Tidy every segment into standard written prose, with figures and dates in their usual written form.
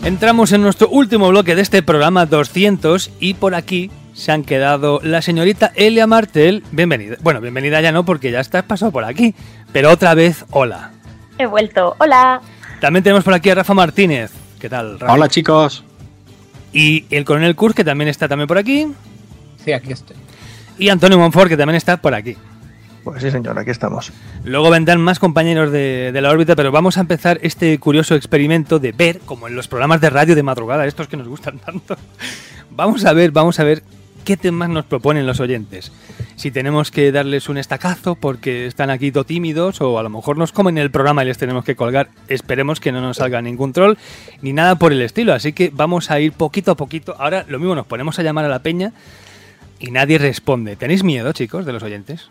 Entramos en nuestro último bloque de este programa 200 y por aquí se han quedado la señorita Elia Martel. Bienvenida. Bueno, bienvenida ya no, porque ya estás pasado por aquí. Pero otra vez, hola. He vuelto, hola. También tenemos por aquí a Rafa Martínez. ¿Qué tal, Rafa? Hola, chicos. Y el coronel Kurz, que también está por aquí. Sí, aquí estoy. Y Antonio Monfort, que también está por aquí. Pues sí, señor, aquí estamos. Luego vendrán más compañeros de la órbita, pero vamos a empezar este curioso experimento de ver, como en los programas de radio de madrugada, estos que nos gustan tanto. Vamos a ver qué temas nos proponen los oyentes. Si tenemos que darles un estacazo porque están aquí todo tímidos, o a lo mejor nos comen el programa y les tenemos que colgar. Esperemos que no nos salga ningún troll ni nada por el estilo. Así que vamos a ir poquito a poquito. Ahora lo mismo, nos ponemos a llamar a la peña y nadie responde. ¿Tenéis miedo, chicos, de los oyentes?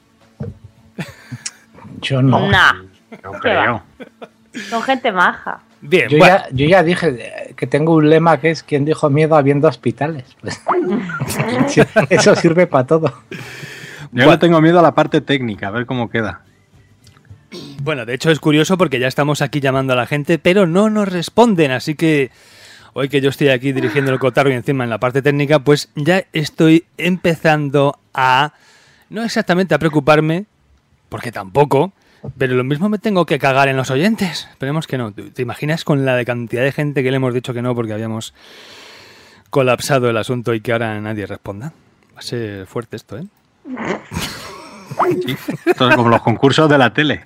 Yo no. No creo. Son gente maja. Bien, yo ya dije que tengo un lema que es: quien dijo miedo habiendo hospitales. Pues, eso sirve para todo. Yo le tengo miedo a la parte técnica, a ver cómo queda. Bueno, de hecho es curioso porque ya estamos aquí llamando a la gente, pero no nos responden, así que hoy que yo estoy aquí dirigiendo el cotarro y encima en la parte técnica, pues ya estoy empezando a, no exactamente a preocuparme, porque tampoco, pero lo mismo me tengo que cagar en los oyentes. Esperemos que no. ¿Te imaginas con la cantidad de gente que le hemos dicho que no porque habíamos colapsado el asunto y que ahora nadie responda? Va a ser fuerte esto, ¿eh? Sí, esto es como los concursos de la tele.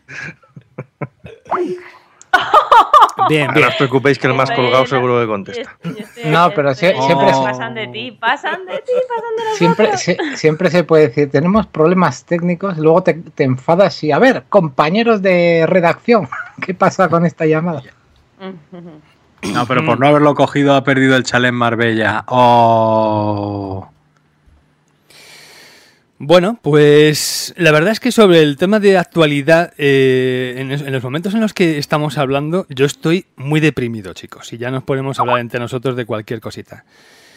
Bien, No os preocupéis que el más colgado seguro que contesta. No, pero siempre pasan de ti, pasan de nosotros. Siempre se puede decir: tenemos problemas técnicos, luego te enfadas y, a ver, compañeros de redacción, ¿qué pasa con esta llamada? No, pero por no haberlo cogido ha perdido el chalet en Marbella. ¡Oh! Bueno, pues la verdad es que sobre el tema de actualidad, en los momentos en los que estamos hablando, yo estoy muy deprimido, chicos, y ya nos ponemos a hablar entre nosotros de cualquier cosita.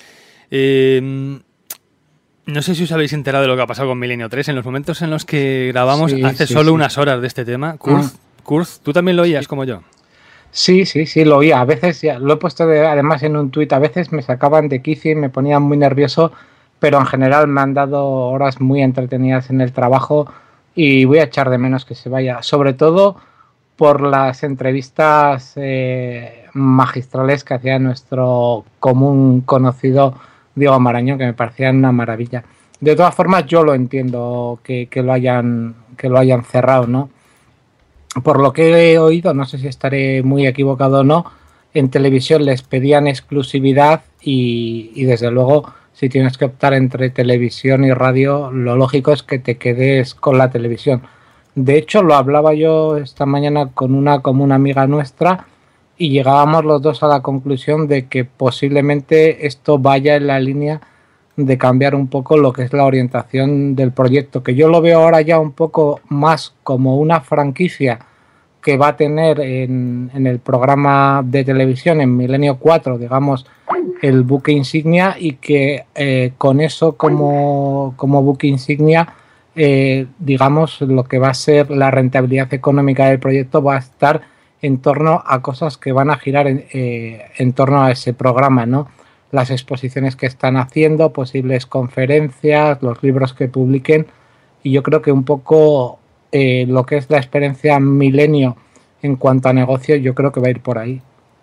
No sé si os habéis enterado de lo que ha pasado con Milenio 3, en los momentos en los que grabamos solo unas horas de este tema. Kurz, ¿tú también lo oías como yo? Sí, lo oía. A veces, ya lo he puesto además en un tuit, a veces me sacaban de quicio y me ponían muy nervioso, pero en general me han dado horas muy entretenidas en el trabajo y voy a echar de menos que se vaya, sobre todo por las entrevistas magistrales que hacía nuestro común conocido Diego Marañón, que me parecían una maravilla. De todas formas, yo lo entiendo que lo hayan cerrado, ¿no? Por lo que he oído, no sé si estaré muy equivocado o no, en televisión les pedían exclusividad y desde luego, si tienes que optar entre televisión y radio, lo lógico es que te quedes con la televisión. De hecho, lo hablaba yo esta mañana con una amiga nuestra y llegábamos los dos a la conclusión de que posiblemente esto vaya en la línea de cambiar un poco lo que es la orientación del proyecto, que yo lo veo ahora ya un poco más como una franquicia que va a tener en el programa de televisión, en Milenio 4, digamos, el buque insignia, y que con eso como buque insignia, digamos, lo que va a ser la rentabilidad económica del proyecto va a estar en torno a cosas que van a girar en torno a ese programa, ¿no? Las exposiciones que están haciendo, posibles conferencias, los libros que publiquen, y yo creo que un poco lo que es la experiencia Milenio en cuanto a negocio, yo creo que va a ir por ahí.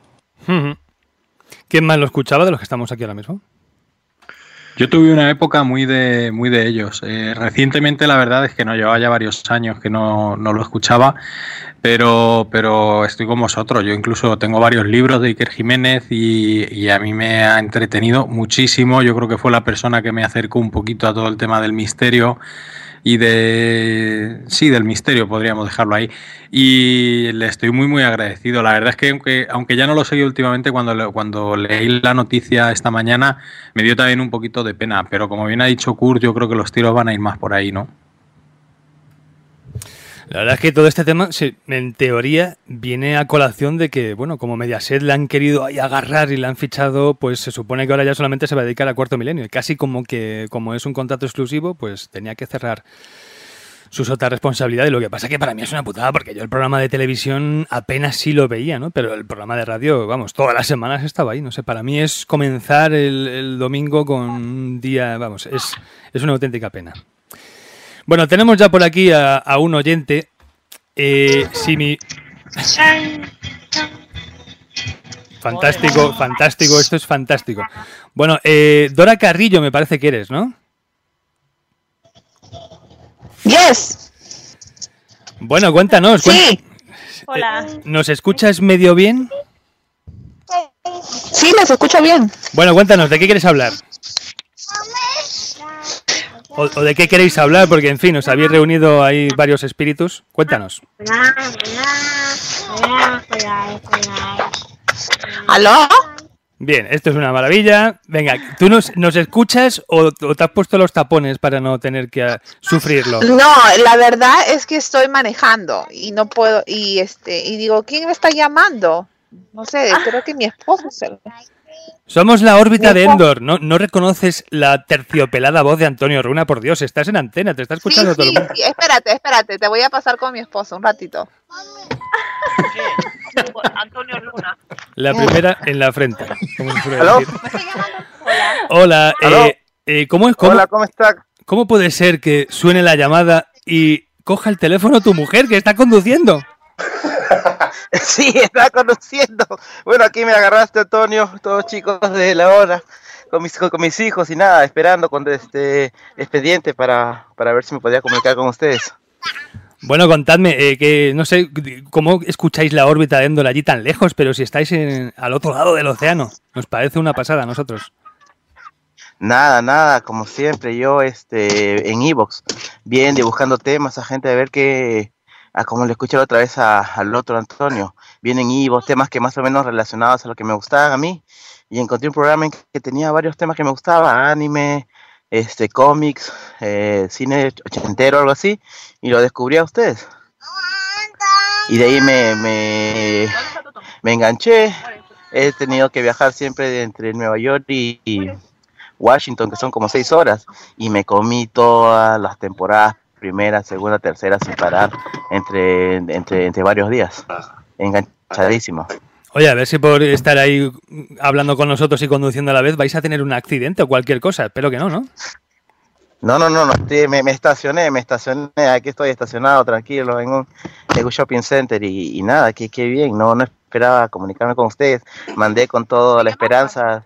¿Quién más lo escuchaba de los que estamos aquí ahora mismo? Yo tuve una época muy de ellos. Recientemente la verdad es que no, llevaba ya varios años que no lo escuchaba, pero estoy con vosotros. Yo incluso tengo varios libros de Iker Jiménez y a mí me ha entretenido muchísimo. Yo creo que fue la persona que me acercó un poquito a todo el tema del misterio y del misterio, podríamos dejarlo ahí, y le estoy muy agradecido. La verdad es que aunque ya no lo seguí últimamente, cuando leí la noticia esta mañana me dio también un poquito de pena, pero como bien ha dicho Kurt, yo creo que los tiros van a ir más por ahí, ¿no? La verdad es que todo este tema, en teoría, viene a colación de que, bueno, como Mediaset le han querido ahí agarrar y le han fichado, pues se supone que ahora ya solamente se va a dedicar a Cuarto Milenio. Y casi como es un contrato exclusivo, pues tenía que cerrar sus otras responsabilidades. Lo que pasa que para mí es una putada, porque yo el programa de televisión apenas sí lo veía, ¿no? Pero el programa de radio, vamos, todas las semanas estaba ahí. No sé, para mí es comenzar el domingo con un día, vamos, es una auténtica pena. Bueno, tenemos ya por aquí a un oyente. Fantástico, esto es fantástico. Bueno, Dora Carrillo me parece que eres, ¿no? Yes. Bueno, cuéntanos. Sí. Hola. ¿Nos escuchas medio bien? Sí, les escucho bien. Bueno, cuéntanos, ¿de qué quieres hablar? ¿O de qué queréis hablar? Porque, en fin, os habéis reunido ahí varios espíritus. Cuéntanos. ¿Aló? Bien, esto es una maravilla. Venga, ¿tú nos escuchas o te has puesto los tapones para no tener que sufrirlo? No, la verdad es que estoy manejando y no puedo, y digo, ¿quién me está llamando? No sé, creo que mi esposo se lo... Somos la órbita de Endor. ¿No reconoces la terciopelada voz de Antonio Runa? Por Dios, estás en antena, te está escuchando todo el mundo. Sí, espérate, te voy a pasar con mi esposo un ratito. Antonio Luna. La primera en la frente. Como se suele ¿Aló? decir. Hola. ¿Aló? ¿Cómo Hola, ¿cómo está? ¿Cómo puede ser que suene la llamada y coja el teléfono tu mujer que está conduciendo? Sí, está conociendo. Bueno, aquí me agarraste, Antonio, todos chicos de la hora, con mis hijos y nada, esperando con expediente para ver si me podía comunicar con ustedes. Bueno, contadme, que no sé cómo escucháis la órbita de Endor allí tan lejos, pero si estáis al otro lado del océano, nos parece una pasada a nosotros. Nada, como siempre, yo en iVoox, bien, buscando temas a gente, a ver qué, como le escuché la otra vez al otro Antonio, vienen iVoox, temas que más o menos relacionados a lo que me gustaban a mí, y encontré un programa en que tenía varios temas que me gustaban, anime, cómics, cine ochentero, algo así, y lo descubrí a ustedes. Y de ahí me enganché. He tenido que viajar siempre entre Nueva York y Washington, que son como 6 horas, y me comí todas las temporadas, primera, segunda, tercera, sin parar, entre varios días. Enganchadísimo. Oye, a ver si por estar ahí hablando con nosotros y conduciendo a la vez vais a tener un accidente o cualquier cosa. Espero que no, ¿no? No. Sí, me estacioné. Aquí estoy estacionado, tranquilo, en un shopping center y nada, qué bien. No esperaba comunicarme con ustedes. Mandé con toda esperanza,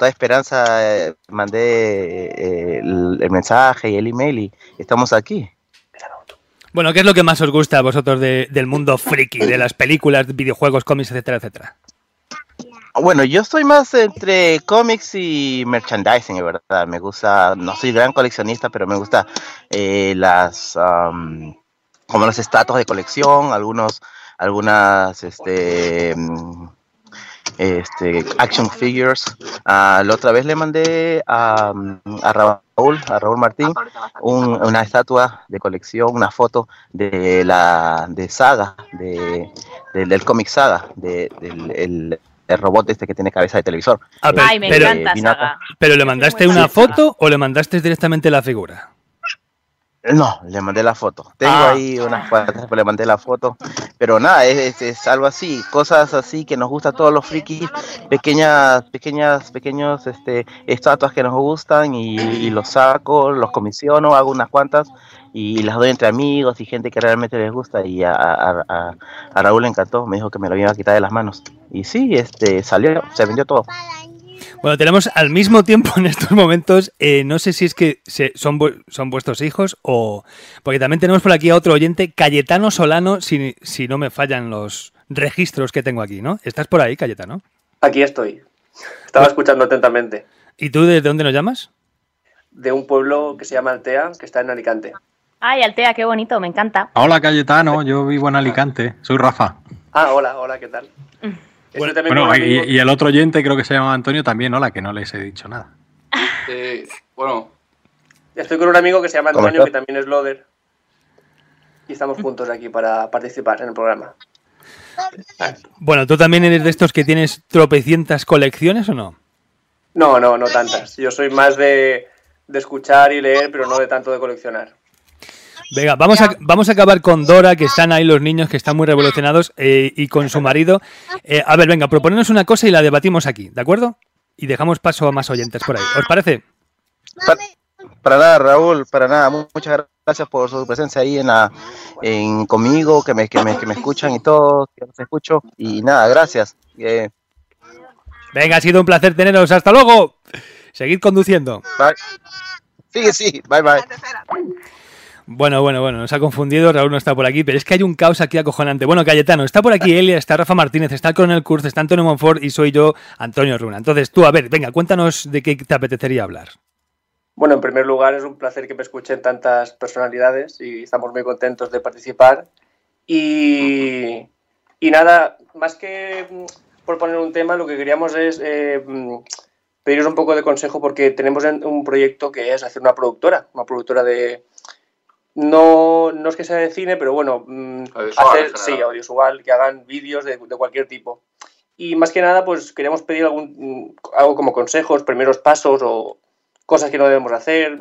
mandé el mensaje y el email y estamos aquí. Bueno, ¿qué es lo que más os gusta a vosotros del mundo friki, de las películas, videojuegos, cómics, etcétera, etcétera? Bueno, yo soy más entre cómics y merchandising, de verdad. Me gusta, no soy gran coleccionista, pero me gusta como las estatuas de colección, algunas action figures. La otra vez le mandé a Raúl Martín una estatua de colección, una foto de Saga, del cómic Saga, del robot que tiene cabeza de televisor. Ay, me encanta Saga. ¿Pero le mandaste una foto o le mandaste directamente la figura? No, le mandé la foto. Tengo ahí unas cuantas, pero le mandé la foto. Pero nada, es algo así, cosas así que nos gusta a todos los frikis, pequeños estatuas que nos gustan y los saco, los comisiono, hago unas cuantas y las doy entre amigos y gente que realmente les gusta. Y a Raúl le encantó, me dijo que me lo iba a quitar de las manos. Y sí, salió, se vendió todo. Bueno, tenemos al mismo tiempo en estos momentos, no sé si es que son vuestros hijos o... Porque también tenemos por aquí a otro oyente, Cayetano Solano, si no me fallan los registros que tengo aquí, ¿no? ¿Estás por ahí, Cayetano? Aquí estoy. Estaba escuchando atentamente. ¿Y tú desde dónde nos llamas? De un pueblo que se llama Altea, que está en Alicante. Ay, Altea, qué bonito, me encanta. Hola, Cayetano, yo vivo en Alicante, soy Rafa. Ah, hola, ¿qué tal? Bueno, y el otro oyente creo que se llama Antonio también, hola, que no les he dicho nada. Bueno, estoy con un amigo que se llama Antonio, que también es loader. Y estamos juntos aquí para participar en el programa. Bueno, ¿tú también eres de estos que tienes tropecientas colecciones o no? No tantas. Yo soy más de escuchar y leer, pero no de tanto de coleccionar. Venga, vamos a acabar con Dora, que están ahí los niños que están muy revolucionados, y con su marido. A ver, venga, proponernos una cosa y la debatimos aquí, ¿de acuerdo? Y dejamos paso a más oyentes por ahí. ¿Os parece? Para nada, Raúl, para nada. Muchas gracias por su presencia ahí conmigo, que me escuchan y todo, que los escucho. Y nada, gracias. Venga, ha sido un placer teneros. ¡Hasta luego! Seguid conduciendo. Bye. Sí, bye. Bueno, nos ha confundido, Raúl no está por aquí, pero es que hay un caos aquí acojonante. Bueno, Cayetano, está por aquí Elia, está Rafa Martínez, está el Coronel Kurz, está Antonio Monfort y soy yo, Antonio Runa. Entonces tú, a ver, venga, cuéntanos de qué te apetecería hablar. Bueno, en primer lugar, es un placer que me escuchen tantas personalidades y estamos muy contentos de participar. Y nada, más que proponer un tema, lo que queríamos es pediros un poco de consejo, porque tenemos un proyecto que es hacer una productora de... No es que sea de cine, pero bueno, audiovisual, que hagan vídeos de cualquier tipo. Y más que nada, pues queríamos pedir algo como consejos, primeros pasos o cosas que no debemos hacer.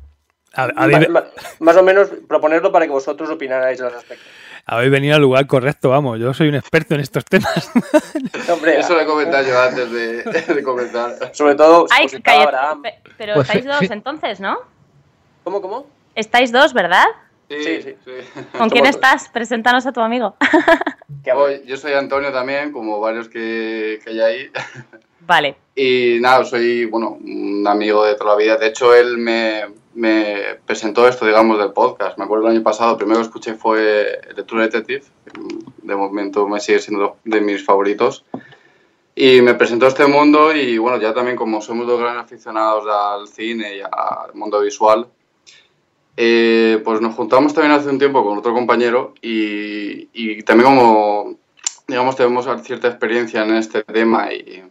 Más o menos proponerlo para que vosotros opinarais al respecto. Habéis venido al lugar correcto, vamos, yo soy un experto en estos temas. Hombre, eso lo he comentado yo antes de comentar. Sobre todo, pero pues estáis dos entonces, ¿no? ¿Cómo? Estáis dos, ¿verdad? Sí. ¿Con quién estás? Preséntanos a tu amigo. Yo soy Antonio también, como varios que hay ahí. Vale. Y nada, soy, un amigo de toda la vida. De hecho, él me presentó esto, digamos, del podcast. Me acuerdo el año pasado, el primero que escuché fue The True Detective. De momento me sigue siendo de mis favoritos. Y me presentó este mundo y, ya también como somos dos grandes aficionados al cine y al mundo visual, pues nos juntamos también hace un tiempo con otro compañero y también como, digamos, tenemos cierta experiencia en este tema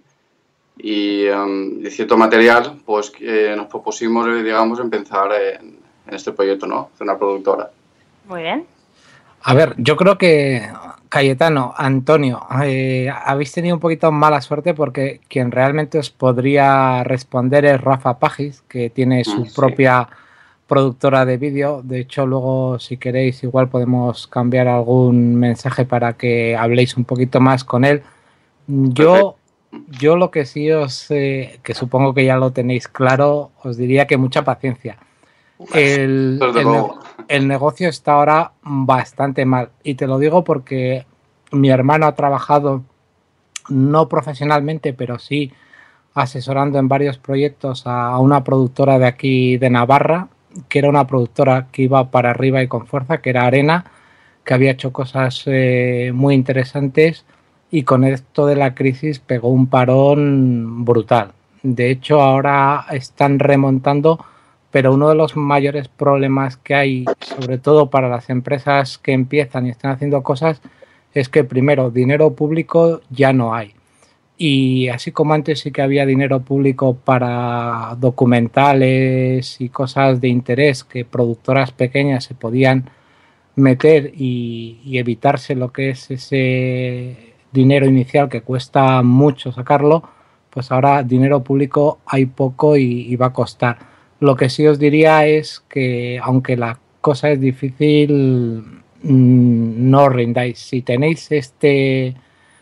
y cierto material, pues nos propusimos, digamos, empezar en este proyecto, ¿no? Hacer una productora. Muy bien. A ver, yo creo que Cayetano, Antonio, habéis tenido un poquito mala suerte porque quien realmente os podría responder es Rafa Pagis, que tiene su propia productora de vídeo. De hecho, luego, si queréis, igual podemos cambiar algún mensaje para que habléis un poquito más con él. Yo lo que sí que supongo que ya lo tenéis claro, os diría que mucha paciencia. El negocio está ahora bastante mal y te lo digo porque mi hermano ha trabajado no profesionalmente, pero sí asesorando en varios proyectos a una productora de aquí de Navarra, que era una productora que iba para arriba y con fuerza, que era Arena, que había hecho cosas muy interesantes y con esto de la crisis pegó un parón brutal. De hecho, ahora están remontando, pero uno de los mayores problemas que hay, sobre todo para las empresas que empiezan y están haciendo cosas, es que primero, dinero público ya no hay. Y así como antes sí que había dinero público para documentales y cosas de interés que productoras pequeñas se podían meter y evitarse lo que es ese dinero inicial que cuesta mucho sacarlo, pues ahora dinero público hay poco y va a costar. Lo que sí os diría es que aunque la cosa es difícil, no os rindáis. Si tenéis este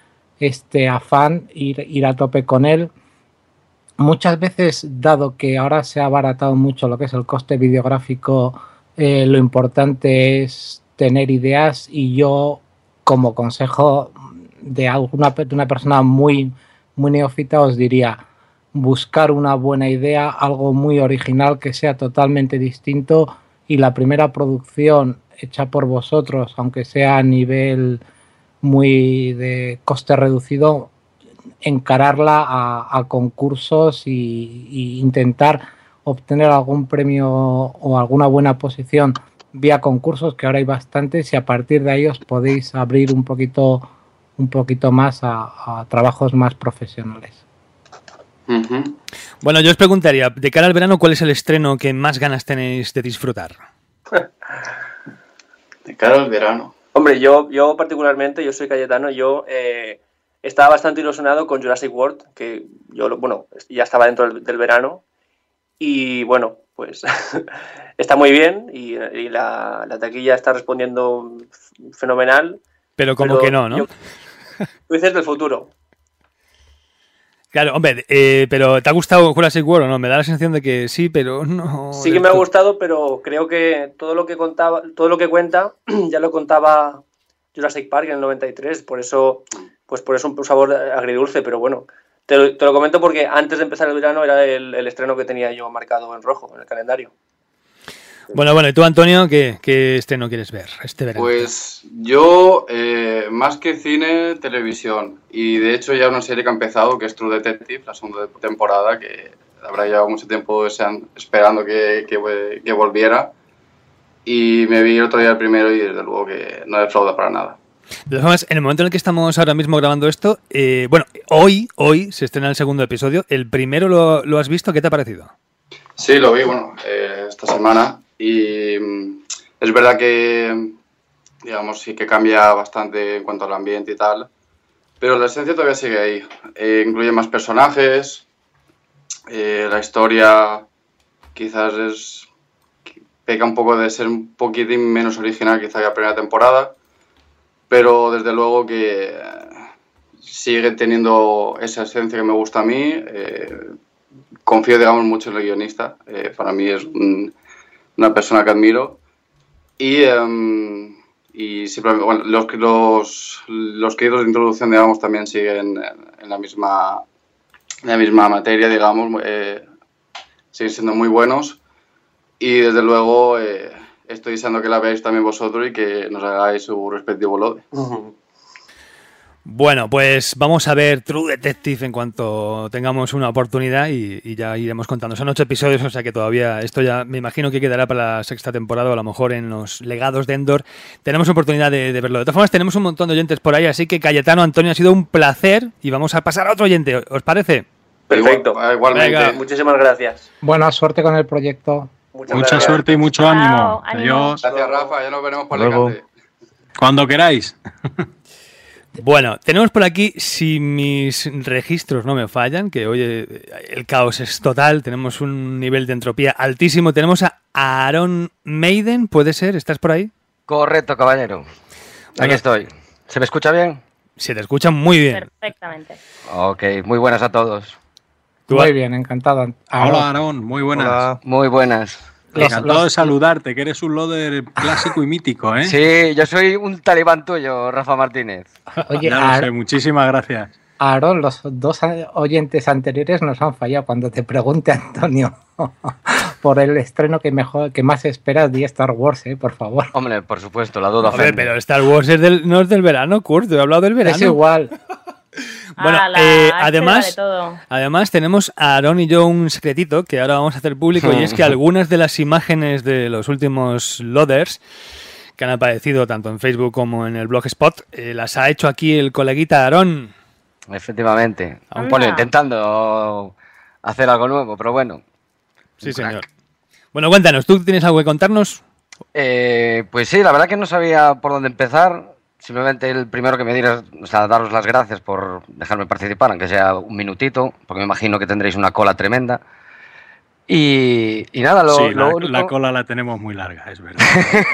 afán, ir a tope con él. Muchas veces, dado que ahora se ha abaratado mucho lo que es el coste videográfico, lo importante es tener ideas, y yo, como consejo de una persona muy, muy neófita, os diría buscar una buena idea, algo muy original que sea totalmente distinto, y la primera producción hecha por vosotros, aunque sea a nivel muy de coste reducido, encararla a concursos y intentar obtener algún premio o alguna buena posición vía concursos, que ahora hay bastantes, y a partir de ahí os podéis abrir un poquito más a trabajos más profesionales. Bueno, yo os preguntaría, de cara al verano, ¿cuál es el estreno que más ganas tenéis de disfrutar? De cara al verano. Hombre, yo particularmente, yo soy Cayetano, yo estaba bastante ilusionado con Jurassic World, que yo, ya estaba dentro del verano, y bueno, pues está muy bien y la taquilla está respondiendo fenomenal. Pero como que no, ¿no? Tú dices del futuro. Claro, hombre, pero ¿te ha gustado Jurassic World o no? Me da la sensación de que sí, pero no. Sí que me ha gustado, pero creo que todo lo que cuenta ya lo contaba Jurassic Park en el 93, por eso un sabor agridulce, pero bueno, te lo comento porque antes de empezar el verano era el estreno que tenía yo marcado en rojo en el calendario. Bueno, ¿y tú, Antonio, qué estreno quieres ver este verano? Pues yo, más que cine, televisión. Y de hecho ya una serie que ha empezado, que es True Detective, la segunda temporada, que habrá llevado mucho tiempo esperando que volviera. Y me vi el otro día el primero y desde luego que no defrauda para nada. De todas formas, en el momento en el que estamos ahora mismo grabando esto, hoy se estrena el segundo episodio. ¿El primero lo has visto? ¿Qué te ha parecido? Sí, lo vi, esta semana. Y es verdad que, digamos, sí que cambia bastante en cuanto al ambiente y tal, pero la esencia todavía sigue ahí. Incluye más personajes, la historia quizás peca un poco de ser un poquitín menos original quizá que la primera temporada, pero desde luego que sigue teniendo esa esencia que me gusta a mí. Confío, digamos, mucho en el guionista. Para mí es una persona que admiro y simplemente los créditos de introducción, digamos, también siguen en la misma materia, digamos, siguen siendo muy buenos y desde luego estoy deseando que la veáis también vosotros y que nos hagáis su respectivo lode. Bueno, pues vamos a ver True Detective en cuanto tengamos una oportunidad y ya iremos contando. Son 8 episodios, o sea que todavía esto ya me imagino que quedará para la sexta temporada o a lo mejor en los legados de Endor. Tenemos oportunidad de verlo. De todas formas, tenemos un montón de oyentes por ahí, así que Cayetano, Antonio, ha sido un placer y vamos a pasar a otro oyente. ¿Os parece? Perfecto. Igualmente. Venga, muchísimas gracias. Buena suerte con el proyecto. Mucha suerte y mucho ánimo. Adiós. Gracias, Rafa. Ya nos veremos por Alicante. Cuando queráis. Bueno, tenemos por aquí, si mis registros no me fallan, que hoy el caos es total, tenemos un nivel de entropía altísimo, tenemos a Aaron Maiden, ¿puede ser? ¿Estás por ahí? Correcto, caballero. Aquí estoy. ¿Se me escucha bien? Se te escucha muy bien. Perfectamente. Ok, muy buenas a todos. Muy bien, encantado. Hola, Aaron, muy buenas. Hola. Muy buenas. Encantado de saludarte, que eres un loader clásico y mítico, ¿eh? Sí, yo soy un talibán tuyo, Rafa Martínez. Oye, ya lo sé, muchísimas gracias. Aaron, los dos oyentes anteriores nos han fallado cuando te pregunte, Antonio, por el estreno que más esperas de Star Wars, por favor. Hombre, por supuesto, la duda ofende. Pero Star Wars no es del verano, Kurt, he hablado del verano. Es igual. Bueno, además tenemos a Aaron y yo un secretito que ahora vamos a hacer público y es que algunas de las imágenes de los últimos loaders que han aparecido tanto en Facebook como en el Blogspot las ha hecho aquí el coleguita Aaron. Efectivamente. Bueno, intentando hacer algo nuevo, pero bueno. Sí, señor. Bueno, cuéntanos, ¿tú tienes algo que contarnos? Pues sí, la verdad que no sabía por dónde empezar. Simplemente el primero que me dirás, o sea, daros las gracias por dejarme participar, aunque sea un minutito, porque me imagino que tendréis una cola tremenda. Y nada, la cola la tenemos muy larga, es verdad.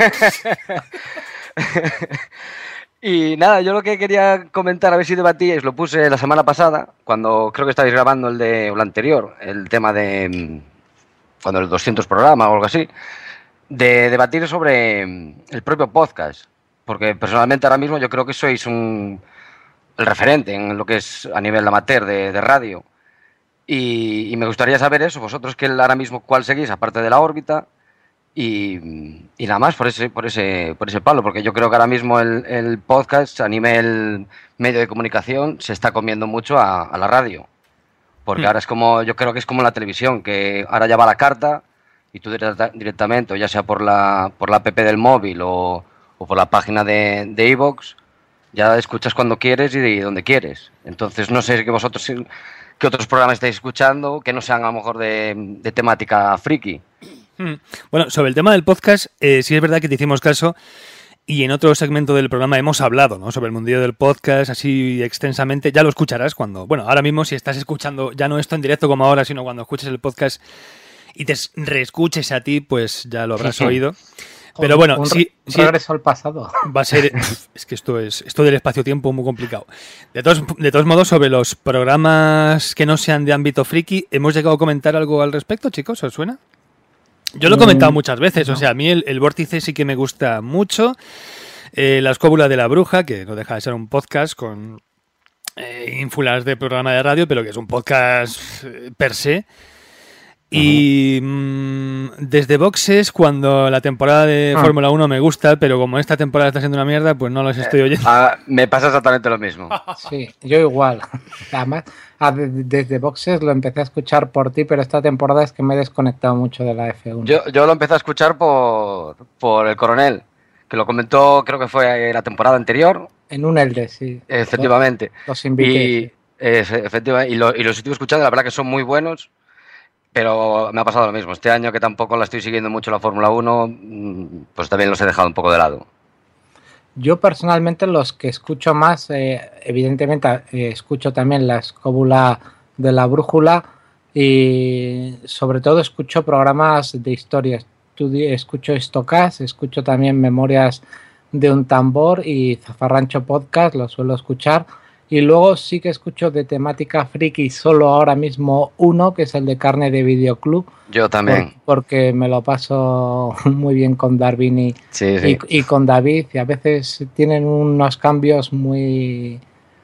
Y nada, yo lo que quería comentar, a ver si debatíais, lo puse la semana pasada, cuando creo que estabais grabando el anterior, el tema de cuando el 200 programa o algo así, de debatir sobre el propio podcast. Porque personalmente ahora mismo yo creo que sois el referente en lo que es a nivel amateur de radio. Y me gustaría saber eso, vosotros que ahora mismo cuál seguís, aparte de la órbita, y nada más por ese palo, porque yo creo que ahora mismo el podcast a nivel medio de comunicación se está comiendo mucho a la radio. Porque ahora yo creo que es como la televisión, que ahora ya va a la carta y tú directamente, o ya sea por la app del móvil o por la página de iVoox, ya escuchas cuando quieres y donde quieres. Entonces no sé qué otros programas estáis escuchando que no sean a lo mejor de temática friki. Bueno, sobre el tema del podcast, sí es verdad que te hicimos caso y en otro segmento del programa hemos hablado, ¿no?, sobre el mundillo del podcast así extensamente. Ya lo escucharás ahora mismo si estás escuchando ya no esto en directo como ahora, sino cuando escuches el podcast y te reescuches a ti, pues ya lo habrás oído. Pero bueno, sí, regreso al pasado. Va a ser. Es que esto del espacio-tiempo muy complicado. De todos modos, sobre los programas que no sean de ámbito friki, ¿hemos llegado a comentar algo al respecto, chicos? ¿Os suena? Yo lo he comentado muchas veces. No. O sea, a mí el Vórtice sí que me gusta mucho. La Escóbula de la Bruja, que no deja de ser un podcast con ínfulas de programa de radio, pero que es un podcast per se. Y desde boxes, cuando la temporada de Fórmula 1 me gusta, pero como esta temporada está siendo una mierda, pues no los estoy oyendo. Me pasa exactamente lo mismo. Sí, yo igual. Además, desde boxes lo empecé a escuchar por ti, pero esta temporada es que me he desconectado mucho de la F1. Yo lo empecé a escuchar por el Coronel, que lo comentó, creo que fue la temporada anterior. En un Elde, sí. Efectivamente. Los invité. Efectivamente, y los estuve escuchando, la verdad que son muy buenos. Pero me ha pasado lo mismo. Este año, que tampoco la estoy siguiendo mucho la Fórmula 1, pues también los he dejado un poco de lado. Yo personalmente los que escucho más, evidentemente escucho también la Escóbula de la Brújula y sobre todo escucho programas de historias. Escucho Estocas, escucho también Memorias de un Tambor y Zafarrancho Podcast, lo suelo escuchar. Y luego sí que escucho de temática friki solo ahora mismo uno, que es el de Carne de Videoclub. Yo también. Porque me lo paso muy bien con Darwin y con David. Y a veces tienen unos cambios muy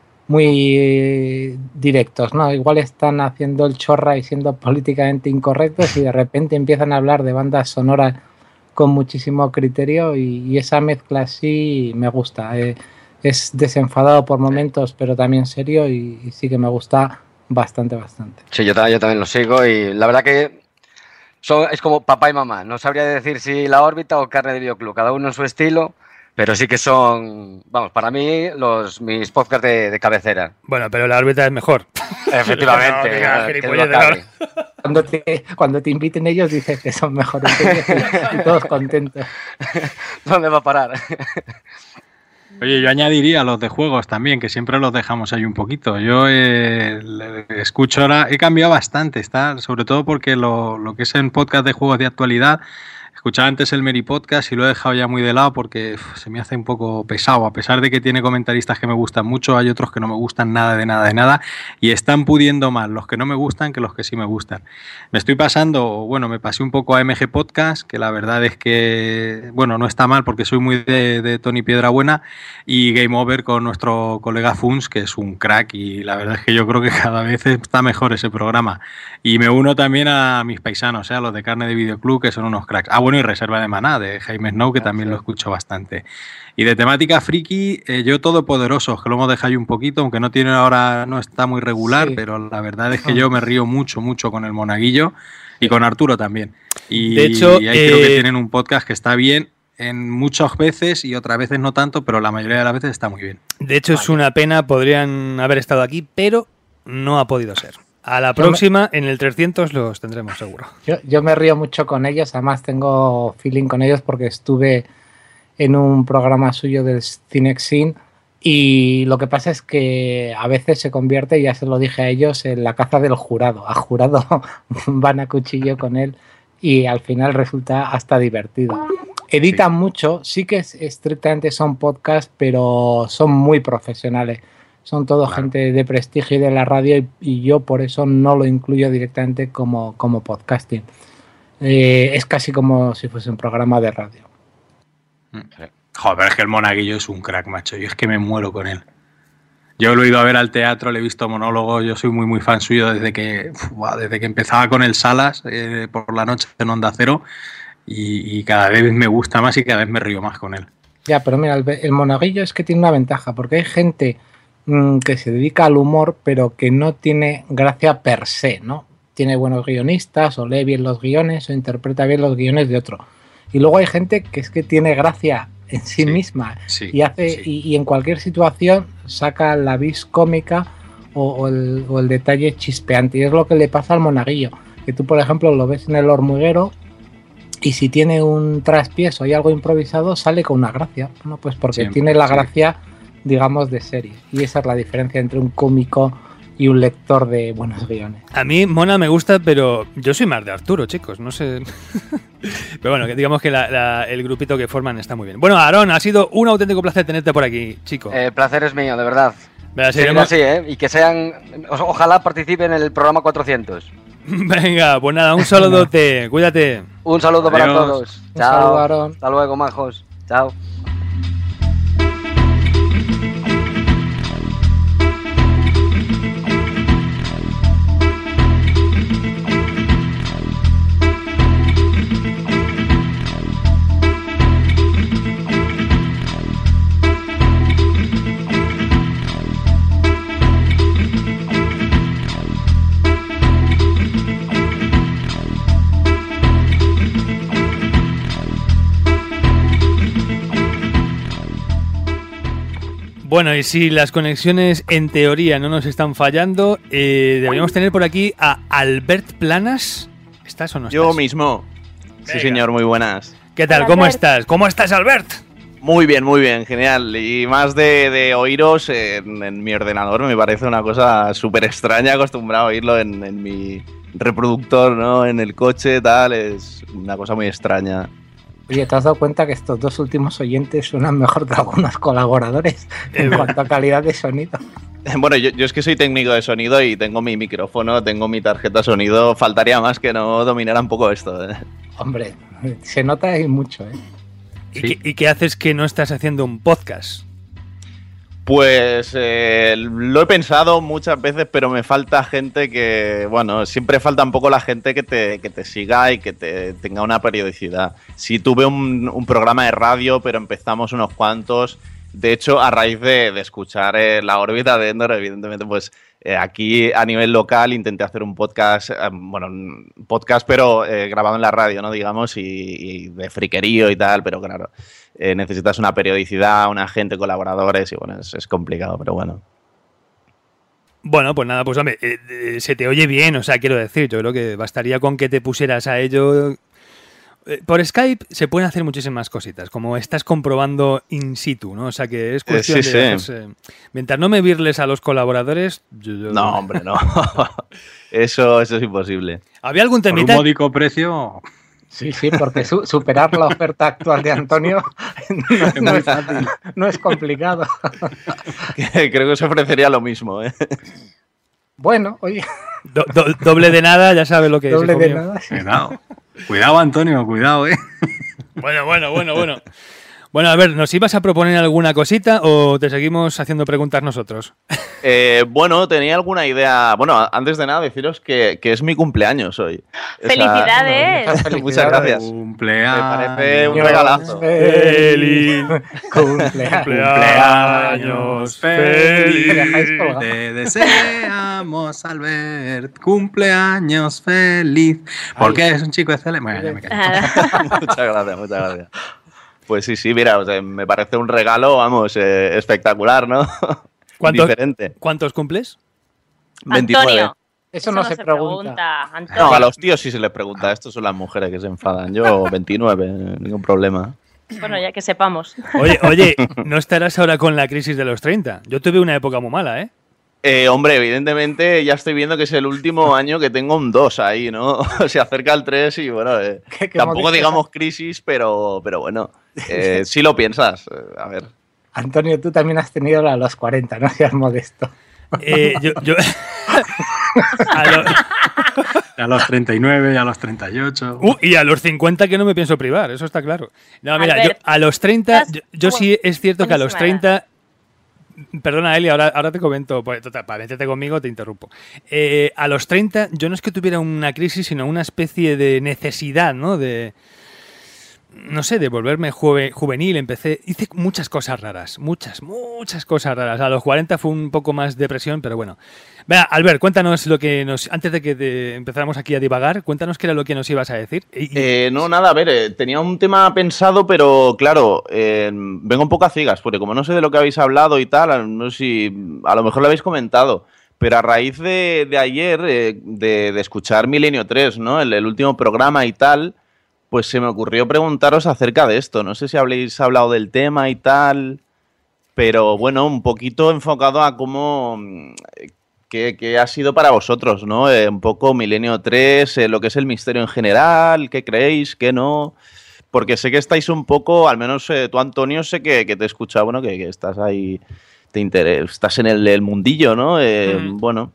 directos, ¿no? Igual están haciendo el chorra y siendo políticamente incorrectos y de repente empiezan a hablar de bandas sonoras con muchísimo criterio y esa mezcla sí me gusta. Es desenfadado por momentos, pero también serio y sí que me gusta bastante. Sí, yo también lo sigo y la verdad que es como papá y mamá. No sabría decir si La Órbita o Carne de Videoclub, cada uno en su estilo, pero sí que son, vamos, para mí mis podcasts de cabecera. Bueno, pero La Órbita es mejor. Efectivamente. Cuando te inviten ellos dices que son mejores que ellos y todos contentos. ¿Dónde va a parar? Oye, yo añadiría los de juegos también, que siempre los dejamos ahí un poquito. Yo escucho ahora, he cambiado bastante, sobre todo porque lo que es en podcast de juegos de actualidad, escuchaba antes el Meri Podcast y lo he dejado ya muy de lado porque se me hace un poco pesado. A pesar de que tiene comentaristas que me gustan mucho, hay otros que no me gustan nada y están pudiendo más los que no me gustan que los que sí me gustan. Me pasé un poco a MG Podcast, que la verdad es que, bueno, no está mal porque soy muy de Tony Piedrabuena, y Game Over con nuestro colega Funs, que es un crack y la verdad es que yo creo que cada vez está mejor ese programa. Y me uno también a mis paisanos, a los de Carne de Videoclub, que son unos cracks. Y Reserva de Maná, de Jaime Snow, que también lo escucho bastante. Y de temática friki, yo Todopoderosos, que lo hemos dejado ahí un poquito, aunque no está muy regular, pero la verdad es que yo me río mucho con el Monaguillo y con Arturo también. Y de hecho, y ahí creo que tienen un podcast que está bien en muchas veces y otras veces no tanto, pero la mayoría de las veces está muy bien. De hecho, es una pena, podrían haber estado aquí, pero no ha podido ser. A la próxima, en el 300, los tendremos seguro. Yo me río mucho con ellos, además tengo feeling con ellos porque estuve en un programa suyo del Cinexin y lo que pasa es que a veces se convierte, ya se lo dije a ellos, en la caza del jurado. A jurado van a cuchillo con él y al final resulta hasta divertido. Editan mucho, sí que estrictamente son podcasts, pero son muy profesionales. Son todo gente de prestigio y de la radio y yo por eso no lo incluyo directamente como podcasting. Es casi como si fuese un programa de radio. Joder, es que el Monaguillo es un crack, macho. Yo es que me muero con él. Yo lo he ido a ver al teatro, le he visto monólogos. Yo soy muy fan suyo desde que empezaba con el Salas por la noche en Onda Cero y cada vez me gusta más y cada vez me río más con él. Ya, pero mira, el Monaguillo es que tiene una ventaja porque hay gente que se dedica al humor pero que no tiene gracia per se, ¿no? Tiene buenos guionistas o lee bien los guiones o interpreta bien los guiones de otro. Y luego hay gente que es que tiene gracia en sí misma y en cualquier situación saca la vis cómica o el detalle chispeante. Y es lo que le pasa al Monaguillo, que tú por ejemplo lo ves en El Hormiguero y si tiene un traspiés o hay algo improvisado sale con una gracia, ¿no? Pues porque tiene la gracia, digamos, de serie. Y esa es la diferencia entre un cómico y un lector de buenos guiones. A mí Mona me gusta, pero yo soy más de Arturo, chicos, no sé. Pero bueno, que digamos que el grupito que forman está muy bien. Bueno, Aarón, ha sido un auténtico placer tenerte por aquí, chico. El placer es mío, de verdad. Seguiremos así, ¿eh? Y que sean... Ojalá participen en el programa 400. Venga, pues nada, un saludote, cuídate. Un saludo para todos. Chao. Un saludo, Aarón. Hasta luego, majos. Chao. Bueno, y si las conexiones en teoría no nos están fallando, deberíamos tener por aquí a Albert Planas. ¿Estás o no estás? Yo mismo. Venga. Sí, señor, muy buenas. ¿Qué tal? Hola, ¿Cómo Albert. estás? ¿Cómo estás, Albert? Muy bien, genial. Y más de oíros en mi ordenador me parece una cosa súper extraña, acostumbrado a oírlo en mi reproductor, ¿no? En el coche, tal, es una cosa muy extraña. Oye, ¿te has dado cuenta que estos dos últimos oyentes suenan mejor que algunos colaboradores en cuanto a calidad de sonido? Bueno, yo es que soy técnico de sonido y tengo mi micrófono, tengo mi tarjeta de sonido. Faltaría más que no dominara un poco esto, ¿eh? Hombre, se nota ahí mucho, ¿eh? Sí. ¿Y qué haces que no estás haciendo un podcast? Pues lo he pensado muchas veces, pero me falta gente que, bueno, siempre falta un poco la gente que te siga y que tenga una periodicidad. Sí tuve un programa de radio, pero empezamos unos cuantos. De hecho, a raíz de escuchar La órbita de Endor, evidentemente, pues aquí a nivel local intenté hacer un podcast, un podcast pero grabado en la radio, ¿no? Digamos, y de friquerío y tal, pero claro, necesitas una periodicidad, una gente, colaboradores, y bueno, es complicado, pero bueno. Bueno, pues nada, pues hombre, se te oye bien, o sea, quiero decir, yo creo que bastaría con que te pusieras a ello. Por Skype se pueden hacer muchísimas cositas, como estás comprobando in situ, ¿no? O sea, que es cuestión sí, de... sí. Mientras no me virles a los colaboradores... No, hombre, no. Eso es imposible. ¿Había algún Por un temita? módico precio. Sí, porque superar la oferta actual de Antonio no es complicado. Creo que se ofrecería lo mismo, ¿eh? Bueno, oye, Doble de nada, ya sabes lo que doble es. de hijo mío. nada. Sí. Cuidado, Antonio, cuidado, ¿eh? Bueno. Bueno, a ver, ¿nos ibas a proponer alguna cosita o te seguimos haciendo preguntas nosotros? Bueno, tenía alguna idea. Bueno, antes de nada, deciros que es mi cumpleaños hoy. O sea, ¡Felicidades! muchas gracias. Cumpleaños. Me parece un regalazo. Feliz Cumpleaños feliz. Me dejáis colgado. Te deseamos, Albert. Cumpleaños feliz. Porque es un chico excelente. Bueno, ya me callo. Muchas gracias. Pues sí, mira, o sea, me parece un regalo, vamos, espectacular, ¿no? Diferente. ¿Cuántos cumples? 29. Antonio. Eso no se pregunta. Antonio. No, a los tíos sí se les pregunta. Estos son las mujeres que se enfadan. Yo 29, ningún problema. Bueno, ya que sepamos. Oye, ¿no estarás ahora con la crisis de los 30? Yo tuve una época muy mala, ¿eh? Hombre, evidentemente ya estoy viendo que es el último año que tengo un 2 ahí, ¿no? Se acerca el 3 y bueno, Qué tampoco modesto. digamos crisis, pero bueno, sí lo piensas. A ver. Antonio, tú también has tenido la de los 40, no seas modesto. Yo A los 39, a los 38. y a los 50 que no me pienso privar, eso está claro. No, mira, Albert, yo a los 30, estás- yo sí es cierto que a los buenísima 30... Perdona, Eli, ahora te comento, pues, total, para meterte conmigo te interrumpo. A los 30 yo no es que tuviera una crisis, sino una especie de necesidad, ¿no? De... No sé, de volverme juvenil. Hice muchas cosas raras, muchas cosas raras. A los 40 fue un poco más depresión, pero bueno. Venga, Albert, cuéntanos lo que antes de que empezáramos aquí a divagar, cuéntanos qué era lo que nos ibas a decir. No, nada, a ver, tenía un tema pensado, pero claro, vengo un poco a ciegas, porque como no sé de lo que habéis hablado y tal, no sé si a lo mejor lo habéis comentado, pero a raíz de ayer, de escuchar Milenio 3, ¿no? El último programa y tal, pues se me ocurrió preguntaros acerca de esto. No sé si habéis hablado del tema y tal, pero bueno, un poquito enfocado a cómo... ¿qué ha sido para vosotros, ¿no? Un poco Milenio 3, lo que es el misterio en general, ¿qué creéis, qué no? Porque sé que estáis un poco, al menos tú, Antonio, sé que te he escuchado, bueno, que estás ahí, estás en el mundillo, ¿no? Bueno.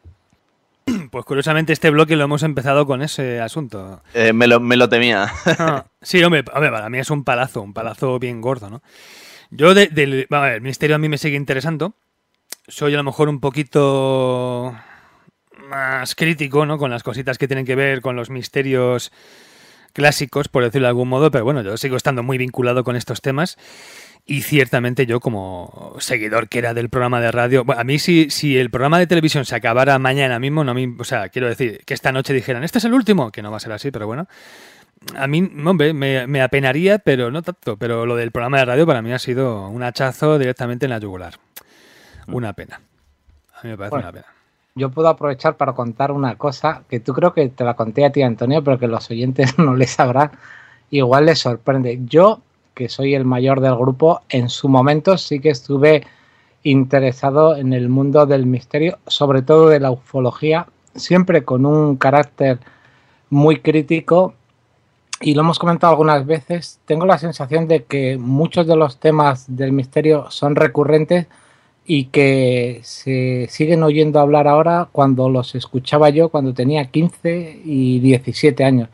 Pues curiosamente este bloque lo hemos empezado con ese asunto. Me lo temía. Sí, hombre, para mí es un palazo bien gordo, ¿no? Yo, el misterio a mí me sigue interesando. Soy a lo mejor un poquito más crítico, ¿no? Con las cositas que tienen que ver con los misterios clásicos, por decirlo de algún modo, pero bueno, yo sigo estando muy vinculado con estos temas. Y ciertamente yo, como seguidor que era del programa de radio, bueno, a mí si el programa de televisión se acabara mañana mismo, no o sea, quiero decir, que esta noche dijeran, este es el último, que no va a ser así, pero bueno, a mí, hombre, me apenaría, pero no tanto. Pero lo del programa de radio para mí ha sido un hachazo directamente en la yugular. Una pena. A mí me parece una pena. Yo puedo aprovechar para contar una cosa que tú creo que te la conté a ti, Antonio, pero que los oyentes no les sabrán. Igual les sorprende. Yo, que soy el mayor del grupo, en su momento sí que estuve interesado en el mundo del misterio, sobre todo de la ufología, siempre con un carácter muy crítico, y lo hemos comentado algunas veces. Tengo la sensación de que muchos de los temas del misterio son recurrentes y que se siguen oyendo hablar ahora cuando los escuchaba yo cuando tenía 15 y 17 años.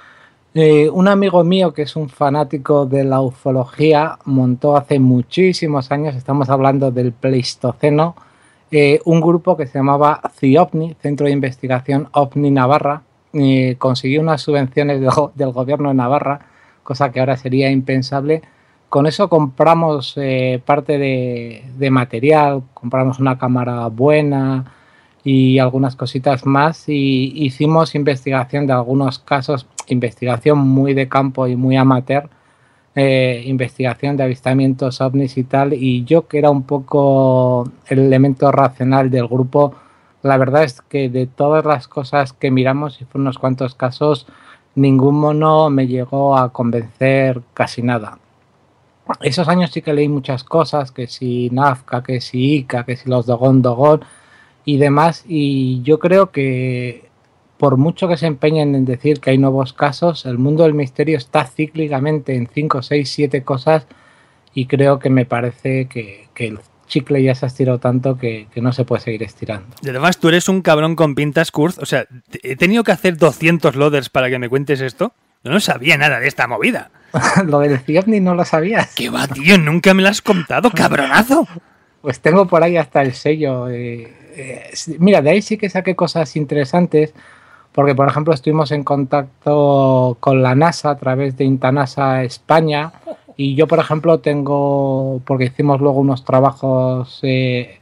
Un amigo mío que es un fanático de la ufología montó hace muchísimos años, estamos hablando del Pleistoceno, un grupo que se llamaba CIOVNI, Centro de Investigación OVNI Navarra. Consiguió unas subvenciones del gobierno de Navarra, cosa que ahora sería impensable. Con eso compramos parte de material, compramos una cámara buena y algunas cositas más, y hicimos investigación de algunos casos, investigación muy de campo y muy amateur, investigación de avistamientos ovnis y tal, y yo, que era un poco el elemento racional del grupo, la verdad es que de todas las cosas que miramos, y fueron unos cuantos casos, ninguno me llegó a convencer casi nada. Esos años sí que leí muchas cosas, que si Nazca, que si Ica, que si los Dogon y demás, y yo creo que por mucho que se empeñen en decir que hay nuevos casos, el mundo del misterio está cíclicamente en 5, 6, 7 cosas, y creo que me parece que el chicle ya se ha estirado tanto que no se puede seguir estirando. Y además tú eres un cabrón con pintas, Kurz. O sea, he tenido que hacer 200 loaders para que me cuentes esto. Yo no sabía nada de esta movida. Lo del CIOVNI no lo sabías. ¿Qué va, tío? Nunca me lo has contado, cabronazo. Pues tengo por ahí hasta el sello. Mira, de ahí sí que saqué cosas interesantes, porque por ejemplo estuvimos en contacto con la NASA a través de Intanasa España, y yo por ejemplo tengo, porque hicimos luego unos trabajos en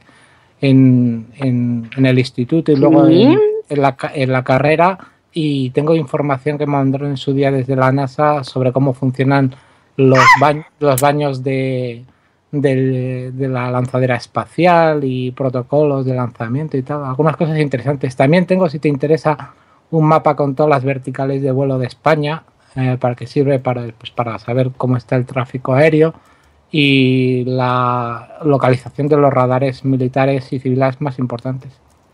el instituto y luego en la carrera, y tengo información que me mandaron en su día desde la NASA sobre cómo funcionan los baños de la lanzadera espacial y protocolos de lanzamiento y tal. Algunas cosas interesantes. También tengo, si te interesa, un mapa con todas las verticales de vuelo de España, para que sirve para saber cómo está el tráfico aéreo y la localización de los radares militares y civiles más importantes.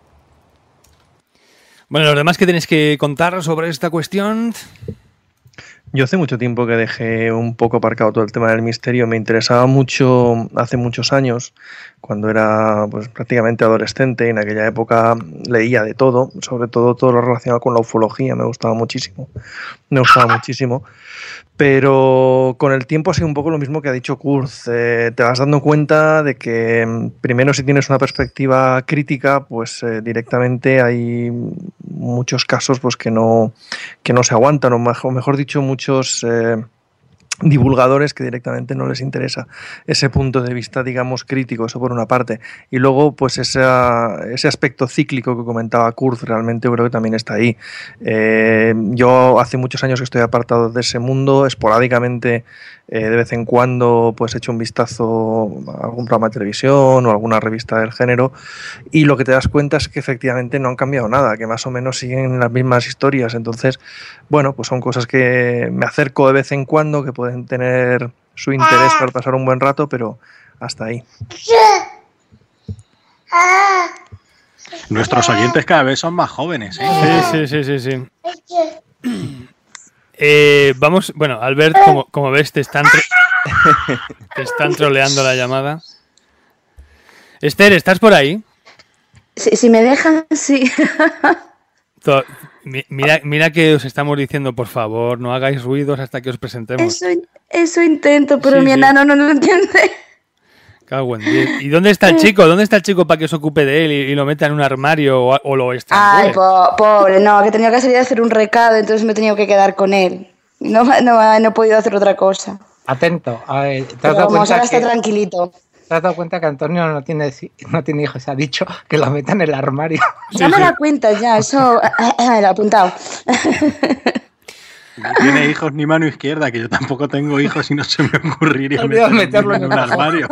Bueno, los demás que tenéis que contar sobre esta cuestión. Yo hace mucho tiempo que dejé un poco aparcado todo el tema del misterio. Me interesaba mucho hace muchos años, cuando era pues prácticamente adolescente. En aquella época leía de todo, sobre todo lo relacionado con la ufología. Me gustaba muchísimo. Pero con el tiempo ha sido un poco lo mismo que ha dicho Kurz. Te vas dando cuenta de que primero, si tienes una perspectiva crítica, pues directamente hay muchos casos pues que no se aguantan, o mejor dicho, muchos divulgadores que directamente no les interesa ese punto de vista, digamos, crítico. Eso por una parte. Y luego, pues ese aspecto cíclico que comentaba Kurz, realmente yo creo que también está ahí. Yo hace muchos años que estoy apartado de ese mundo. Esporádicamente, de vez en cuando, pues echo un vistazo a algún programa de televisión o alguna revista del género, y lo que te das cuenta es que efectivamente no han cambiado nada, que más o menos siguen las mismas historias. Entonces, bueno, pues son cosas que me acerco de vez en cuando, que pueden tener su interés para pasar un buen rato, pero hasta ahí. Nuestros oyentes cada vez son más jóvenes, ¿eh? Sí. Vamos, bueno, Albert, como ves, te están troleando la llamada. Esther, ¿estás por ahí? Si me dejan, sí. Mira que os estamos diciendo, por favor, no hagáis ruidos hasta que os presentemos. Eso intento, pero Sí, mi enano no lo entiende. Cago en 10. ¿Y dónde está el chico? ¿Dónde está el chico para que se ocupe de él y lo meta en un armario o lo estrangule? Ay, pobre, no, que tenía que salir a hacer un recado, entonces me he tenido que quedar con él. No he podido hacer otra cosa. Atento. A ver, Pero vamos, ahora está tranquilito. ¿Te has dado cuenta que Antonio no tiene hijos? Ha dicho que lo meta en el armario. Ya me da cuenta, ya, eso lo he apuntado. No tiene hijos ni mano izquierda, que yo tampoco tengo hijos y no se me ocurriría meterlo en un armario.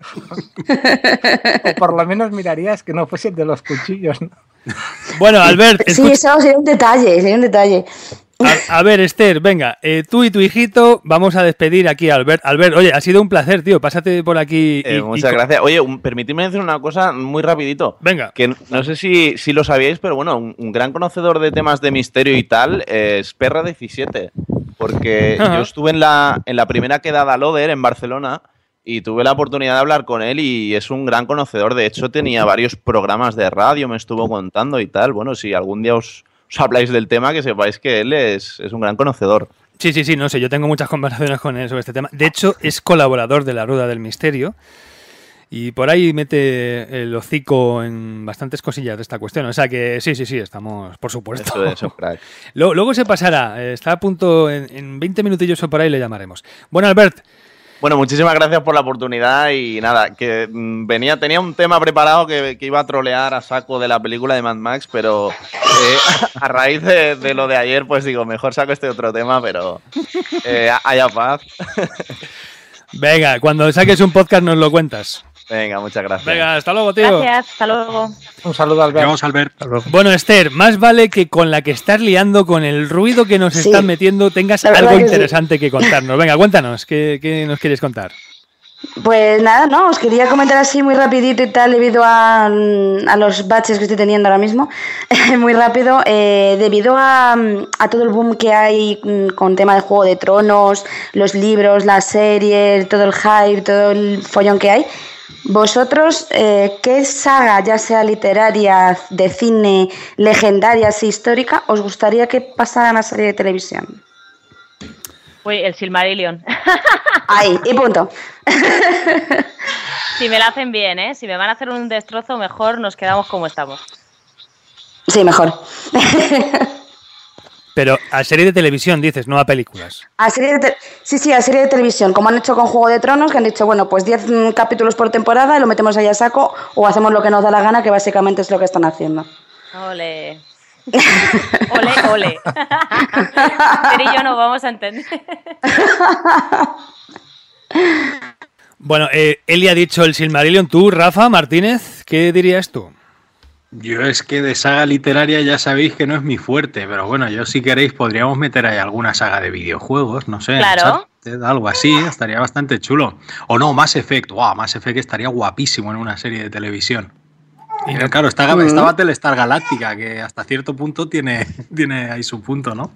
O por lo menos mirarías que no fuese el de los cuchillos, ¿no? Bueno, Albert... Sí, eso sería un detalle. A ver, Esther, venga, tú y tu hijito vamos a despedir aquí a Albert. Albert, oye, ha sido un placer, tío, pásate por aquí. Muchas gracias. Oye, permitidme decir una cosa muy rapidito. Venga. Que no sé si lo sabíais, pero bueno, un gran conocedor de temas de misterio y tal es Perra 17. Porque yo estuve en la primera quedada Loder en Barcelona y tuve la oportunidad de hablar con él y es un gran conocedor. De hecho, tenía varios programas de radio, me estuvo contando y tal. Bueno, si algún día os habláis del tema, que sepáis que él es un gran conocedor. Sí, no sé, yo tengo muchas conversaciones con él sobre este tema. De hecho, es colaborador de La Rueda del Misterio y por ahí mete el hocico en bastantes cosillas de esta cuestión. O sea que sí, estamos, por supuesto. Eso, crack. Luego se pasará, está a punto, en 20 minutillos o por ahí le llamaremos. Bueno, Albert. Bueno, muchísimas gracias por la oportunidad y nada, que tenía un tema preparado que iba a trolear a saco de la película de Mad Max, pero a raíz de lo de ayer, pues digo, mejor saco este otro tema, pero haya paz. Venga, cuando saques un podcast nos lo cuentas. Venga, muchas gracias. Venga, hasta luego, tío. Gracias, hasta luego. Un saludo, Albert. Vamos, Albert. Bueno, Esther, más vale que con la que estás liando, con el ruido que nos están metiendo, tengas La verdad algo que interesante que contarnos. Venga, cuéntanos, ¿qué nos quieres contar? Pues nada, no, os quería comentar así muy rapidito y tal, debido a los baches que estoy teniendo ahora mismo, muy rápido, debido a todo el boom que hay con tema de Juego de Tronos, los libros, las series, todo el hype, todo el follón que hay. Vosotros, ¿qué saga, ya sea literaria, de cine, legendaria, así histórica, os gustaría que pasaran a serie de televisión? Uy, el Silmarillion. Ahí, y punto. Si me la hacen bien, ¿eh? Si me van a hacer un destrozo, mejor nos quedamos como estamos. Sí, mejor. Pero a serie de televisión dices, no a películas. A serie de televisión, como han hecho con Juego de Tronos, que han dicho, bueno, pues 10 capítulos por temporada y lo metemos ahí a saco, o hacemos lo que nos da la gana, que básicamente es lo que están haciendo. Ole. Ole. Pero y yo no vamos a entender. Bueno, Eli ha dicho el Silmarillion. ¿Tú, Rafa Martínez, qué dirías tú? Yo es que de saga literaria ya sabéis que no es mi fuerte, pero bueno, yo si queréis podríamos meter ahí alguna saga de videojuegos, no sé, claro. Algo así, estaría bastante chulo. O no, Mass Effect, Mass Effect estaría guapísimo en una serie de televisión. Y claro, está Battlestar Galactica, que hasta cierto punto tiene ahí su punto, ¿no?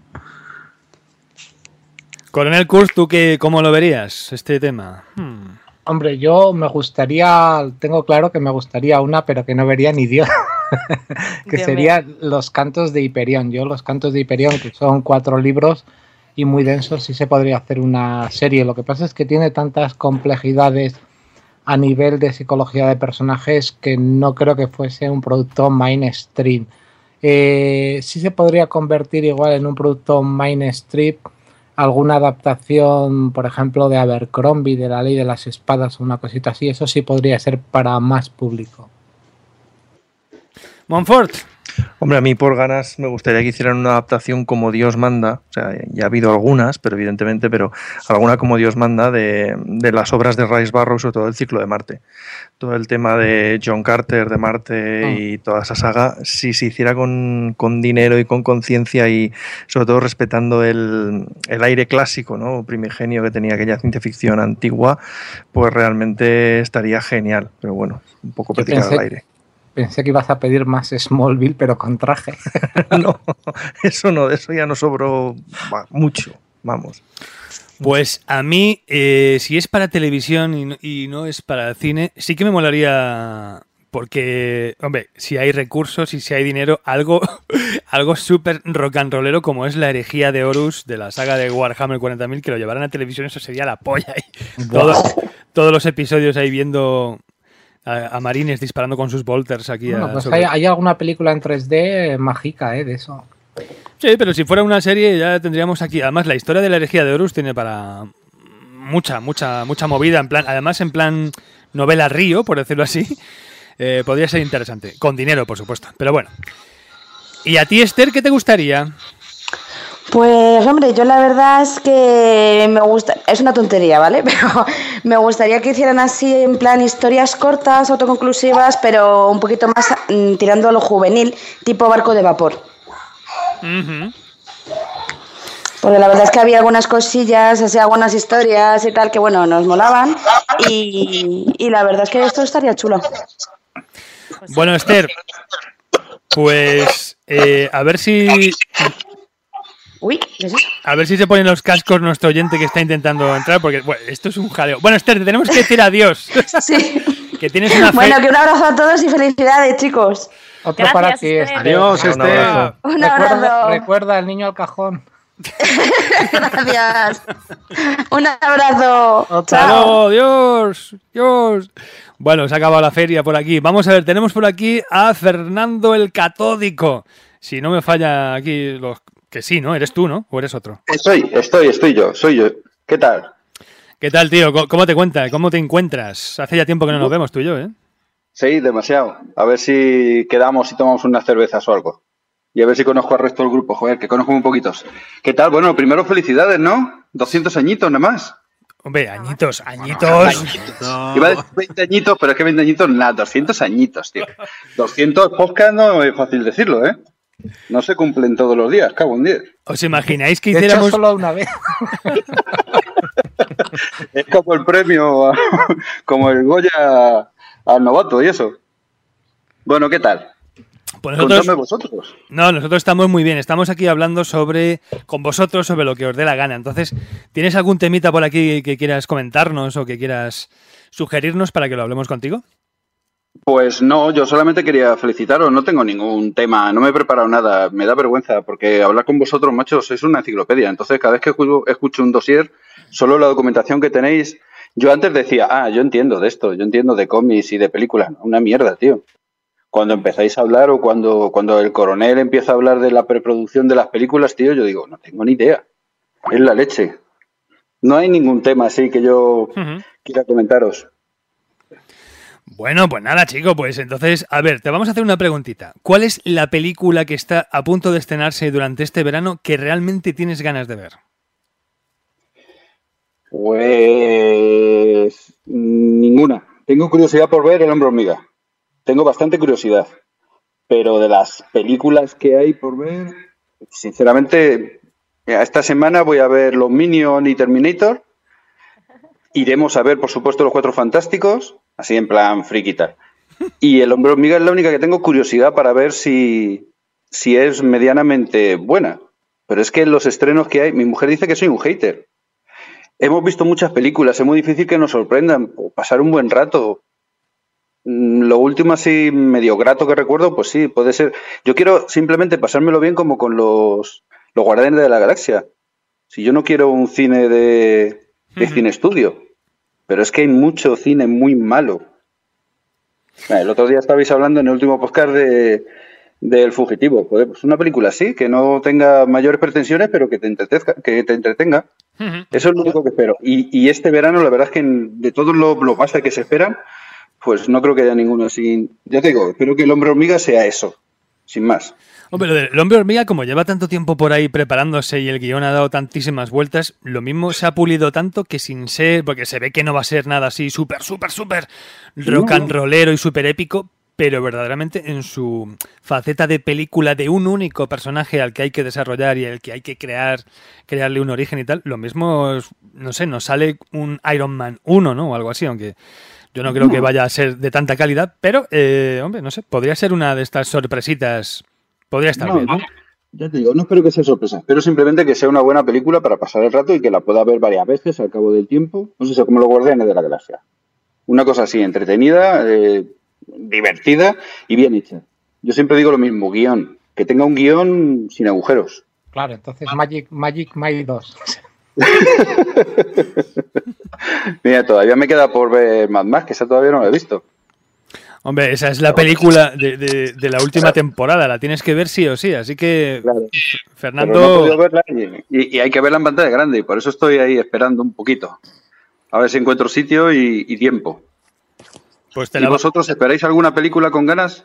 Coronel Kurz, ¿tú cómo lo verías, este tema? Hombre, tengo claro que me gustaría una, pero que no vería ni Dios. Que serían Los Cantos de Hiperión. Yo los Cantos de Hiperión, que son 4 libros y muy densos, sí se podría hacer una serie. Lo que pasa es que tiene tantas complejidades a nivel de psicología de personajes que no creo que fuese un producto mainstream. Sí se podría convertir igual en un producto mainstream alguna adaptación, por ejemplo, de Abercrombie, de La Ley de las Espadas o una cosita así. Eso sí podría ser para más público. Montfort. Hombre, a mí por ganas me gustaría que hicieran una adaptación como Dios manda. O sea, ya ha habido algunas, pero alguna como Dios manda de las obras de Rice Burroughs, sobre todo el ciclo de Marte. Todo el tema de John Carter, de Marte y toda esa saga, si se hiciera con dinero y con conciencia y sobre todo respetando el aire clásico, ¿no? Primigenio que tenía aquella ciencia ficción antigua, pues realmente estaría genial. Pero bueno, un poco pedir al aire. Pensé que ibas a pedir más Smallville, pero con traje. No, eso ya no sobró mucho, vamos. Pues a mí, si es para televisión y no es para cine, sí que me molaría, porque, hombre, si hay recursos y si hay dinero, algo súper rock and rollero como es la herejía de Horus de la saga de Warhammer 40.000, que lo llevaran a televisión, eso sería la polla. Y todos los episodios ahí viendo a marines disparando con sus bolters aquí. Bueno, pues hay alguna película en 3D mágica, de eso. Sí, pero si fuera una serie ya tendríamos aquí. Además, la historia de la herejía de Horus tiene para mucha movida, además en plan novela río, por decirlo así. Podría ser interesante. Con dinero, por supuesto. Pero bueno. ¿Y a ti, Esther, qué te gustaría? Pues, hombre, yo la verdad es que me gusta... Es una tontería, ¿vale? Pero me gustaría que hicieran así, en plan, historias cortas, autoconclusivas, pero un poquito más tirando a lo juvenil, tipo Barco de Vapor. Uh-huh. Porque la verdad es que había algunas cosillas, así, algunas historias y tal que, bueno, nos molaban. Y la verdad es que esto estaría chulo. Bueno, Esther, pues a ver si... Uy, ¿qué es eso? A ver si se ponen los cascos nuestro oyente que está intentando entrar, porque bueno, esto es un jaleo. Bueno, Esther, te tenemos que decir adiós. Sí. Que tienes una Bueno, que un abrazo a todos y felicidades, chicos. Otro Gracias, para ti, Esther. Adiós, Esther. Un abrazo. Recuerda el niño al cajón. Gracias. Un abrazo. Hasta luego, Dios. Bueno, se ha acabado la feria por aquí. Vamos a ver, tenemos por aquí a Fernando el Catódico. Si no me falla aquí los... Que sí, ¿no? Eres tú, ¿no? ¿O eres otro? Soy yo, soy yo. ¿Qué tal? ¿Qué tal, tío? ¿Cómo te cuentas? ¿Cómo te encuentras? Hace ya tiempo que no nos vemos tú y yo, ¿eh? Sí, demasiado. A ver si quedamos y tomamos unas cervezas o algo. Y a ver si conozco al resto del grupo, joder, que conozco muy poquitos. ¿Qué tal? Bueno, primero felicidades, ¿no? 200 añitos nada más. Hombre, añitos. No. Iba a decir 20 añitos, pero es que 20 añitos nada, 200 añitos, tío. 200 podcast no es fácil decirlo, ¿eh? No se cumplen todos los días, cago en 10. ¿Os imagináis que De hiciéramos... hecho, solo una vez. Es como el premio, como el Goya al novato y eso. Bueno, ¿qué tal? Pues nosotros... Contadme vosotros. No, nosotros estamos muy bien. Estamos aquí hablando con vosotros sobre lo que os dé la gana. Entonces, ¿tienes algún temita por aquí que quieras comentarnos o que quieras sugerirnos para que lo hablemos contigo? Pues no, yo solamente quería felicitaros, no tengo ningún tema, no me he preparado nada, me da vergüenza porque hablar con vosotros, macho, sois una enciclopedia, entonces cada vez que escucho un dossier, solo la documentación que tenéis, yo antes decía, yo entiendo de esto, yo entiendo de cómics y de películas, una mierda, tío. Cuando empezáis a hablar o cuando el coronel empieza a hablar de la preproducción de las películas, tío, yo digo, no tengo ni idea, es la leche. No hay ningún tema así que yo quiera comentaros. Bueno, pues nada, chico, pues entonces, a ver, te vamos a hacer una preguntita. ¿Cuál es la película que está a punto de estrenarse durante este verano que realmente tienes ganas de ver? Pues... ninguna. Tengo curiosidad por ver El Hombre Hormiga. Tengo bastante curiosidad. Pero de las películas que hay por ver, sinceramente, esta semana voy a ver Los Minions y Terminator. Iremos a ver, por supuesto, Los Cuatro Fantásticos. Así en plan friki tal. Y El Hombre Hormiga es la única que tengo curiosidad para ver si es medianamente buena. Pero es que en los estrenos que hay, mi mujer dice que soy un hater. Hemos visto muchas películas, es muy difícil que nos sorprendan o pasar un buen rato. Lo último así medio grato que recuerdo, pues sí, puede ser. Yo quiero simplemente pasármelo bien como con los Guardianes de la Galaxia. Si yo no quiero un cine de cine estudio. Pero es que hay mucho cine muy malo. El otro día estabais hablando en el último podcast del Fugitivo. Pues una película así, que no tenga mayores pretensiones, pero que te entretenga. Eso es lo único que espero. Y este verano, la verdad es que de todos los blockbusters que se esperan, pues no creo que haya ninguno así. Ya te digo, espero que El Hombre Hormiga sea eso, sin más. Hombre, El Hombre Hormiga, como lleva tanto tiempo por ahí preparándose y el guión ha dado tantísimas vueltas, lo mismo se ha pulido tanto que sin ser, porque se ve que no va a ser nada así súper rock and rollero y súper épico, pero verdaderamente en su faceta de película de un único personaje al que hay que desarrollar y al que hay que crearle un origen y tal, lo mismo, no sé, nos sale un Iron Man 1, ¿no? O algo así, aunque Yo no creo que vaya a ser de tanta calidad, pero, hombre, no sé, podría ser una de estas sorpresitas. Podría estar bien, ¿no? Ya te digo, no espero que sea sorpresa, espero simplemente que sea una buena película para pasar el rato y que la pueda ver varias veces al cabo del tiempo. No sé, como Los Guardianes de la Galaxia. Una cosa así, entretenida, divertida y bien hecha. Yo siempre digo lo mismo, guión. Que tenga un guión sin agujeros. Claro, entonces Magic Mike 2. Mira, todavía me queda por ver Mad Max, que esa todavía no la he visto. Hombre, esa es la película de la última temporada, la tienes que ver sí o sí, así que Claro. Fernando... Pero no he podido verla y hay que verla en pantalla grande y por eso estoy ahí esperando un poquito. A ver si encuentro sitio y tiempo. Pues ¿Y vosotros esperáis alguna película con ganas?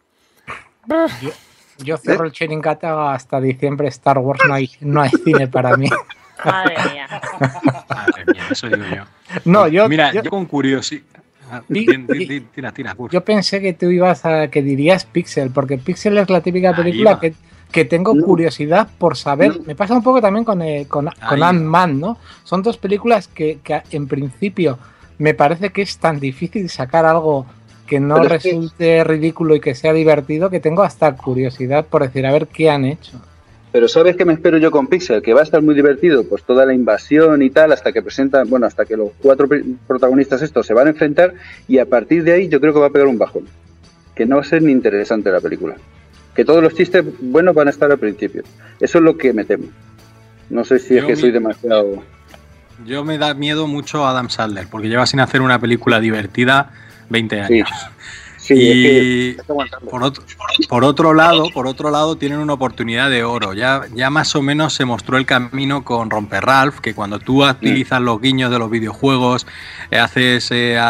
Yo cierro el chiringuito hasta diciembre. Star Wars no hay cine para mí. Madre mía. Madre mía, eso digo yo. No, yo con curiosidad. Tira, Kurt. Yo pensé que tú que dirías Pixel, porque Pixel es la típica película que tengo curiosidad por saber. Me pasa un poco también con Ant-Man, ¿no? Son dos películas que en principio me parece que es tan difícil sacar algo que no Pero resulte ridículo y que sea divertido, que tengo hasta curiosidad por decir, a ver qué han hecho. Pero ¿sabes qué me espero yo con Pixel? Que va a estar muy divertido, pues toda la invasión y tal, hasta que presentan, bueno, hasta que los 4 protagonistas estos se van a enfrentar y a partir de ahí yo creo que va a pegar un bajón. Que no va a ser ni interesante la película. Que todos los chistes buenos van a estar al principio. Eso es lo que me temo. No sé si es que soy demasiado... Yo me da miedo mucho Adam Sandler, porque lleva sin hacer una película divertida 20 años. Sí, y por otro lado tienen una oportunidad de oro. Ya más o menos se mostró el camino con Romper Ralph, que cuando tú utilizas los guiños de los videojuegos, haces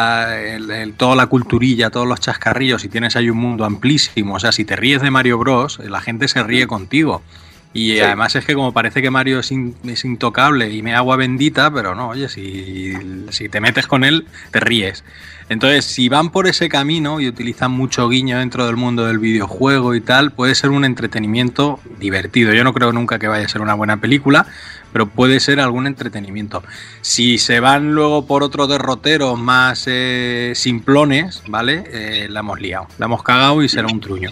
toda la culturilla, todos los chascarrillos y tienes ahí un mundo amplísimo. O sea, si te ríes de Mario Bros, la gente se ríe contigo. Y además es que como parece que Mario es intocable y me agua bendita, pero no, oye, si te metes con él, te ríes. Entonces, si van por ese camino y utilizan mucho guiño dentro del mundo del videojuego y tal, puede ser un entretenimiento divertido. Yo no creo nunca que vaya a ser una buena película, pero puede ser algún entretenimiento. Si se van luego por otros derroteros más simplones, ¿vale? La hemos liado, la hemos cagado y será un truño.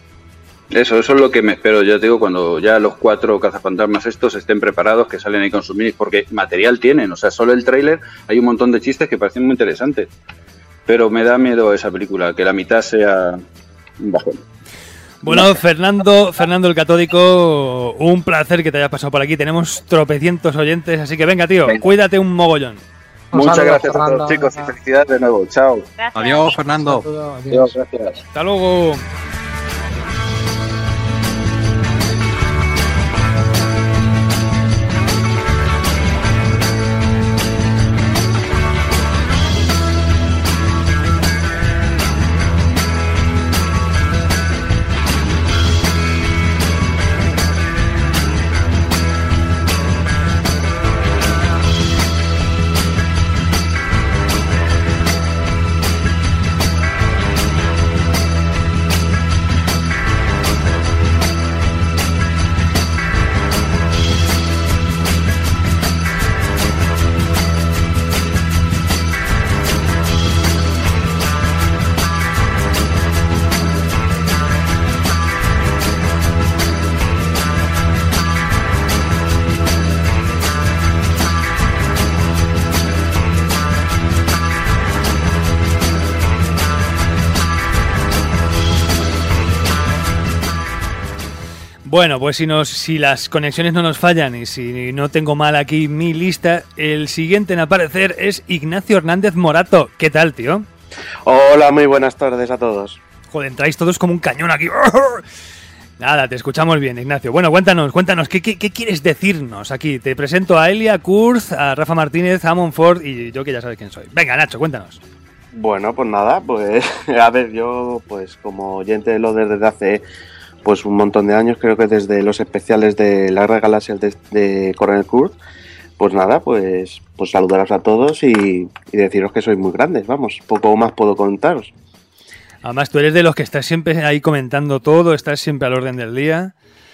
Eso es lo que me espero, ya te digo, cuando ya los 4 cazafantasmas estos estén preparados, que salen ahí con sus minis, porque material tienen, o sea, solo el tráiler hay un montón de chistes que parecen muy interesantes. Pero me da miedo esa película, que la mitad sea un bajón. Bueno, Fernando el Catódico, un placer que te hayas pasado por aquí. Tenemos tropecientos oyentes, así que venga, tío, cuídate un mogollón. Muchas gracias a todos, chicos, y felicidades de nuevo. Chao. Gracias. Adiós, Fernando. Adiós, gracias. Hasta luego. Bueno, pues si las conexiones no nos fallan y si no tengo mal aquí mi lista, el siguiente en aparecer es Ignacio Hernández Morato. ¿Qué tal, tío? Hola, muy buenas tardes a todos. Joder, entráis todos como un cañón aquí. Nada, te escuchamos bien, Ignacio. Bueno, cuéntanos, ¿qué quieres decirnos aquí? Te presento a Elia Kurz, a Rafa Martínez, a Monfort y yo que ya sabes quién soy. Venga, Nacho, cuéntanos. Bueno, pues nada, pues a ver, yo pues como oyente de Loader desde hace pues un montón de años, creo que desde los especiales de la Guerra Galaxias de Coronel Kurz, pues nada, pues saludaros a todos y deciros que sois muy grandes, vamos, poco más puedo contaros. Además, tú eres de los que estás siempre ahí comentando todo, estás siempre al orden del día.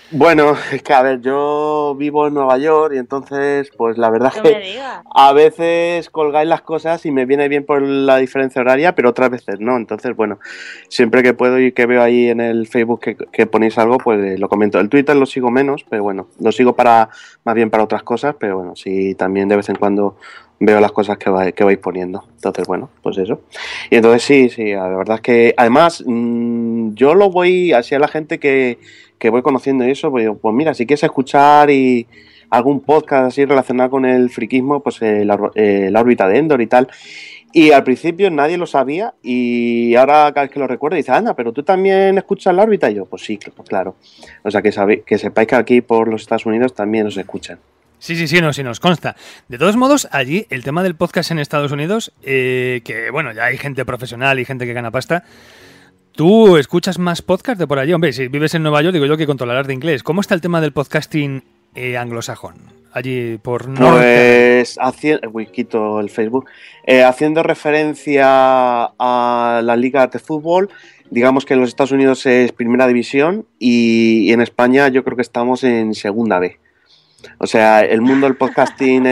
Bueno, es que a ver, yo vivo en Nueva York y entonces, pues la verdad No que me digas. a veces colgáis las cosas y me viene bien por la diferencia horaria, pero otras veces no. Entonces, bueno, siempre que puedo y que veo ahí en el Facebook que ponéis algo, pues lo comento. El Twitter lo sigo menos, pero bueno, lo sigo más bien para otras cosas, pero bueno, sí, también de vez en cuando veo las cosas que vais poniendo. Entonces, bueno, pues eso. Y entonces sí, la verdad es que además yo lo voy así a la gente que voy conociendo y eso, pues mira, si quieres escuchar y algún podcast así relacionado con el friquismo, pues la órbita de Endor y tal. Y al principio nadie lo sabía y ahora cada vez que lo recuerdo dice, Ana, pero tú también escuchas la órbita. Y yo, pues sí, pues claro. O sea, que sepáis que aquí por los Estados Unidos también os escuchan. Sí, nos consta. De todos modos, allí el tema del podcast en Estados Unidos, que bueno, ya hay gente profesional y gente que gana pasta. ¿Tú escuchas más podcast de por allí? Hombre, si vives en Nueva York, digo yo que controlarás de inglés. ¿Cómo está el tema del podcasting anglosajón? Allí por Pues, quito el Facebook. Haciendo referencia a la Liga de Fútbol, digamos que en los Estados Unidos es Primera División y en España yo creo que estamos en Segunda B. O sea, el mundo del podcasting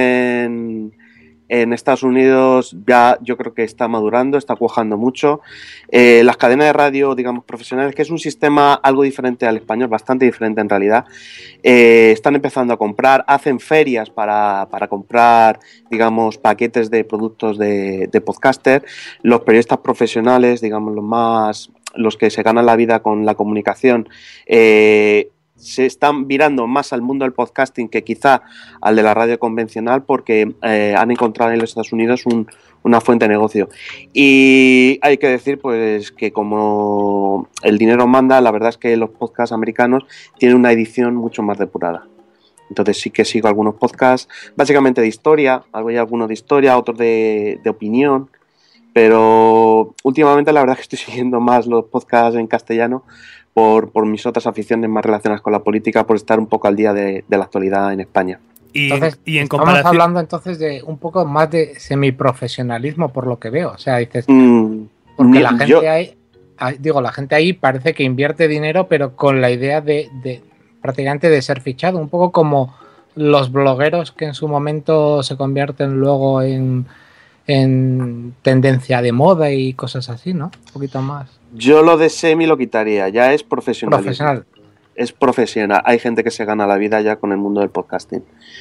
en Estados Unidos ya yo creo que está madurando, está cuajando mucho. Las cadenas de radio, digamos, profesionales, que es un sistema algo diferente al español, bastante diferente en realidad, están empezando a comprar, hacen ferias para comprar, digamos, paquetes de productos de podcaster. Los periodistas profesionales, digamos, los que se ganan la vida con la comunicación, se están virando más al mundo del podcasting que quizá al de la radio convencional porque han encontrado en los Estados Unidos una fuente de negocio. Y hay que decir pues que como el dinero manda, la verdad es que los podcasts americanos tienen una edición mucho más depurada. Entonces sí que sigo algunos podcasts, básicamente de historia, hay algunos de historia, otros de opinión, pero últimamente la verdad es que estoy siguiendo más los podcasts en castellano por mis otras aficiones más relacionadas con la política, por estar un poco al día de la actualidad en España. Entonces, estamos hablando entonces de un poco más de semiprofesionalismo por lo que veo. O sea, dices, porque la gente ahí parece que invierte dinero, pero con la idea de prácticamente de ser fichado, un poco como los blogueros que en su momento se convierten luego en tendencia de moda y cosas así, ¿no? Un poquito más. Yo lo de semi lo quitaría, ya es profesional. Es profesional. Hay gente que se gana la vida ya con el mundo del podcasting.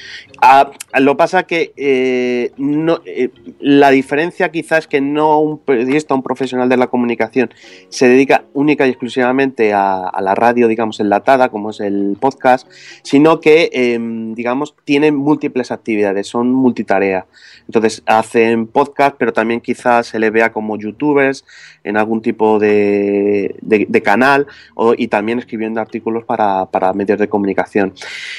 Lo pasa que la diferencia quizás es que no un periodista, un profesional de la comunicación se dedica única y exclusivamente a la radio, digamos, enlatada, como es el podcast, sino que, digamos, tienen múltiples actividades, son multitarea. Entonces hacen podcast, pero también quizás se les vea como youtubers en algún tipo de canal y también escribiendo artículos para medios de comunicación.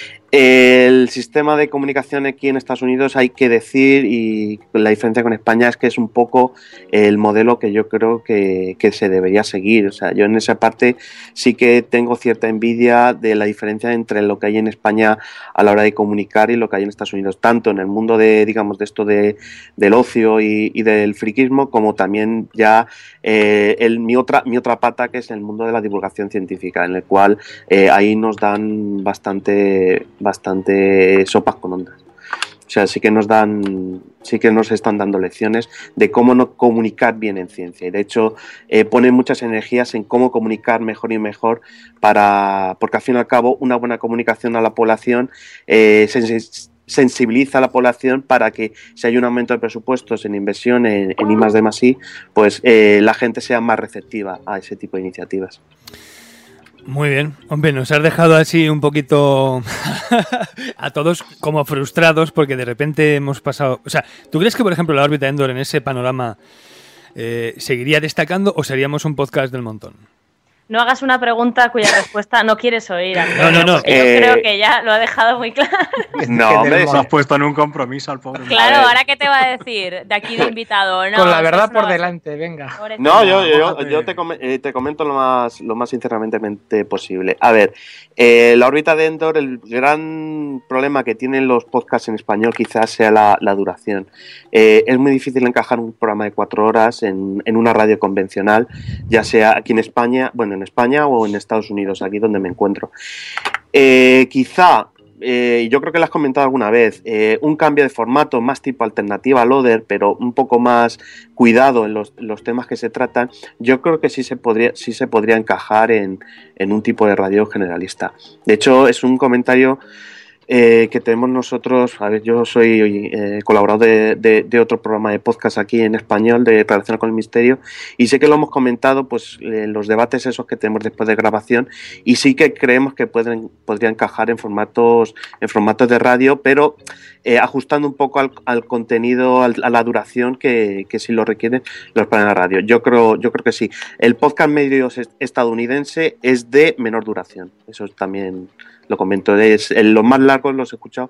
El sistema de comunicación aquí en Estados Unidos, hay que decir, y la diferencia con España es que es un poco el modelo que yo creo que se debería seguir. O sea, yo en esa parte sí que tengo cierta envidia de la diferencia entre lo que hay en España a la hora de comunicar y lo que hay en Estados Unidos, tanto en el mundo digamos, de esto del ocio y del friquismo, como también ya mi otra pata, que es el mundo de la divulgación científica, en el cual ahí nos dan bastante sopas con ondas. O sea, sí que nos están dando lecciones de cómo no comunicar bien en ciencia. Y de hecho, ponen muchas energías en cómo comunicar mejor y mejor porque al fin y al cabo una buena comunicación a la población sensibiliza a la población para que si hay un aumento de presupuestos en inversión en I+D+I, pues la gente sea más receptiva a ese tipo de iniciativas. Muy bien. Hombre, nos has dejado así un poquito a todos como frustrados porque de repente hemos pasado... O sea, ¿tú crees que, por ejemplo, la órbita Endor en ese panorama seguiría destacando o seríamos un podcast del montón? No hagas una pregunta cuya respuesta no quieres oír, Antonio. No. Yo creo que ya lo ha dejado muy claro. No, hombre, se has puesto en un compromiso al pobre. Claro, ¿ahora qué te va a decir de aquí de invitado? No, con la verdad por delante, venga. No, yo te comento lo más sinceramente posible. A ver, la órbita de Endor, el gran problema que tienen los podcasts en español quizás sea la duración. Es muy difícil encajar un programa de 4 horas en una radio convencional, ya sea aquí en España o en Estados Unidos, aquí donde me encuentro. Quizá, yo creo que lo has comentado alguna vez, un cambio de formato más tipo alternativa a Loader, pero un poco más cuidado en los temas que se tratan, yo creo que sí se podría encajar en un tipo de radio generalista. De hecho, es un comentario que tenemos nosotros. A ver, yo soy colaborador de otro programa de podcast aquí en español de Relacionado con el Misterio, y sé que lo hemos comentado pues en los debates esos que tenemos después de grabación, y sí que creemos que podría encajar en formatos de radio, pero ajustando un poco al contenido, a la duración que si lo requieren los programas de radio. Yo creo que sí. El podcast medio estadounidense es de menor duración, eso también lo comento. Los más largos los he escuchado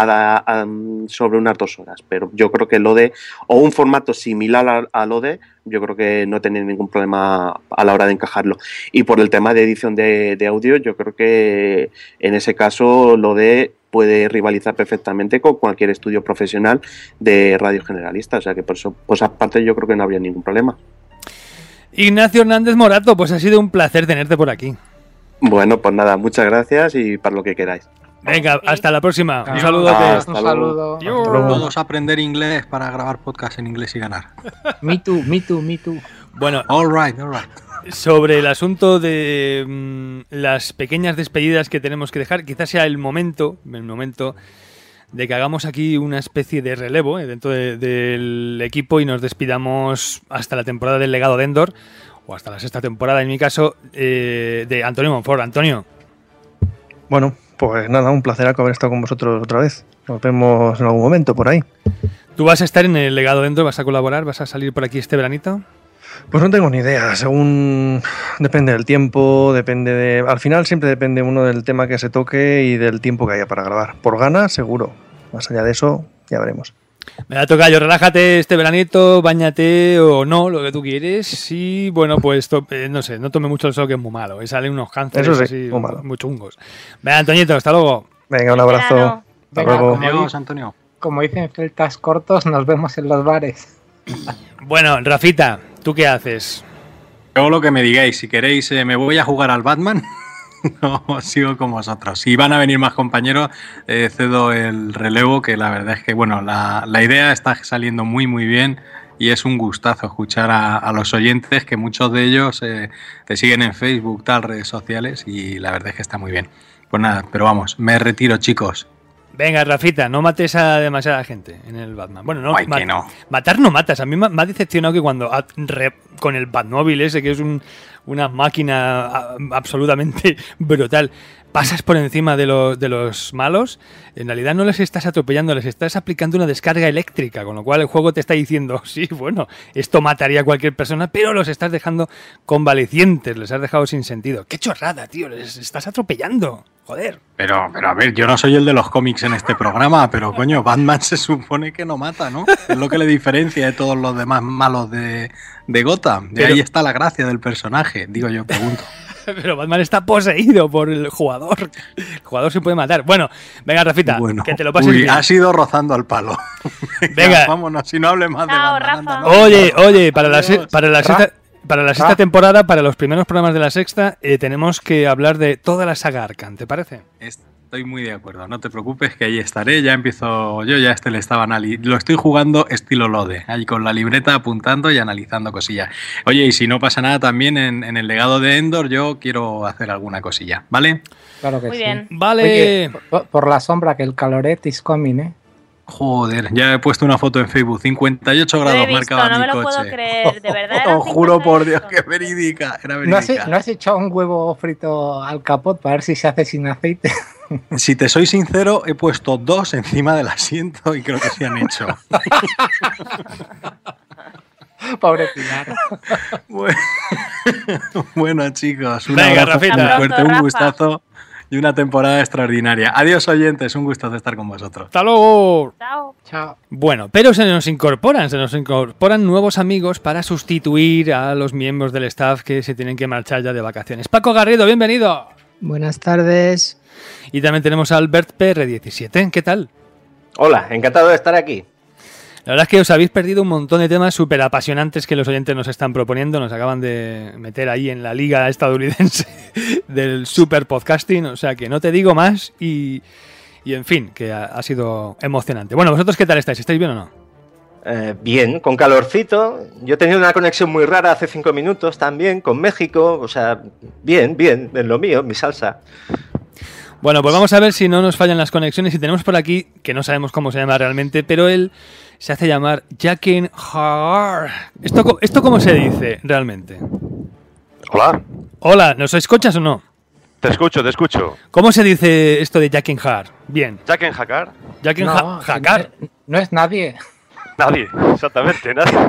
sobre unas 2 horas, pero yo creo que o un formato similar al ODE, yo creo que no tiene ningún problema a la hora de encajarlo. Y por el tema de edición de audio, yo creo que en ese caso el ODE puede rivalizar perfectamente con cualquier estudio profesional de radio generalista, o sea que por eso, pues aparte, yo creo que no habría ningún problema. Ignacio Hernández Morato, pues ha sido un placer tenerte por aquí. Bueno, pues nada, muchas gracias y para lo que queráis. Venga, hasta la próxima. Un saludo. Un saludo. Todos aprender inglés para grabar podcast en inglés y ganar. Me too. Bueno, all right. Sobre el asunto de las pequeñas despedidas que tenemos que dejar, quizás sea el momento de que hagamos aquí una especie de relevo dentro del equipo y nos despidamos hasta la temporada del legado de Endor, o hasta la 6ª temporada, en mi caso, de Antonio Monfort. Antonio. Bueno, pues nada, un placer haber estado con vosotros otra vez. Nos vemos en algún momento por ahí. ¿Tú vas a estar en el legado de Endor? ¿Vas a colaborar? ¿Vas a salir por aquí este veranito? Pues no tengo ni idea, según depende del tiempo, al final siempre depende uno del tema que se toque y del tiempo que haya para grabar. Por ganas, seguro. Más allá de eso, ya veremos. Me da tocayo, relájate este veranito, báñate o no, lo que tú quieres. Sí, bueno, pues no sé, no tome mucho el sol, que es muy malo. Salen unos cánceres eso sí, así, muy malo. muy chungos. Venga, Antoñito, hasta luego. Venga, un abrazo. Hasta luego. Adiós, Antonio. Como dicen celtas cortos, nos vemos en los bares. Bueno, Rafita, ¿tú qué haces? Yo lo que me digáis, si queréis me voy a jugar al Batman, no sigo con vosotros. Si van a venir más compañeros, cedo el relevo, que la verdad es que bueno, la idea está saliendo muy muy bien y es un gustazo escuchar a los oyentes, que muchos de ellos te siguen en Facebook, redes sociales, y la verdad es que está muy bien. Pues nada, pero vamos, me retiro, chicos. Venga, Rafita, no mates a demasiada gente en el Batman. Bueno, no, que no. Matar no matas. A mí me ha decepcionado que cuando con el Batmóvil ese, que es una máquina absolutamente brutal, pasas por encima de los malos, en realidad no les estás atropellando, les estás aplicando una descarga eléctrica, con lo cual el juego te está diciendo, sí, bueno, esto mataría a cualquier persona, pero los estás dejando convalecientes, les has dejado sin sentido. ¡Qué chorrada, tío! Les estás atropellando. Joder. Pero a ver, yo no soy el de los cómics en este programa, pero coño, Batman se supone que no mata, ¿no? Es lo que le diferencia de todos los demás malos de Gotham. De ahí está la gracia del personaje, digo yo, pregunto. Pero Batman está poseído por el jugador. El jugador se puede matar. Bueno, venga, Rafita, que te lo pases bien. Has ido rozando al palo. Venga. Vámonos, si no hable más de Batman. Rafa. Oye, para la 6ª temporada, para los primeros programas de la 6ª, tenemos que hablar de toda la saga Arkham, ¿te parece? Estoy muy de acuerdo, no te preocupes, que ahí estaré, ya empiezo yo, ya lo estoy jugando estilo Lode, ahí con la libreta apuntando y analizando cosillas. Oye, y si no pasa nada también en el legado de Endor, yo quiero hacer alguna cosilla, ¿vale? Claro que muy sí. bien. Vale. Oye, por la sombra, que el caloret is coming, ¿eh? Joder, ya he puesto una foto en Facebook, 58 grados marcaba mi coche. No me lo puedo creer, de verdad. Os juro por Dios que verídica, era verídica. ¿No has echado un huevo frito al capot para ver si se hace sin aceite? Si te soy sincero, he puesto 2 encima del asiento y creo que se han hecho. Pobre Pilar. Bueno, chicos, un Venga, abrazo Rafita. muy fuerte, Rafa. un gustazo y una temporada extraordinaria. Adiós, oyentes, un gusto de estar con vosotros. ¡Hasta luego! Chao. Bueno, pero se nos incorporan nuevos amigos para sustituir a los miembros del staff que se tienen que marchar ya de vacaciones. Paco Garrido, bienvenido. Buenas tardes. Y también tenemos a Albert PR17. ¿Qué tal? Hola, encantado de estar aquí. La verdad es que os habéis perdido un montón de temas súper apasionantes que los oyentes nos están proponiendo. Nos acaban de meter ahí en la liga estadounidense del super podcasting. O sea que no te digo más y en fin, que ha sido emocionante. Bueno, ¿vosotros qué tal estáis? ¿Estáis bien o no? Bien, con calorcito. Yo he tenido una conexión muy rara hace 5 minutos también con México. O sea, bien, en lo mío, mi salsa. Bueno, pues vamos a ver si no nos fallan las conexiones. Y tenemos por aquí, que no sabemos cómo se llama realmente, pero él se hace llamar Jackin Har. ¿Esto cómo se dice realmente? Hola. Hola, ¿nos escuchas o no? Te escucho. ¿Cómo se dice esto de Jackin Har? Bien. ¿Jackin Hakar? Jackin Hakar. No es nadie. Nadie, exactamente, nadie.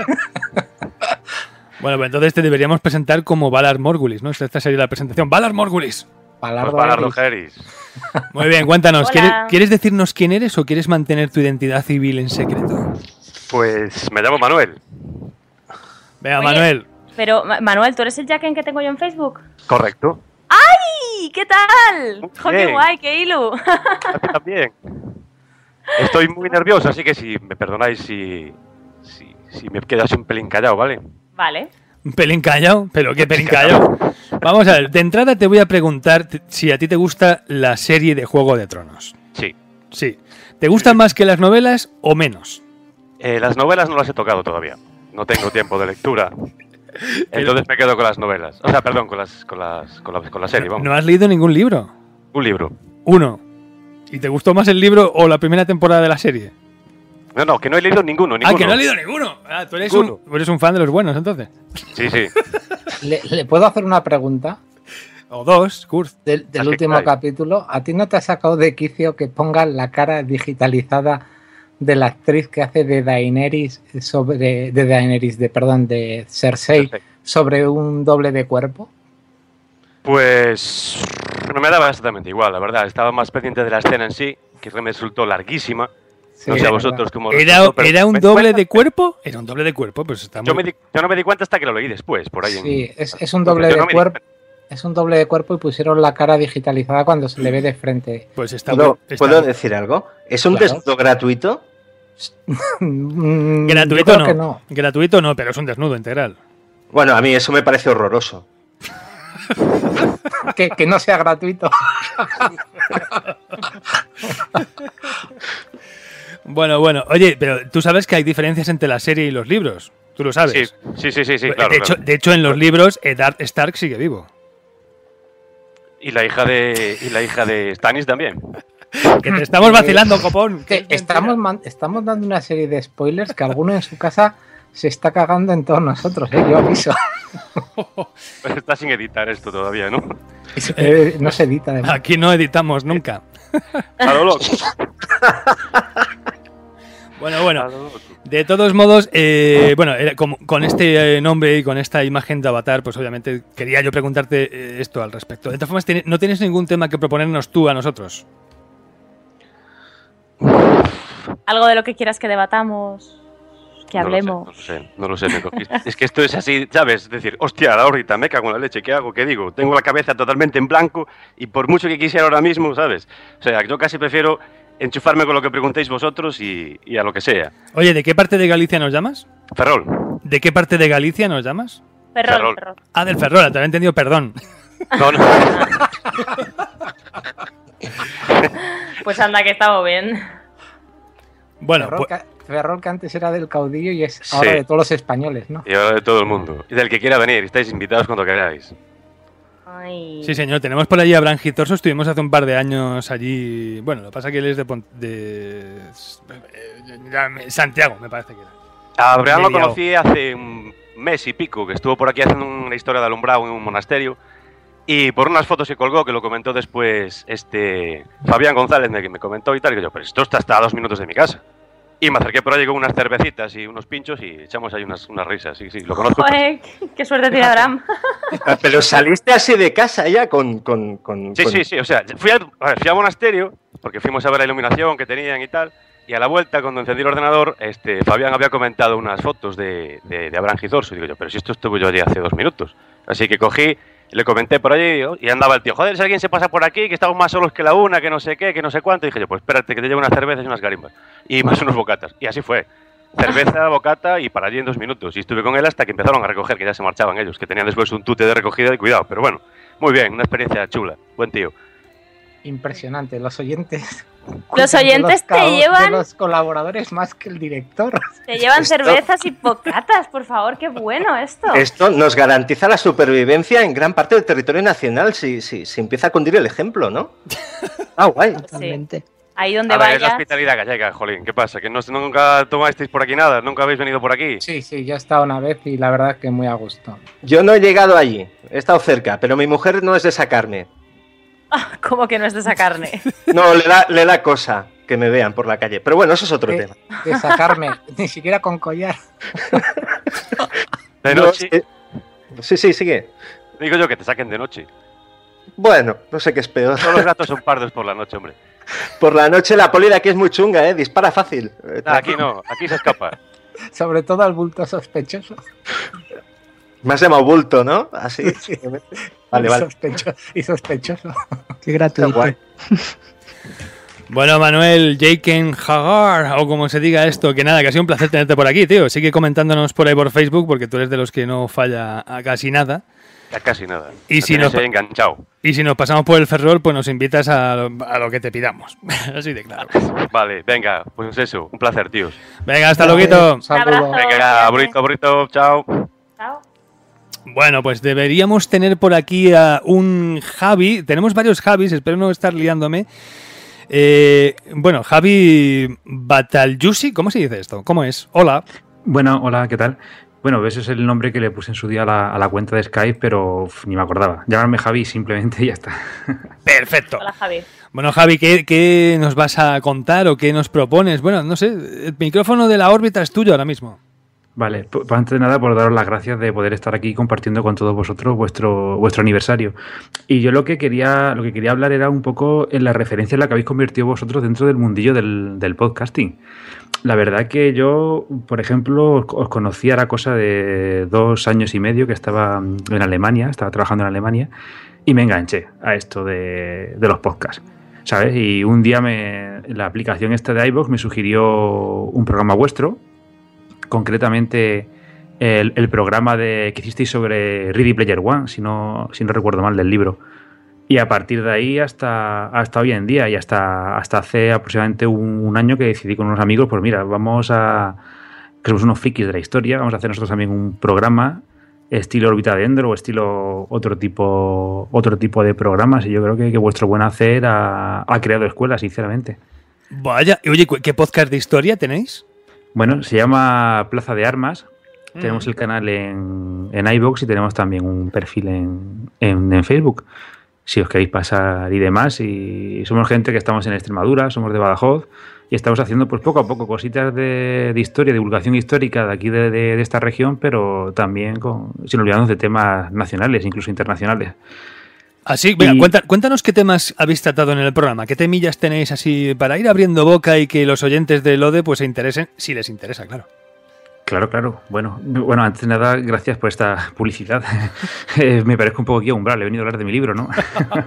Bueno, pues entonces te deberíamos presentar como Valar Morghulis, ¿no? Esta sería la presentación. ¡Valar Morghulis! Valardo Harris. Muy bien, cuéntanos. Hola. ¿Quieres decirnos quién eres o quieres mantener tu identidad civil en secreto? Pues me llamo Manuel. Venga, Oye, Manuel. Pero, Manuel, ¿tú eres el Jaquen que tengo yo en Facebook? Correcto. ¡Ay! ¿Qué tal? ¡Jo, qué bien. guay! ¡Qué ilu! A ti también. Estoy muy nervioso, así que si me perdonáis si me quedo así un pelín callado, ¿vale? Vale. ¿Un pelín callado? ¿Pero qué pelín callado? Vamos a ver, de entrada te voy a preguntar si a ti te gusta la serie de Juego de Tronos. Sí. Sí. ¿Te gustan más que las novelas o menos? Las novelas no las he tocado todavía. No tengo tiempo de lectura. Entonces me quedo con las novelas. O sea, perdón, con la serie, vamos. ¿No has leído ningún libro? Un libro. Uno. ¿Y te gustó más el libro o la primera temporada de la serie? No, que no he leído ninguno. Ah, que no has leído ninguno. Ah, tú eres un fan de los buenos, entonces. Sí. ¿Le puedo hacer una pregunta? O dos, Kurt. Del último capítulo. ¿A ti no te ha sacado de quicio que pongan la cara digitalizada de la actriz que hace de Daenerys de Cersei sobre un doble de cuerpo? Pues no me daba exactamente igual, la verdad. Estaba más pendiente de la escena en sí, que me resultó larguísima. Sí, no sé a vosotros cómo ¿Era un doble de cuerpo? Era un doble de cuerpo, pues está muy... Yo no me di cuenta hasta que lo leí después, por ahí. Sí, es un doble de cuerpo. Es un doble de cuerpo y pusieron la cara digitalizada cuando se le ve de frente. Pues está ¿Puedo decir algo? ¿Es un desnudo gratuito? Gratuito no. No. Gratuito no, pero es un desnudo integral. Bueno, a mí eso me parece horroroso. que no sea gratuito. Bueno. Oye, pero tú sabes que hay diferencias entre la serie y los libros. Tú lo sabes. Sí, claro. De hecho, en los libros, Eddard Stark sigue vivo. Y la hija de Stannis también. Que te estamos vacilando, copón. Estamos dando una serie de spoilers que alguno en su casa se está cagando en todos nosotros, yo aviso. Pero está sin editar esto todavía, ¿no? No se edita, además. Aquí no editamos nunca. A lo loco. Bueno. De todos modos, con este nombre y con esta imagen de Avatar, pues obviamente quería yo preguntarte esto al respecto. De todas formas, ¿no tienes ningún tema que proponernos tú a nosotros? Algo de lo que quieras que debatamos, que hablemos. No lo sé, me cogiste. Es que esto es así, ¿sabes? Es decir, hostia, la órbita, me cago en la leche, ¿qué hago? ¿Qué digo? Tengo la cabeza totalmente en blanco y por mucho que quisiera ahora mismo, ¿sabes? O sea, yo casi prefiero enchufarme con lo que preguntéis vosotros y a lo que sea. Oye, ¿de qué parte de Galicia nos llamas? Ferrol. ¿De qué parte de Galicia nos llamas? Ferrol. Ah, del Ferrol, te había entendido, perdón. No. Pues anda, que estamos bien. Bueno, Ferrol que antes era del caudillo y es ahora de todos los españoles, ¿no? Y ahora de todo el mundo. Y del que quiera venir, estáis invitados cuando queráis. Ay. Sí, señor, tenemos por allí a Brangitorso, estuvimos hace un par de años allí. Bueno, lo que pasa es que él es de Santiago, me parece que era. A Abraham lo conocí hace un mes y pico, que estuvo por aquí haciendo una historia de alumbrado en un monasterio. Y por unas fotos que colgó, que lo comentó después Fabián González, que me comentó y tal, y yo, pero esto está hasta a 2 minutos de mi casa. Y me acerqué por allí con unas cervecitas y unos pinchos y echamos ahí unas risas. Sí, lo conozco. Joder, qué suerte tiene Abraham. Pero saliste así de casa ya con... Sí, o sea, fui al monasterio, porque fuimos a ver la iluminación que tenían y tal, y a la vuelta, cuando encendí el ordenador, Fabián había comentado unas fotos de Abraham Gizorso, y digo yo, pero si esto estuve yo allí hace 2 minutos. Así que cogí, le comenté por allí y andaba el tío, joder, si alguien se pasa por aquí, que estamos más solos que la una, que no sé qué, que no sé cuánto. Y dije yo, pues espérate, que te llevo unas cervezas y unas garimbas. Y más unos bocatas. Y así fue. cerveza, bocata y para allí en 2 minutos. Y estuve con él hasta que empezaron a recoger, que ya se marchaban ellos, que tenían después un tute de recogida de cuidado. Pero bueno, muy bien, una experiencia chula. Buen tío. Impresionante, los oyentes. Los oyentes te llevan... De los colaboradores más que el director. Te llevan cervezas y bocatas, por favor, qué bueno esto. Esto nos garantiza la supervivencia en gran parte del territorio nacional si empieza a cundir el ejemplo, ¿no? Ah, guay. Totalmente. Sí. Ahí donde a ver, vayas... es la hospitalidad gallega, jolín. ¿Qué pasa? ¿Que nunca tomasteis por aquí nada? ¿Nunca habéis venido por aquí? Sí, yo he estado una vez y la verdad que muy a gusto. Yo no he llegado allí, he estado cerca, pero mi mujer no es de sacarme. ¿Cómo que no es de esa carne? No, le da cosa que me vean por la calle. Pero bueno, eso es otro tema. De sacarme, ni siquiera con collar. De noche. Sí, sigue. Digo yo que te saquen de noche. Bueno, no sé qué es peor. Todos los gatos son pardos por la noche, hombre. Por la noche la poli de aquí es muy chunga, dispara fácil. Aquí no, aquí se escapa. Sobre todo al bulto sospechoso. Me has llamado bulto, ¿no? Así. Sí. Vale. Sospechoso. Qué gratuito. Bueno, Manuel, Jaken Hagar, o como se diga esto, que nada, que ha sido un placer tenerte por aquí, tío. Sigue comentándonos por ahí por Facebook, porque tú eres de los que no falla a casi nada. A casi nada. Y si nos enganchado. Y si nos pasamos por el Ferrol, pues nos invitas a lo que te pidamos. Así de claro. Vale, venga, pues eso, un placer, tíos. Venga, hasta luego. Venga, abrito, chao. Chao. Bueno, pues deberíamos tener por aquí a un Javi. Tenemos varios Javis, espero no estar liándome. Bueno, Javi Batalyusi, ¿cómo se dice esto? ¿Cómo es? Hola. Bueno, hola, ¿qué tal? Bueno, ese es el nombre que le puse en su día a la cuenta de Skype, pero ni me acordaba. Llamarme Javi simplemente y ya está. Perfecto. Hola, Javi. Bueno, Javi, ¿qué nos vas a contar o qué nos propones? Bueno, no sé, el micrófono de la órbita es tuyo ahora mismo. Vale, pues antes de nada por daros las gracias de poder estar aquí compartiendo con todos vosotros vuestro aniversario. Y yo lo que quería hablar era un poco en la referencia en la que habéis convertido vosotros dentro del mundillo del podcasting. La verdad que yo, por ejemplo, os conocí a la cosa de 2 años y medio que estaba en Alemania, estaba trabajando en Alemania y me enganché a esto de los podcasts, ¿sabes? Y un día la aplicación esta de iVoox me sugirió un programa vuestro, concretamente el programa que hicisteis sobre Ready Player One, si no recuerdo mal, del libro. Y a partir de ahí hasta hoy en día y hasta hace aproximadamente un año que decidí con unos amigos, pues mira, que somos unos frikis de la historia, vamos a hacer nosotros también un programa estilo Órbita de Endor o estilo otro tipo de programas, y yo creo que vuestro buen hacer ha creado escuela, sinceramente. Vaya, oye, ¿qué podcast de historia tenéis? Bueno, se llama Plaza de Armas. Tenemos el canal en iVoox y tenemos también un perfil en Facebook, si os queréis pasar y demás. Y somos gente que estamos en Extremadura, somos de Badajoz y estamos haciendo pues poco a poco cositas de historia, divulgación histórica de aquí de esta región, pero también sin olvidarnos de temas nacionales, incluso internacionales. Así, venga, cuéntanos qué temas habéis tratado en el programa, qué temillas tenéis así para ir abriendo boca y que los oyentes de LODE pues se interesen, si les interesa, claro. Claro. Bueno, antes de nada, gracias por esta publicidad. Me parezco un poco aquí a Umbral, he venido a hablar de mi libro, ¿no?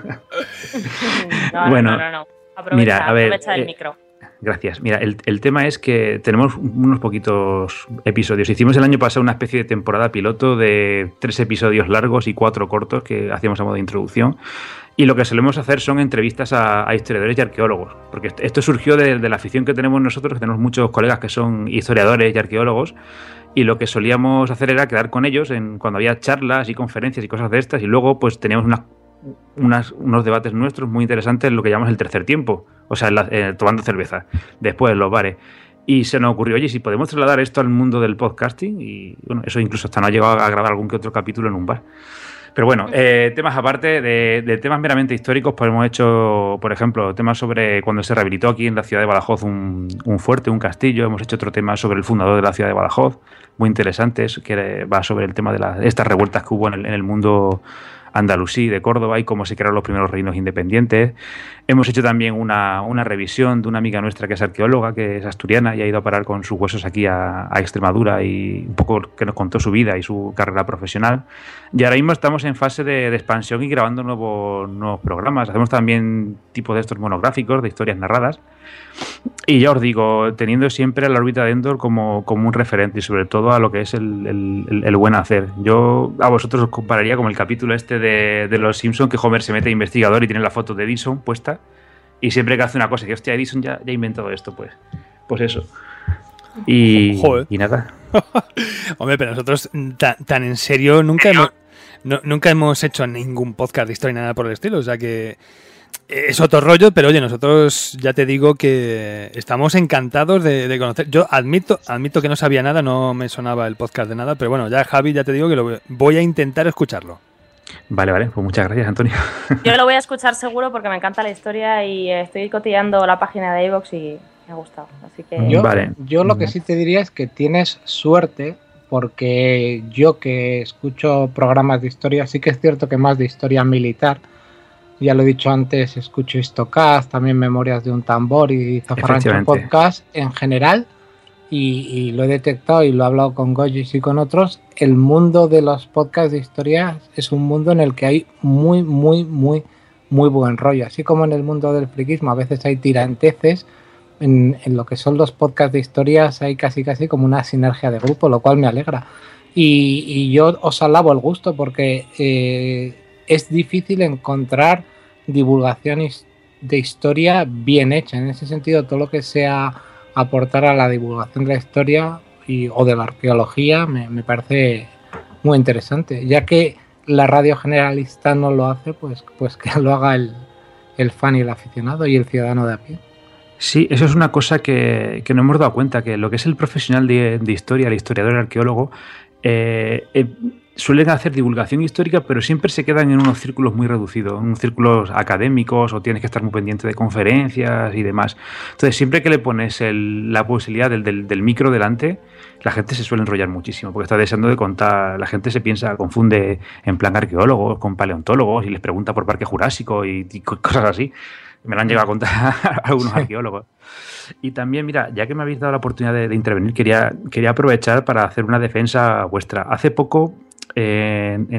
No. Aprovecha el micro. Gracias. Mira, el tema es que tenemos unos poquitos episodios. Hicimos el año pasado una especie de temporada piloto de 3 episodios largos y 4 cortos que hacíamos a modo de introducción. Y lo que solemos hacer son entrevistas a historiadores y arqueólogos. Porque esto surgió de la afición que tenemos nosotros, que tenemos muchos colegas que son historiadores y arqueólogos. Y lo que solíamos hacer era quedar con ellos cuando había charlas y conferencias y cosas de estas. Y luego pues teníamos unos debates nuestros muy interesantes en lo que llamamos el tercer tiempo, o sea, tomando cerveza, después en los bares. Y se nos ocurrió, oye, si podemos trasladar esto al mundo del podcasting, y bueno, eso incluso hasta no ha llegado a grabar algún que otro capítulo en un bar. Pero bueno, temas aparte de temas meramente históricos, pues hemos hecho, por ejemplo, temas sobre cuando se rehabilitó aquí en la ciudad de Badajoz un fuerte, un castillo. Hemos hecho otro tema sobre el fundador de la ciudad de Badajoz, muy interesantes, que va sobre el tema de estas revueltas que hubo en el mundo andalusí de Córdoba y cómo se crearon los primeros reinos independientes. Hemos hecho también una revisión de una amiga nuestra que es arqueóloga, que es asturiana y ha ido a parar con sus huesos aquí a Extremadura, y un poco que nos contó su vida y su carrera profesional. Y ahora mismo estamos en fase de expansión y grabando nuevos programas. Hacemos también tipo de estos monográficos de historias narradas. Y ya os digo, teniendo siempre a la órbita de Endor como un referente y sobre todo a lo que es el buen hacer. Yo a vosotros os compararía como el capítulo este de Los Simpsons, que Homer se mete de investigador y tiene la foto de Edison puesta, y siempre que hace una cosa que, hostia, Edison ya ha inventado esto, pues eso. Y nada. Hombre, pero nosotros tan en serio nunca hemos hecho ningún podcast de historia ni nada por el estilo, o sea que es otro rollo, pero oye, nosotros ya te digo que estamos encantados de conocer. Yo admito que no sabía nada, no me sonaba el podcast de nada, pero bueno, ya Javi, ya te digo que voy a intentar escucharlo. Vale, pues muchas gracias, Antonio. Yo lo voy a escuchar seguro porque me encanta la historia y estoy cotillando la página de iVoox y me ha gustado. Así que yo lo que sí te diría es que tienes suerte, porque yo que escucho programas de historia, sí que es cierto que más de historia militar. Ya lo he dicho antes, escucho Histocast, también Memorias de un Tambor y Zafarrancho Podcast en general, y lo he detectado y lo he hablado con Gojis y con otros. El mundo de los podcasts de historia es un mundo en el que hay muy buen rollo, así como en el mundo del friquismo a veces hay tiranteces. En lo que son los podcasts de historias hay casi como una sinergia de grupo, lo cual me alegra, y yo os alabo el gusto porque es difícil encontrar divulgación de historia bien hecha. En ese sentido, todo lo que sea aportar a la divulgación de la historia o de la arqueología me parece muy interesante. Ya que la radio generalista no lo hace, pues que lo haga el fan y el aficionado y el ciudadano de a pie. Sí, eso es una cosa que no hemos dado cuenta, que lo que es el profesional de historia, el historiador, el arqueólogo, suelen hacer divulgación histórica, pero siempre se quedan en unos círculos muy reducidos, en unos círculos académicos, o tienes que estar muy pendiente de conferencias y demás. Entonces, siempre que le pones la posibilidad del micro delante, la gente se suele enrollar muchísimo, porque está deseando de contar. La gente confunde en plan arqueólogos con paleontólogos y les pregunta por Parque Jurásico y cosas así. Me lo han llegado a contar algunos arqueólogos. Y también, mira, ya que me habéis dado la oportunidad de intervenir, quería aprovechar para hacer una defensa vuestra. Hace poco, en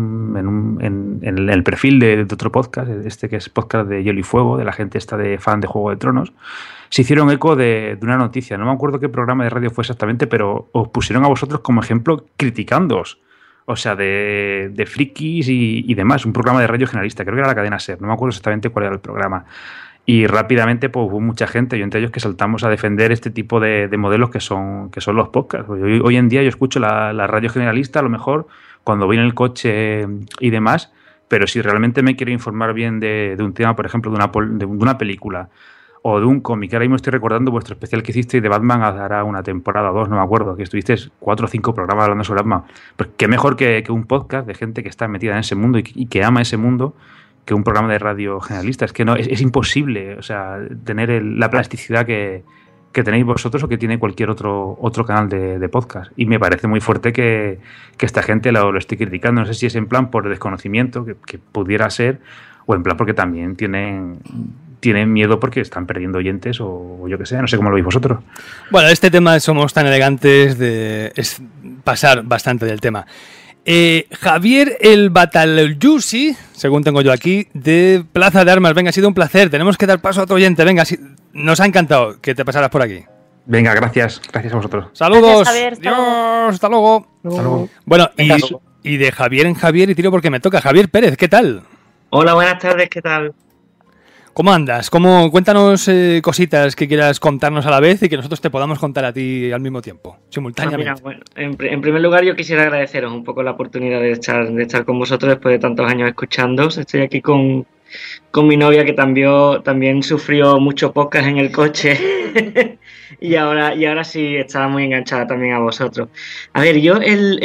el perfil de otro podcast, que es podcast de Hielo y Fuego, de la gente esta de fan de Juego de Tronos, se hicieron eco de una noticia. No me acuerdo qué programa de radio fue exactamente, pero os pusieron a vosotros como ejemplo criticándoos. O sea, de frikis y demás. Un programa de radio generalista. Creo que era la cadena SER. No me acuerdo exactamente cuál era el programa. Y rápidamente pues hubo mucha gente, yo entre ellos, que saltamos a defender este tipo de modelos que son los podcasts. Hoy en día yo escucho la radio generalista, a lo mejor, cuando voy en el coche y demás, pero si realmente me quiero informar bien de un tema, por ejemplo, de una película o de un cómic, ahora mismo estoy recordando vuestro especial que hicisteis de Batman hará una temporada o dos, no me acuerdo, que estuvisteis 4 o 5 programas hablando sobre Batman. Pues qué mejor que un podcast de gente que está metida en ese mundo y que ama ese mundo, que un programa de radio generalista. Es que no es imposible, o sea, tener la plasticidad que tenéis vosotros o que tiene cualquier otro canal de podcast. Y me parece muy fuerte que esta gente lo esté criticando. No sé si es en plan por desconocimiento, que pudiera ser, o en plan porque también tienen miedo porque están perdiendo oyentes o yo que sé, no sé cómo lo veis vosotros. Bueno, este tema somos tan elegantes es pasar bastante del tema. Javier el Bataljusi, según tengo yo aquí, de Plaza de Armas. Venga, ha sido un placer. Tenemos que dar paso a otro oyente. Venga, nos ha encantado que te pasaras por aquí. Venga, gracias a vosotros. Saludos. Gracias, Javier. Adiós, hasta luego. Hasta luego. Bueno, y de Javier en Javier, y tiro porque me toca. Javier Pérez, ¿qué tal? Hola, buenas tardes, ¿qué tal? ¿Cómo andas? Cuéntanos cositas que quieras contarnos a la vez y que nosotros te podamos contar a ti al mismo tiempo, simultáneamente. Bueno, en primer lugar yo quisiera agradeceros un poco la oportunidad de estar con vosotros después de tantos años escuchándoos. Estoy aquí con mi novia que también sufrió mucho podcast en el coche y ahora sí está muy enganchada también a vosotros. A ver, yo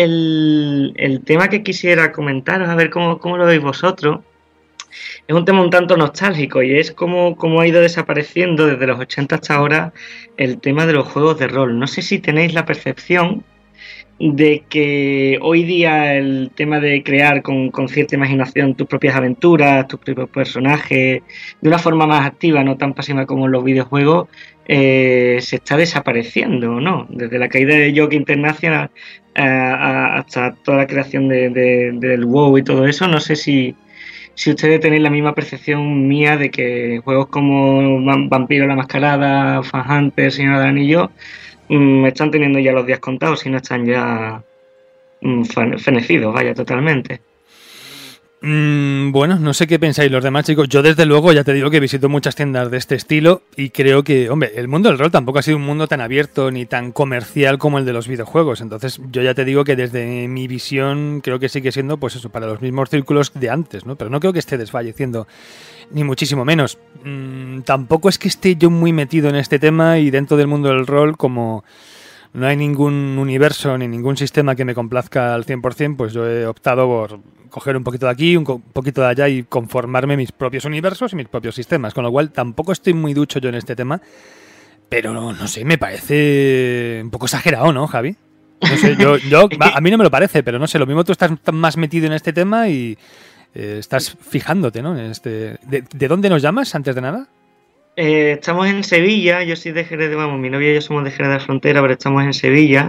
el tema que quisiera comentaros, a ver cómo lo veis vosotros, es un tema un tanto nostálgico y es cómo ha ido desapareciendo desde los 80 hasta ahora el tema de los juegos de rol. No sé si tenéis la percepción de que hoy día el tema de crear con cierta imaginación tus propias aventuras, tus propios personajes, de una forma más activa, no tan pasiva como en los videojuegos, se está desapareciendo, ¿no? Desde la caída de Yoke International hasta toda la creación del WoW y todo eso, no sé si ustedes tenéis la misma percepción mía de que juegos como Vampiro la Mascarada, Fan Hunter, Señor del Anillo, están teniendo ya los días contados, si no están ya fenecidos, vaya, totalmente. Bueno, no sé qué pensáis los demás, chicos. Yo, desde luego, ya te digo que visito muchas tiendas de este estilo y creo que, hombre, el mundo del rol tampoco ha sido un mundo tan abierto ni tan comercial como el de los videojuegos. Entonces, yo ya te digo que desde mi visión creo que sigue siendo, pues eso, para los mismos círculos de antes, ¿no? Pero no creo que esté desfalleciendo, ni muchísimo menos. Tampoco es que esté yo muy metido en este tema y dentro del mundo del rol, como no hay ningún universo ni ningún sistema que me complazca al 100%, pues yo he optado por coger un poquito de aquí, un poquito de allá y conformarme mis propios universos y mis propios sistemas, con lo cual tampoco estoy muy ducho yo en este tema, pero no sé, me parece un poco exagerado, ¿no, Javi? No sé, a mí no me lo parece, pero no sé, lo mismo tú estás más metido en este tema y estás fijándote, ¿no? En este. ¿De dónde nos llamas, antes de nada? Estamos en Sevilla, yo soy de Jerez, vamos, mi novia y yo somos de Jerez de la Frontera, pero estamos en Sevilla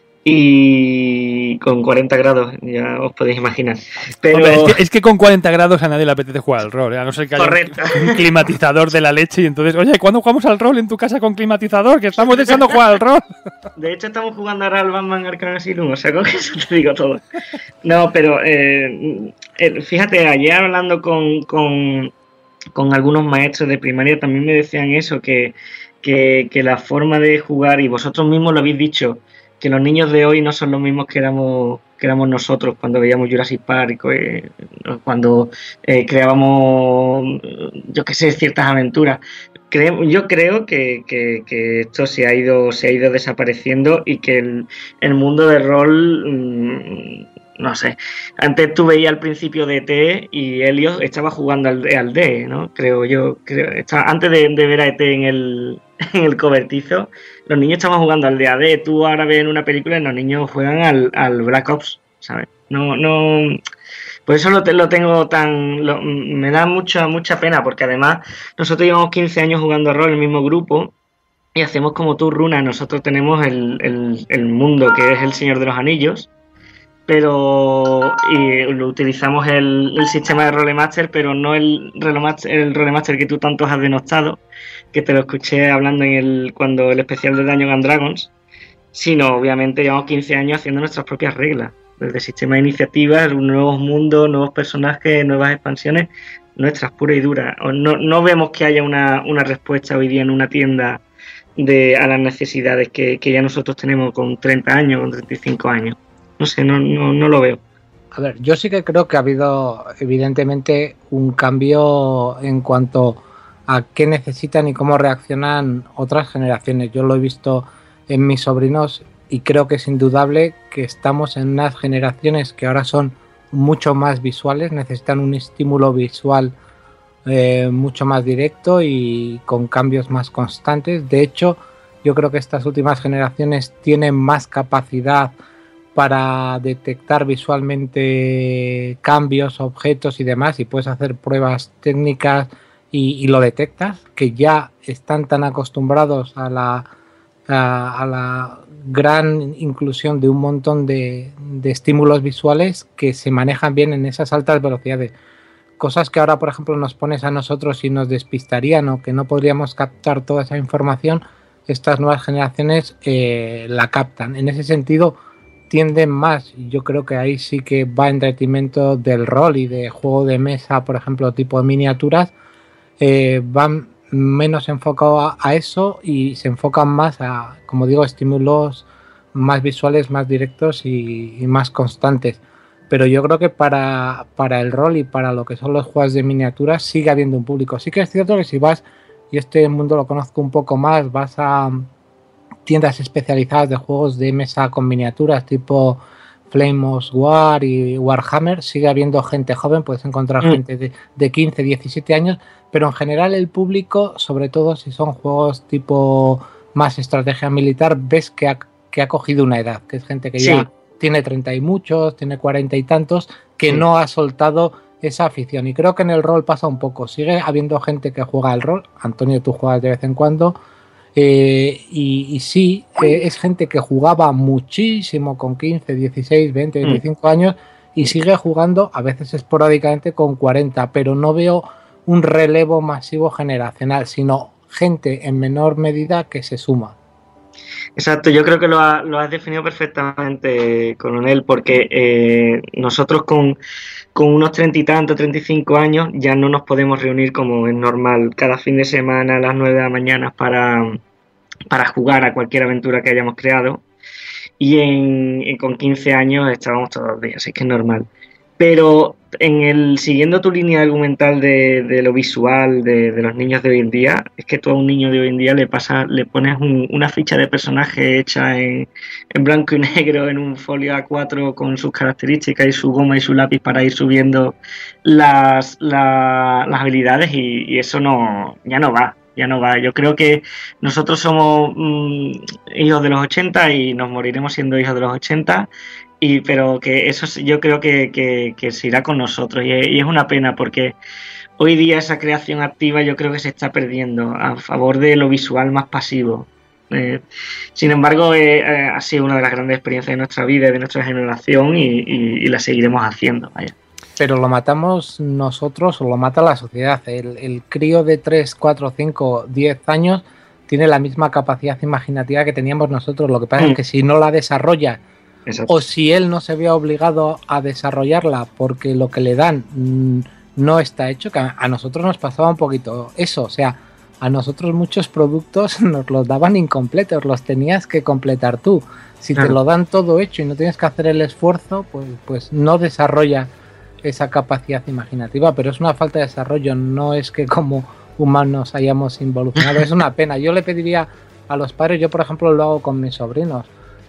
y con 40 grados, ya os podéis imaginar. Pero hombre, es que con 40 grados a nadie le apetece jugar al rol, ¿eh? A no ser que haya un climatizador de la leche y entonces, oye, ¿cuándo jugamos al rol en tu casa con climatizador? Que estamos deseando jugar al rol. De hecho, estamos jugando ahora al Batman Arkham Asylum, o sea, con eso te digo todo. No, pero fíjate, ayer hablando con algunos maestros de primaria también me decían eso, que la forma de jugar, y vosotros mismos lo habéis dicho, que los niños de hoy no son los mismos que éramos nosotros cuando veíamos Jurassic Park, cuando creábamos, yo qué sé, ciertas aventuras. Yo creo que esto se ha ido desapareciendo y que el mundo del rol, no sé, antes tú veías al principio de ET y Helios estaba jugando al D, ¿no? Antes de ver a ET en el cobertizo, los niños estaban jugando al DAD. Tú ahora ves en una película y los niños juegan al Black Ops, ¿sabes? No, por eso lo tengo me da mucha pena, porque además nosotros llevamos 15 años jugando rol en el mismo grupo y hacemos como tú, Runa. Nosotros tenemos el mundo que es el Señor de los Anillos, pero lo utilizamos el sistema de Rolemaster, pero no el Rolemaster que tú tanto has denostado, que te lo escuché hablando cuando el especial de Dungeons and Dragons, sino obviamente llevamos 15 años haciendo nuestras propias reglas, desde sistema de iniciativas, nuevos mundos, nuevos personajes, nuevas expansiones, nuestras puras y duras. No vemos que haya una respuesta hoy día en una tienda a las necesidades que ya nosotros tenemos con 30 años, con 35 años. No sé, no lo veo. A ver, yo sí que creo que ha habido evidentemente un cambio en cuanto a qué necesitan y cómo reaccionan otras generaciones. Yo lo he visto en mis sobrinos y creo que es indudable que estamos en unas generaciones que ahora son mucho más visuales, necesitan un estímulo visual mucho más directo y con cambios más constantes. De hecho, yo creo que estas últimas generaciones tienen más capacidad para detectar visualmente cambios, objetos y demás, y puedes hacer pruebas técnicas y lo detectas, que ya están tan acostumbrados a la gran inclusión de un montón de estímulos visuales que se manejan bien en esas altas velocidades. Cosas que ahora, por ejemplo, nos pones a nosotros y nos despistarían o que no podríamos captar toda esa información, estas nuevas generaciones la captan. En ese sentido, tienden más, y yo creo que ahí sí que va en detrimento del rol y de juego de mesa, por ejemplo, tipo de miniaturas, van menos enfocados a eso y se enfocan más a, como digo, estímulos más visuales, más directos y más constantes. Pero yo creo que para el rol y para lo que son los juegos de miniaturas sigue habiendo un público. Sí que es cierto que si vas, y este mundo lo conozco un poco más, vas a tiendas especializadas de juegos de mesa con miniaturas tipo Flame of War y Warhammer, sigue habiendo gente joven, puedes encontrar gente de 15, 17 años, pero en general el público, sobre todo si son juegos tipo más estrategia militar, ves que que ha cogido una edad, que es gente que Sí. ya tiene 30 y muchos, tiene 40 y tantos, que Sí. no ha soltado esa afición. Y creo que en el rol pasa un poco. Sigue habiendo gente que juega al rol. Antonio, tú juegas de vez en cuando. Y sí, es gente que jugaba muchísimo con 15, 16, 20, 25 años y sigue jugando a veces esporádicamente con 40, pero no veo un relevo masivo generacional, sino gente en menor medida que se suma. Exacto, yo creo que lo has definido perfectamente, Coronel, porque nosotros con unos 30 y tantos, 35 años, ya no nos podemos reunir como es normal cada fin de semana a las 9 de la mañana para jugar a cualquier aventura que hayamos creado. Y con 15 años estábamos todos los días, así que es normal. Pero siguiendo tu línea argumental de lo visual de los niños de hoy en día, es que tú a un niño de hoy en día le pones una ficha de personaje hecha en blanco y negro en un folio A4 con sus características y su goma y su lápiz para ir subiendo las habilidades y eso ya no va. Ya no va. Yo creo que nosotros somos hijos de los 80 y nos moriremos siendo hijos de los 80, pero que eso yo creo que se irá con nosotros y es una pena porque hoy día esa creación activa yo creo que se está perdiendo a favor de lo visual más pasivo. Sin embargo, ha sido una de las grandes experiencias de nuestra vida y de nuestra generación y la seguiremos haciendo. Vaya. Pero lo matamos nosotros o lo mata la sociedad. El crío de 3, 4, 5, 10 años tiene la misma capacidad imaginativa que teníamos nosotros. Lo que pasa es que si no la desarrolla o si él no se ve obligado a desarrollarla porque lo que le dan no está hecho, que a nosotros nos pasaba un poquito eso. O sea, a nosotros muchos productos nos los daban incompletos, los tenías que completar tú. Si te lo dan todo hecho y no tienes que hacer el esfuerzo, pues no desarrolla esa capacidad imaginativa, pero es una falta de desarrollo, no es que como humanos hayamos involucionado, es una pena. Yo le pediría a los padres, yo por ejemplo lo hago con mis sobrinos,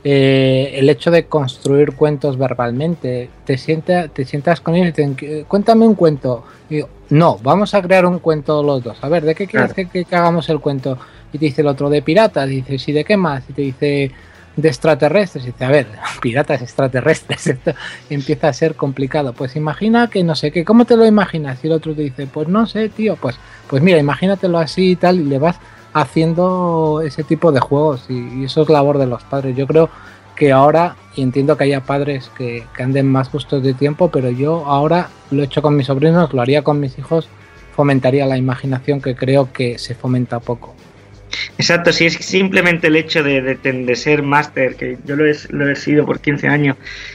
el hecho de construir cuentos verbalmente, te sientas con ellos y te dicen, cuéntame un cuento, y digo, no, vamos a crear un cuento los dos, a ver, ¿de qué quieres que hagamos el cuento? Y te dice el otro, de piratas, y dices, ¿y de qué más? Y te dice, de extraterrestres, y dice, a ver, piratas extraterrestres, esto empieza a ser complicado. Pues imagina que no sé qué, ¿cómo te lo imaginas? Y el otro te dice, pues no sé, tío, pues mira, imagínatelo así y tal, y le vas haciendo ese tipo de juegos, y eso es labor de los padres. Yo creo que ahora, y entiendo que haya padres que anden más justos de tiempo, pero yo ahora lo he hecho con mis sobrinos, lo haría con mis hijos, fomentaría la imaginación, que creo que se fomenta poco. Exacto, si es simplemente el hecho de ser máster, que yo lo he sido por 15 años,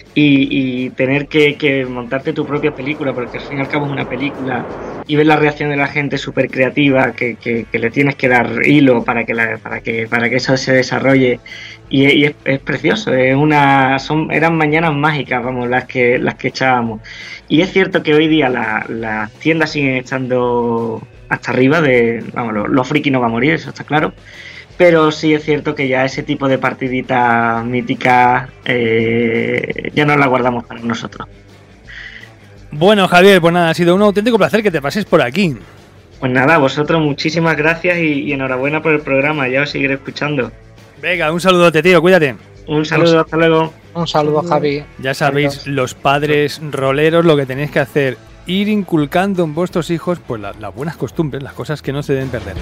y tener que montarte tu propia película, porque al fin y al cabo es una película, y ver la reacción de la gente súper creativa, que le tienes que dar hilo para que eso se desarrolle, y es precioso, eran mañanas mágicas, vamos, las que echábamos. Y es cierto que hoy día las tiendas siguen estando hasta arriba los friki no va a morir, eso está claro, pero sí es cierto que ya ese tipo de partiditas míticas ya no las guardamos para nosotros. Bueno, Javier, pues nada, ha sido un auténtico placer que te pases por aquí. Pues nada, vosotros muchísimas gracias y enhorabuena por el programa, ya os seguiré escuchando. Venga, un saludote, tío, cuídate. Un saludo, hasta luego. Un saludo, Javi. Ya sabéis, los padres roleros, lo que tenéis que hacer, ir inculcando en vuestros hijos pues las buenas costumbres, las cosas que no se deben perder.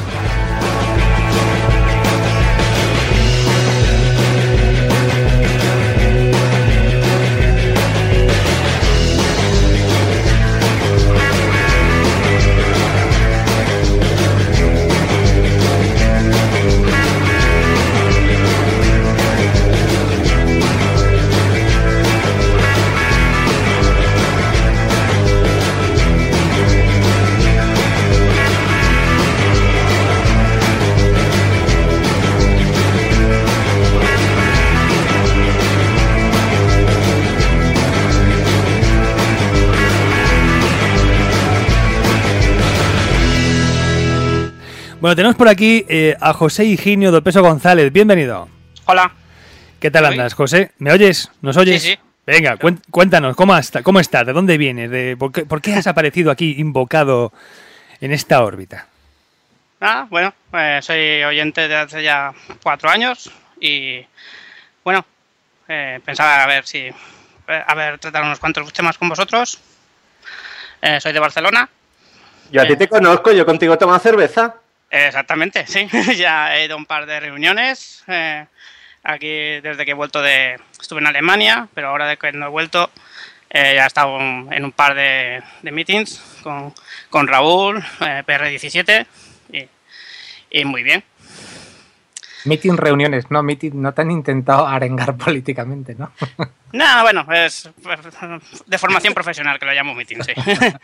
Bueno, tenemos por aquí a José Higinio do Peso González. Bienvenido. Hola. ¿Qué tal andas, José? ¿Me oyes? ¿Nos oyes? Sí, sí. Venga, cuéntanos, ¿cómo estás? ¿De dónde vienes? ¿Por qué has aparecido aquí invocado en esta órbita? Bueno, soy oyente de hace ya 4 años y Bueno, pensaba a ver si... tratar unos cuantos temas con vosotros. Soy de Barcelona. Yo a ti te conozco, yo contigo tomo cerveza. Exactamente, sí. Ya he ido a un par de reuniones. Aquí desde que he vuelto estuve en Alemania, pero ahora de que no he vuelto, ya he estado en un par de meetings con Raúl, PR17, y muy bien. Meeting, reuniones, no meeting, no te han intentado arengar políticamente, ¿no? No, bueno, es de formación profesional, que lo llamo meeting, sí.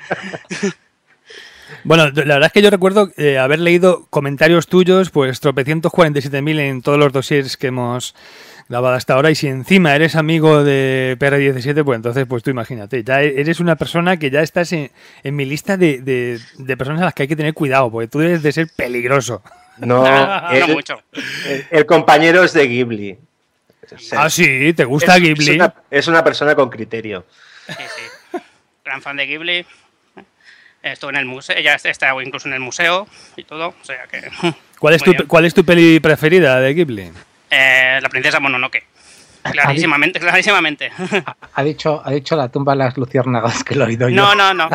Bueno, la verdad es que yo recuerdo haber leído comentarios tuyos, pues tropecientos 47.000 en todos los dossiers que hemos grabado hasta ahora, y si encima eres amigo de PR17, pues entonces, pues tú imagínate, ya eres una persona que ya estás en mi lista de personas a las que hay que tener cuidado, porque tú debes de ser peligroso. No, no mucho. El compañero es de Ghibli. O sea, sí, ¿te gusta Ghibli? Es una persona con criterio. Sí. Gran fan de Ghibli. Estuve en el museo, ella está incluso en el museo y todo, o sea que... ¿Cuál es tu peli preferida de Ghibli? La princesa Mononoke. Clarísimamente. Ha dicho la tumba de las luciérnagas, que lo he oído yo. No.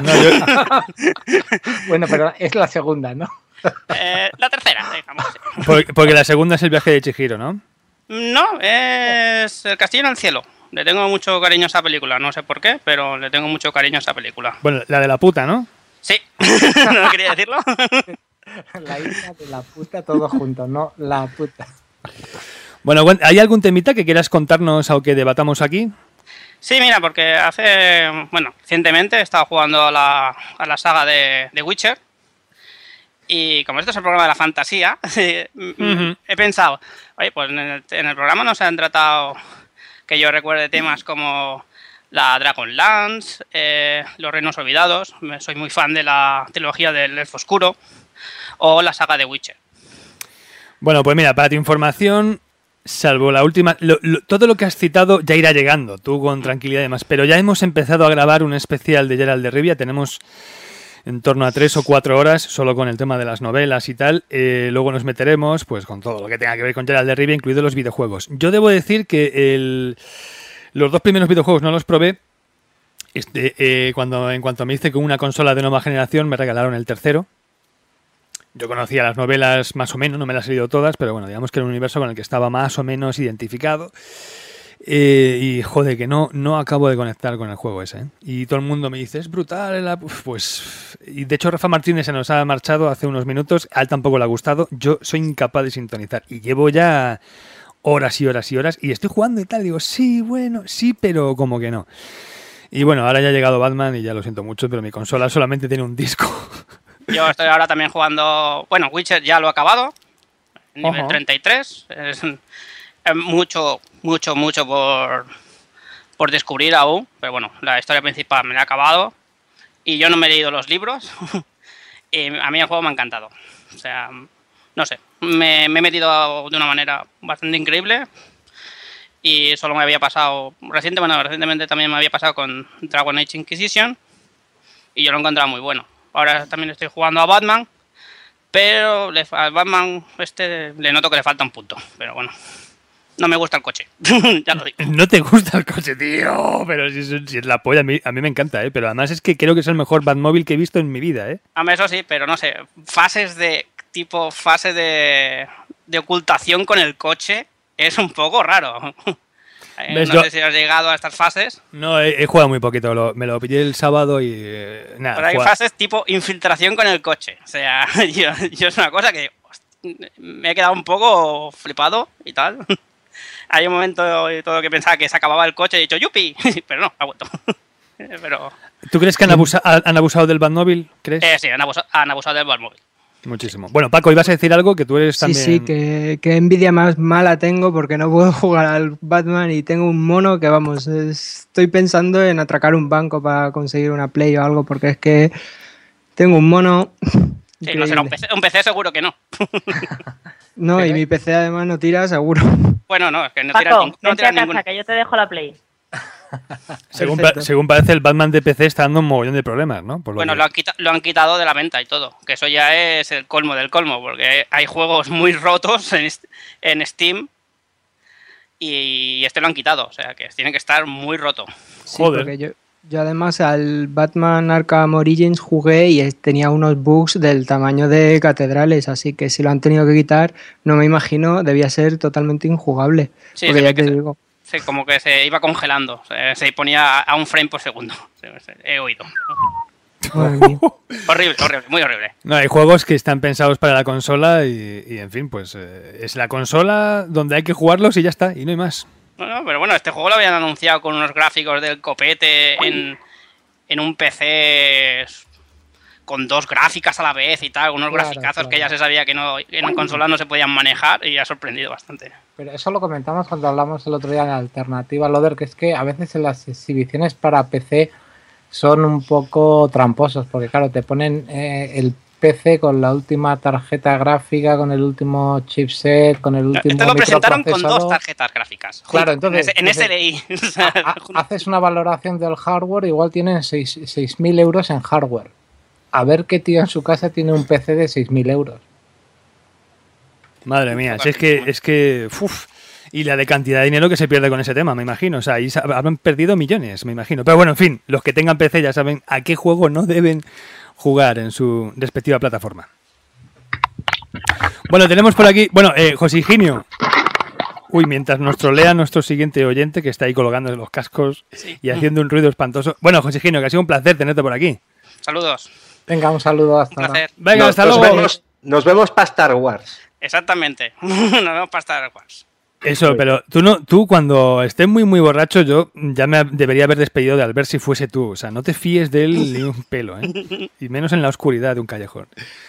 Bueno, pero es la segunda, ¿no? La tercera, digamos. Porque la segunda es el viaje de Chihiro, ¿no? No, es El castillo en el cielo. Le tengo mucho cariño a esa película, no sé por qué, pero le tengo mucho cariño a esa película. Bueno, la de la puta, ¿no? Sí, no quería decirlo. La hija de la puta, todo junto, no la puta. Bueno, ¿hay algún temita que quieras contarnos o que debatamos aquí? Sí, mira, porque recientemente he estado jugando a la saga de Witcher. Y como esto es el programa de la fantasía, he pensado, oye, pues en el programa no se han tratado, que yo recuerde, temas como la Dragonlance, los Reinos Olvidados, soy muy fan de la trilogía del Elfo Oscuro, o la saga de Witcher. Bueno, pues mira, para tu información, salvo la última, todo lo que has citado ya irá llegando, tú con tranquilidad y demás, pero ya hemos empezado a grabar un especial de Geralt de Rivia, tenemos en torno a 3 o 4 horas solo con el tema de las novelas y tal. Luego nos meteremos pues con todo lo que tenga que ver con Geralt de Rivia, incluidos los videojuegos. Yo debo decir que los 2 primeros videojuegos no los probé. En cuanto me hice con una consola de nueva generación, me regalaron el tercero. Yo conocía las novelas más o menos, no me las he leído todas, pero bueno, digamos que era un universo con el que estaba más o menos identificado. Y joder, que no acabo de conectar con el juego ese, ¿eh? Y todo el mundo me dice, es brutal. Pues, y de hecho Rafa Martínez se nos ha marchado hace unos minutos, a él tampoco le ha gustado, yo soy incapaz de sintonizar y llevo ya horas y horas y horas y estoy jugando y tal, digo, sí, bueno, sí, pero como que no. Y bueno, ahora ya ha llegado Batman y ya lo siento mucho, pero mi consola solamente tiene un disco. Yo estoy ahora también jugando, Witcher ya lo he acabado, nivel 33, es mucho por descubrir aún, pero bueno, la historia principal me la he acabado y yo no me he leído los libros y a mí el juego me ha encantado. O sea, no sé, me he metido de una manera bastante increíble y solo me había pasado, recientemente también me había pasado con Dragon Age Inquisition y yo lo encontraba muy bueno. Ahora también estoy jugando a Batman, pero al Batman le noto que le falta un punto, pero bueno. No me gusta el coche, ya lo digo. No te gusta el coche, tío, pero si es la polla, a mí me encanta, ¿eh? Pero además es que creo que es el mejor Batmóvil que he visto en mi vida, ¿eh? A mí eso sí, pero no sé, fase de ocultación con el coche es un poco raro. No sé si has llegado a estas fases. No, he jugado muy poquito, me lo pillé el sábado y nada. Pero hay fases tipo infiltración con el coche, o sea, yo es una cosa que me he quedado un poco flipado y tal. Hay un momento y todo que pensaba que se acababa el coche y he dicho ¡yupi! Pero no, ha vuelto. Pero... ¿Tú crees que han abusado del Batmóvil? ¿Crees? Sí, han abusado del Batmóvil. Muchísimo. Bueno, Paco, ibas a decir algo que tú eres también... Sí, que envidia más mala tengo porque no puedo jugar al Batman y tengo un mono que, vamos, estoy pensando en atracar un banco para conseguir una Play o algo porque es que tengo un mono... Sí, no será un PC seguro que no. No, y mi PC además no tira seguro. Bueno, no, es que no Paco, tira vente a ningún. casa, que yo te dejo la Play. Según parece, el Batman de PC está dando un mogollón de problemas, ¿no? Bueno, lo han quitado de la venta y todo. Que eso ya es el colmo del colmo, porque hay juegos muy rotos en Steam y este lo han quitado, o sea que tiene que estar muy roto. Sí, porque yo además al Batman Arkham Origins jugué y tenía unos bugs del tamaño de catedrales, así que si lo han tenido que quitar, no me imagino, debía ser totalmente injugable. Sí, porque ya te digo. Como que se iba congelando, se ponía a un frame por segundo. He oído. Horrible, muy horrible. No, hay juegos que están pensados para la consola y en fin, pues es la consola donde hay que jugarlos y ya está, y no hay más. No, pero bueno, este juego lo habían anunciado con unos gráficos del copete en un PC con 2 gráficas a la vez y tal, unos graficazos que ya se sabía que en consola no se podían manejar y ha sorprendido bastante. Pero eso lo comentamos cuando hablamos el otro día en Alternativa Loader, que es que a veces en las exhibiciones para PC son un poco tramposos, porque claro, te ponen el PC con la última tarjeta gráfica, con el último chipset, con el último Esto lo presentaron con 2 tarjetas gráficas. Claro, entonces en SLI. Haces una valoración del hardware, igual tienen 6.000 euros en hardware. A ver qué tío en su casa tiene un PC de 6.000 euros. Madre mía, si es que y la de cantidad de dinero que se pierde con ese tema, me imagino. O sea, ahí habrán perdido millones, me imagino. Pero bueno, en fin, los que tengan PC ya saben a qué juego no deben jugar en su respectiva plataforma. Bueno, tenemos por aquí... Bueno, José Higinio. Uy, mientras nos trolea nuestro siguiente oyente, que está ahí colgando los cascos y haciendo un ruido espantoso. Bueno, José Higinio, que ha sido un placer tenerte por aquí. Saludos. Venga, un saludo hasta un placer. ahora. Venga, hasta luego. Nos vemos para Star Wars. Exactamente. Nos vemos para Star Wars. Eso, pero tú cuando estés muy borracho, yo ya me debería haber despedido de Albert si fuese tú. O sea, no te fíes de él ni un pelo, ¿eh? Y menos en la oscuridad de un callejón.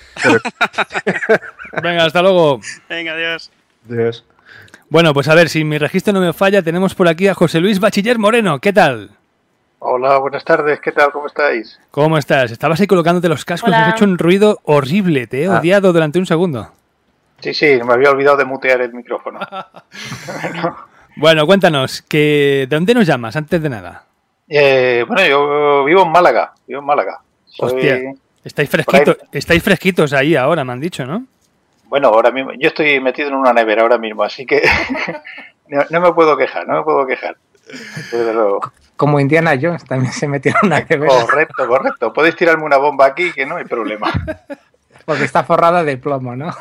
Venga, hasta luego. Venga, adiós. Adiós. Bueno, pues a ver, si mi registro no me falla, tenemos por aquí a José Luis Bachiller Moreno. ¿Qué tal? Hola, buenas tardes. ¿Qué tal? ¿Cómo estáis? ¿Cómo estás? Estabas ahí colocándote los cascos y Hola. has hecho un ruido horrible. Te he odiado durante un segundo. Sí, me había olvidado de mutear el micrófono. Bueno, cuéntanos, ¿de dónde nos llamas antes de nada? Bueno, yo vivo en Málaga. Hostia, estáis fresquitos ahí ahora, me han dicho, ¿no? Bueno, ahora mismo, yo estoy metido en una nevera ahora mismo, así que no me puedo quejar. Desde luego. Como Indiana Jones también se metió en una nevera. Correcto. Podéis tirarme una bomba aquí que no hay problema. Porque está forrada de plomo, ¿no?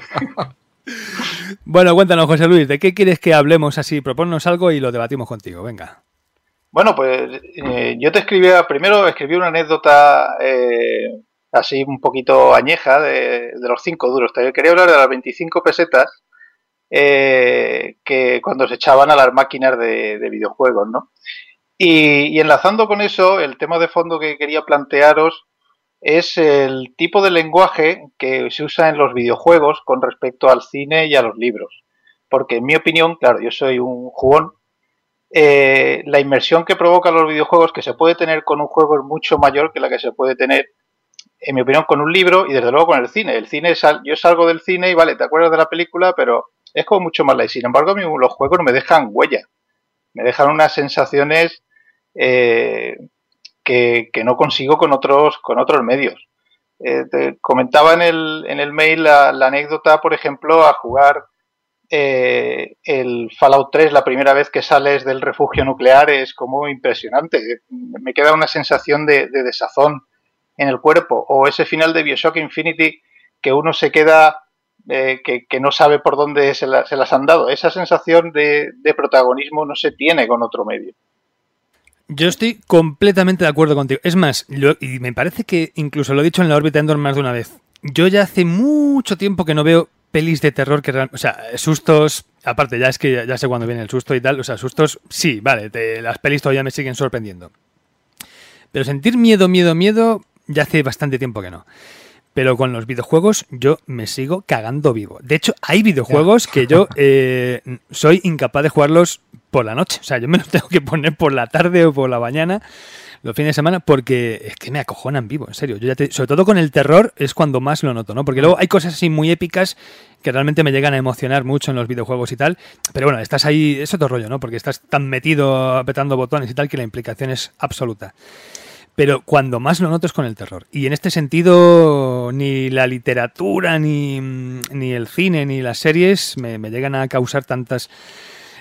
Bueno, cuéntanos, José Luis, ¿de qué quieres que hablemos así? Proponnos algo y lo debatimos contigo, venga. Bueno, pues yo te escribí una anécdota así un poquito añeja de los 5 duros. Te quería hablar de las 25 pesetas que cuando se echaban a las máquinas de videojuegos, ¿no? Y enlazando con eso, el tema de fondo que quería plantearos es el tipo de lenguaje que se usa en los videojuegos con respecto al cine y a los libros. Porque en mi opinión, claro, yo soy un jugón, la inmersión que provocan los videojuegos que se puede tener con un juego es mucho mayor que la que se puede tener, en mi opinión, con un libro y desde luego con el cine. Yo salgo del cine y vale, te acuerdas de la película, pero es como mucho más light. Sin embargo, a mí los juegos me dejan huella, me dejan unas sensaciones que no consigo con otros medios. Te comentaba en el mail la anécdota, por ejemplo, a jugar el Fallout 3 la primera vez que sales del refugio nuclear es como impresionante. Me queda una sensación de desazón en el cuerpo. O ese final de BioShock Infinity que uno se queda que no sabe por dónde se las han dado. Esa sensación de protagonismo no se tiene con otro medio. Yo estoy completamente de acuerdo contigo. Es más, y me parece que incluso lo he dicho en la órbita Endor más de una vez. Yo ya hace mucho tiempo que no veo pelis de terror que realmente... O sea, sustos... Aparte, ya es que ya sé cuándo viene el susto y tal. O sea, sustos... Sí, vale, las pelis todavía me siguen sorprendiendo. Pero sentir miedo, ya hace bastante tiempo que no. Pero con los videojuegos yo me sigo cagando vivo. De hecho, hay videojuegos que yo soy incapaz de jugarlos por la noche. O sea, yo me los tengo que poner por la tarde o por la mañana, los fines de semana, porque es que me acojonan vivo, en serio. Sobre todo con el terror es cuando más lo noto, ¿no? Porque luego hay cosas así muy épicas que realmente me llegan a emocionar mucho en los videojuegos y tal. Pero bueno, estás ahí, es otro rollo, ¿no? Porque estás tan metido apretando botones y tal que la implicación es absoluta. Pero cuando más lo noto es con el terror. Y en este sentido, ni la literatura, ni el cine, ni las series me llegan a causar tantas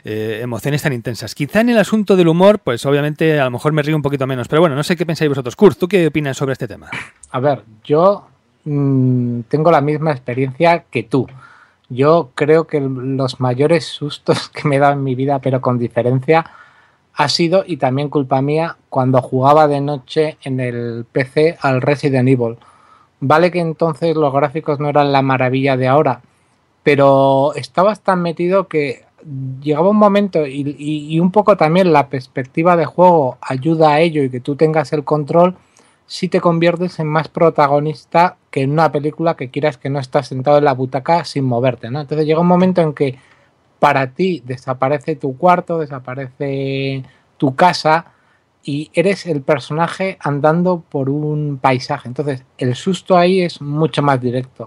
emociones tan intensas. Quizá en el asunto del humor, pues obviamente a lo mejor me río un poquito menos, pero bueno, no sé qué pensáis vosotros. Kurt, ¿tú qué opinas sobre este tema? A ver, yo tengo la misma experiencia que tú. Yo creo que los mayores sustos que me he dado en mi vida, pero con diferencia, ha sido, y también culpa mía, cuando jugaba de noche en el PC al Resident Evil. Vale que entonces los gráficos no eran la maravilla de ahora, pero estabas tan metido que llegaba un momento y un poco también la perspectiva de juego ayuda a ello y que tú tengas el control, si te conviertes en más protagonista que en una película que quieras que no estás sentado en la butaca sin moverte, ¿no? Entonces llega un momento en que para ti desaparece tu cuarto, desaparece tu casa y eres el personaje andando por un paisaje. Entonces el susto ahí es mucho más directo.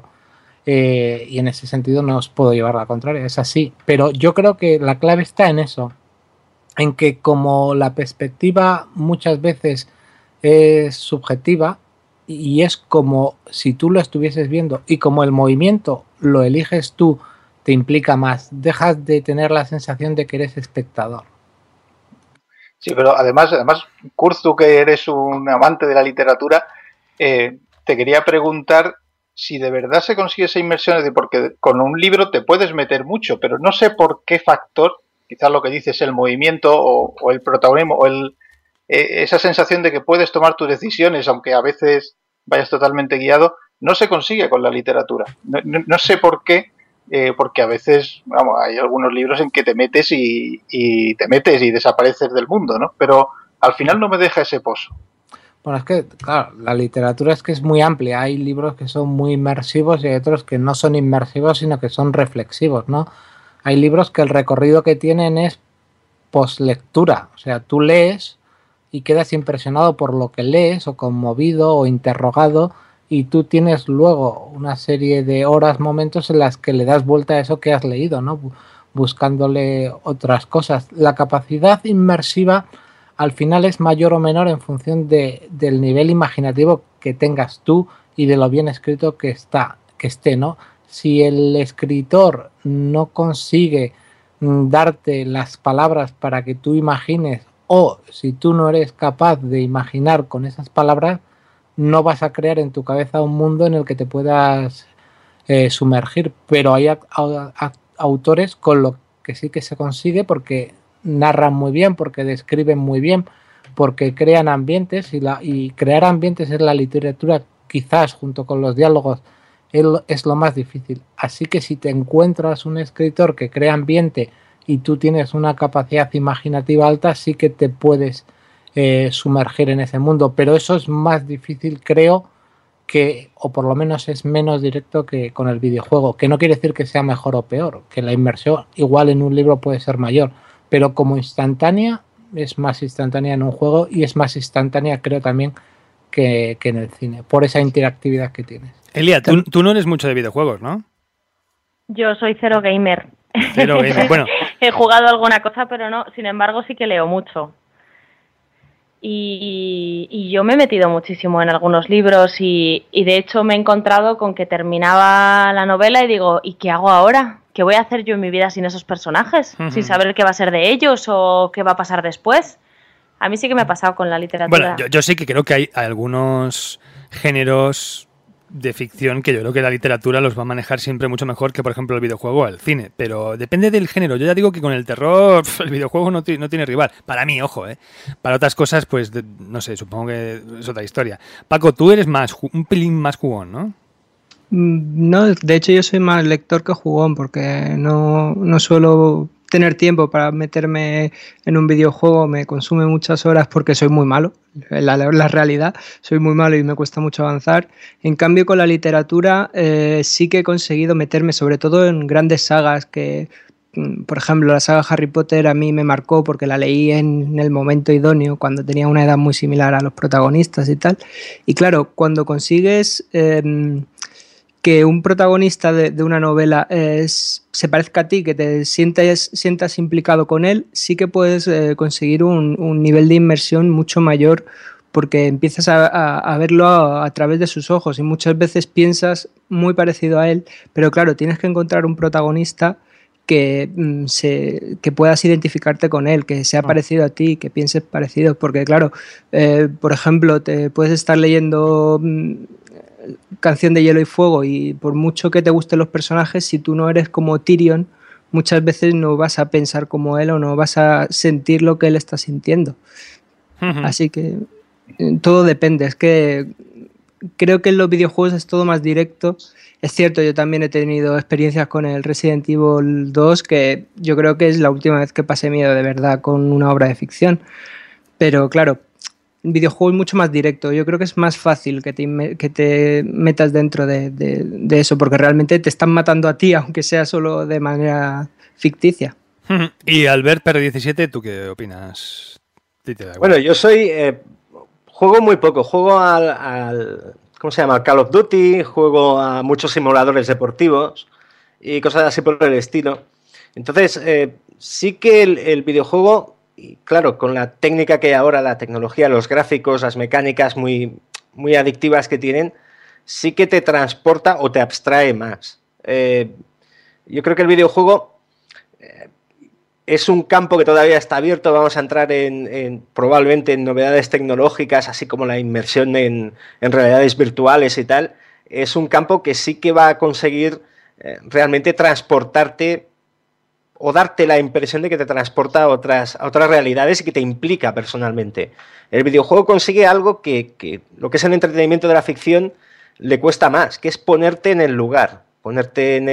Y en ese sentido no os puedo llevar la contraria, es así. Pero yo creo que la clave está en eso, en que como la perspectiva muchas veces es subjetiva y es como si tú lo estuvieses viendo y como el movimiento lo eliges tú, te implica más, dejas de tener la sensación de que eres espectador. Sí, pero además, Kurt, tú que eres un amante de la literatura, te quería preguntar si de verdad se consigue esa inmersión, porque con un libro te puedes meter mucho, pero no sé por qué factor, quizás lo que dices, el movimiento o el protagonismo, o esa sensación de que puedes tomar tus decisiones, aunque a veces vayas totalmente guiado, no se consigue con la literatura. No sé por qué, porque a veces, vamos, hay algunos libros en que te metes y desapareces del mundo, ¿no? Pero al final no me deja ese pozo. Bueno, es que, claro, la literatura es que es muy amplia. Hay libros que son muy inmersivos y hay otros que no son inmersivos, sino que son reflexivos, ¿no? Hay libros que el recorrido que tienen es poslectura. O sea, tú lees y quedas impresionado por lo que lees, o conmovido, o interrogado, y tú tienes luego una serie de horas, momentos en las que le das vuelta a eso que has leído, ¿no? Buscándole otras cosas. La capacidad inmersiva al final es mayor o menor en función del nivel imaginativo que tengas tú y de lo bien escrito que esté, ¿no? Si el escritor no consigue darte las palabras para que tú imagines, o si tú no eres capaz de imaginar con esas palabras, no vas a crear en tu cabeza un mundo en el que te puedas sumergir. Pero hay autores con lo que sí que se consigue, porque narran muy bien, porque describen muy bien, porque crean ambientes, y crear ambientes en la literatura, quizás junto con los diálogos, es lo más difícil. Así que si te encuentras un escritor que crea ambiente y tú tienes una capacidad imaginativa alta, sí que te puedes sumergir en ese mundo, pero eso es más difícil, creo, o por lo menos es menos directo que con el videojuego, que no quiere decir que sea mejor o peor, que la inmersión igual en un libro puede ser mayor, pero como instantánea, es más instantánea en un juego, y es más instantánea, creo, también que en el cine, por esa interactividad que tienes. Elia, tú no eres mucho de videojuegos, ¿no? Yo soy cero gamer. Cero gamer, bueno. He jugado alguna cosa, pero no. Sin embargo, sí que leo mucho. Y yo me he metido muchísimo en algunos libros y de hecho me he encontrado con que terminaba la novela y digo, ¿y qué hago ahora? ¿Qué voy a hacer yo en mi vida sin esos personajes? Sin saber qué va a ser de ellos o qué va a pasar después. A mí sí que me ha pasado con la literatura. Bueno, yo sí que creo que hay algunos géneros de ficción que yo creo que la literatura los va a manejar siempre mucho mejor que, por ejemplo, el videojuego o el cine. Pero depende del género. Yo ya digo que con el terror el videojuego no tiene rival. Para mí, ojo, Para otras cosas, pues, no sé, supongo que es otra historia. Paco, tú eres un pelín más jugón, ¿no? No, de hecho yo soy más lector que jugón, porque no suelo tener tiempo para meterme en un videojuego, me consume muchas horas porque soy muy malo, la realidad, soy muy malo y me cuesta mucho avanzar. En cambio, con la literatura sí que he conseguido meterme sobre todo en grandes sagas que, por ejemplo, la saga Harry Potter a mí me marcó porque la leí en el momento idóneo, cuando tenía una edad muy similar a los protagonistas y tal. Y claro, cuando consigues que un protagonista de una novela se parezca a ti, que te sientas implicado con él, sí que puedes conseguir un nivel de inmersión mucho mayor, porque empiezas a verlo a través de sus ojos y muchas veces piensas muy parecido a él, pero claro, tienes que encontrar un protagonista que puedas identificarte con él, que sea parecido a ti, que pienses parecido, porque claro, por ejemplo, te puedes estar leyendo Canción de Hielo y Fuego y por mucho que te gusten los personajes, si tú no eres como Tyrion, muchas veces no vas a pensar como él o no vas a sentir lo que él está sintiendo. Así que todo depende, es que creo que en los videojuegos es todo más directo. Es cierto, yo también he tenido experiencias con el Resident Evil 2, que yo creo que es la última vez que pasé miedo de verdad con una obra de ficción. Pero claro, el videojuego es mucho más directo. Yo creo que es más fácil que te metas dentro de eso, porque realmente te están matando a ti, aunque sea solo de manera ficticia. Y Albert PR17, ¿tú qué opinas? Bueno, yo juego muy poco. Juego al ¿cómo se llama? Call of Duty, juego a muchos simuladores deportivos y cosas así por el estilo. Entonces, sí que el videojuego, y claro, con la técnica que hay ahora, la tecnología, los gráficos, las mecánicas muy, muy adictivas que tienen, sí que te transporta o te abstrae más. Yo creo que el videojuego es un campo que todavía está abierto. Vamos a entrar probablemente en novedades tecnológicas, así como la inmersión en realidades virtuales y tal. Es un campo que sí que va a conseguir realmente transportarte o darte la impresión de que te transporta a otras realidades y que te implica personalmente. El videojuego consigue algo que lo que es el entretenimiento de la ficción le cuesta más, que es ponerte en el lugar, ponerte en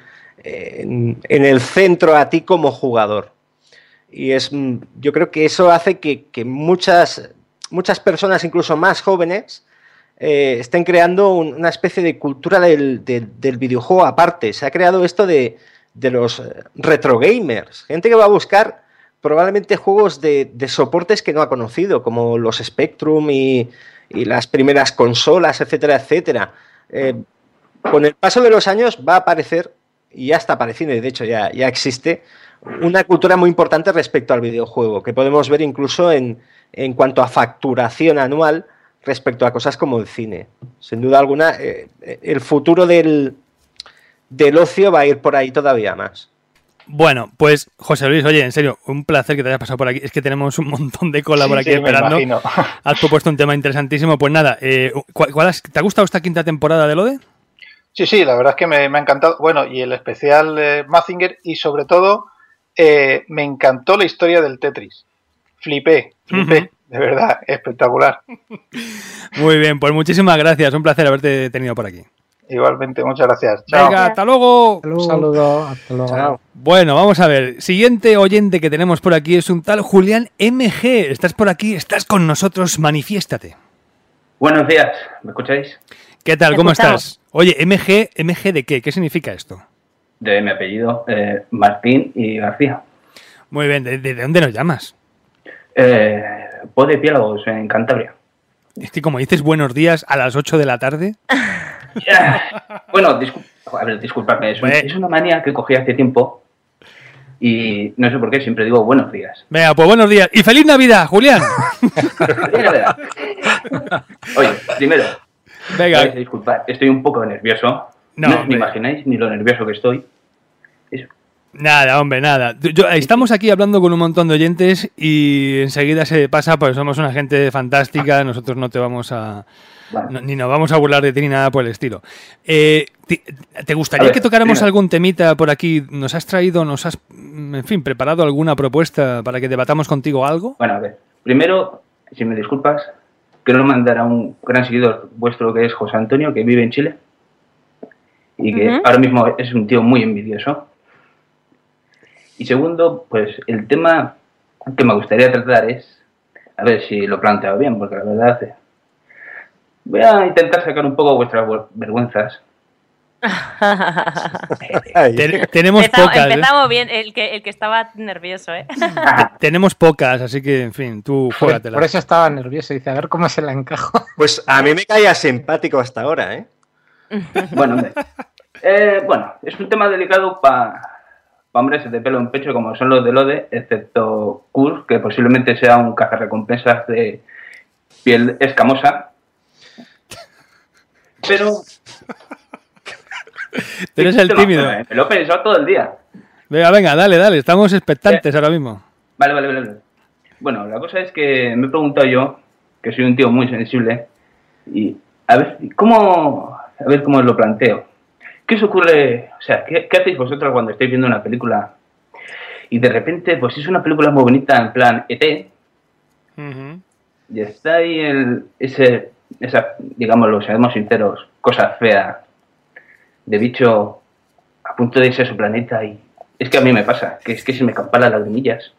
el centro a ti como jugador. Y yo creo que eso hace que muchas personas, incluso más jóvenes, estén creando una especie de cultura del videojuego aparte. Se ha creado esto de los retro gamers, gente que va a buscar probablemente juegos de soportes que no ha conocido, como los Spectrum y las primeras consolas, etcétera, etcétera. Con el paso de los años va a aparecer, y ya está apareciendo, y de hecho ya existe, una cultura muy importante respecto al videojuego, que podemos ver incluso en cuanto a facturación anual respecto a cosas como el cine. Sin duda alguna, el futuro del ocio va a ir por ahí todavía más. Bueno, pues José Luis, oye, en serio, un placer que te hayas pasado por aquí. Es que tenemos un montón de cola por aquí esperando. Has propuesto un tema interesantísimo. Pues nada, ¿te ha gustado esta quinta temporada de LODE? Sí, la verdad es que me ha encantado. Bueno, y el especial Mazinger, y sobre todo me encantó la historia del Tetris. Flipé, de verdad, espectacular. Muy bien, pues muchísimas gracias. Un placer haberte tenido por aquí. Igualmente, muchas gracias. Chao. Venga, hasta luego. Un saludo, hasta luego. Chao. Bueno, vamos a ver. Siguiente oyente que tenemos por aquí es un tal Julián MG. Estás por aquí, estás con nosotros, manifiéstate. Buenos días, ¿me escucháis? ¿Qué tal? ¿Cómo estás? Oye, ¿MG de qué? ¿Qué significa esto? De mi apellido, Martín y García. Muy bien, ¿de dónde nos llamas? Poz de Piélagos, en Cantabria. Es que como dices buenos días a las 8 de la tarde... Bueno, disculpadme, es una manía que cogí hace tiempo y no sé por qué, siempre digo buenos días. Venga, pues buenos días y ¡feliz Navidad, Julián! ¡Feliz Navidad! Oye, primero, venga, disculpad, estoy un poco nervioso. No me imagináis ni lo nervioso que estoy. Eso. Nada, hombre, nada. Estamos aquí hablando con un montón de oyentes y enseguida se pasa, pues somos una gente fantástica, nosotros no te vamos a... Bueno. Ni nos vamos a burlar de ti ni nada por el estilo. ¿Te gustaría que tocáramos algún temita por aquí? ¿Nos has traído, en fin, preparado alguna propuesta para que debatamos contigo algo? Bueno, a ver, primero, si me disculpas, quiero mandar a un gran seguidor vuestro que es José Antonio, que vive en Chile y que ahora mismo es un tío muy envidioso. Y segundo, pues el tema que me gustaría tratar es, a ver si lo planteo bien, porque la verdad voy a intentar sacar un poco vuestras vergüenzas. Tenemos pocas. Empezamos bien, el que estaba nervioso, ¿eh? Tenemos pocas, así que, en fin, tú juégatela. Por eso estaba nervioso, dice, a ver cómo se la encajo. Pues a mí me caía simpático hasta ahora, ¿eh? Bueno, bueno, es un tema delicado para hombres de pelo en pecho como son los de LODE, excepto Kurt, que posiblemente sea un cazarrecompensas de piel escamosa. Pero eres el tímido. Me lo he pensado todo el día. Venga, dale, estamos expectantes ahora mismo. Vale. Bueno, la cosa es que me he preguntado yo, que soy un tío muy sensible, y a ver cómo os lo planteo. ¿Qué os ocurre? O sea, ¿qué hacéis vosotros cuando estáis viendo una película y de repente, pues es una película muy bonita en plan ET, y está ahí esa, digámoslo, seamos sinceros, cosa fea de bicho a punto de irse a su planeta, y es que a mí me pasa, que es que se me escapan las lagrimillas.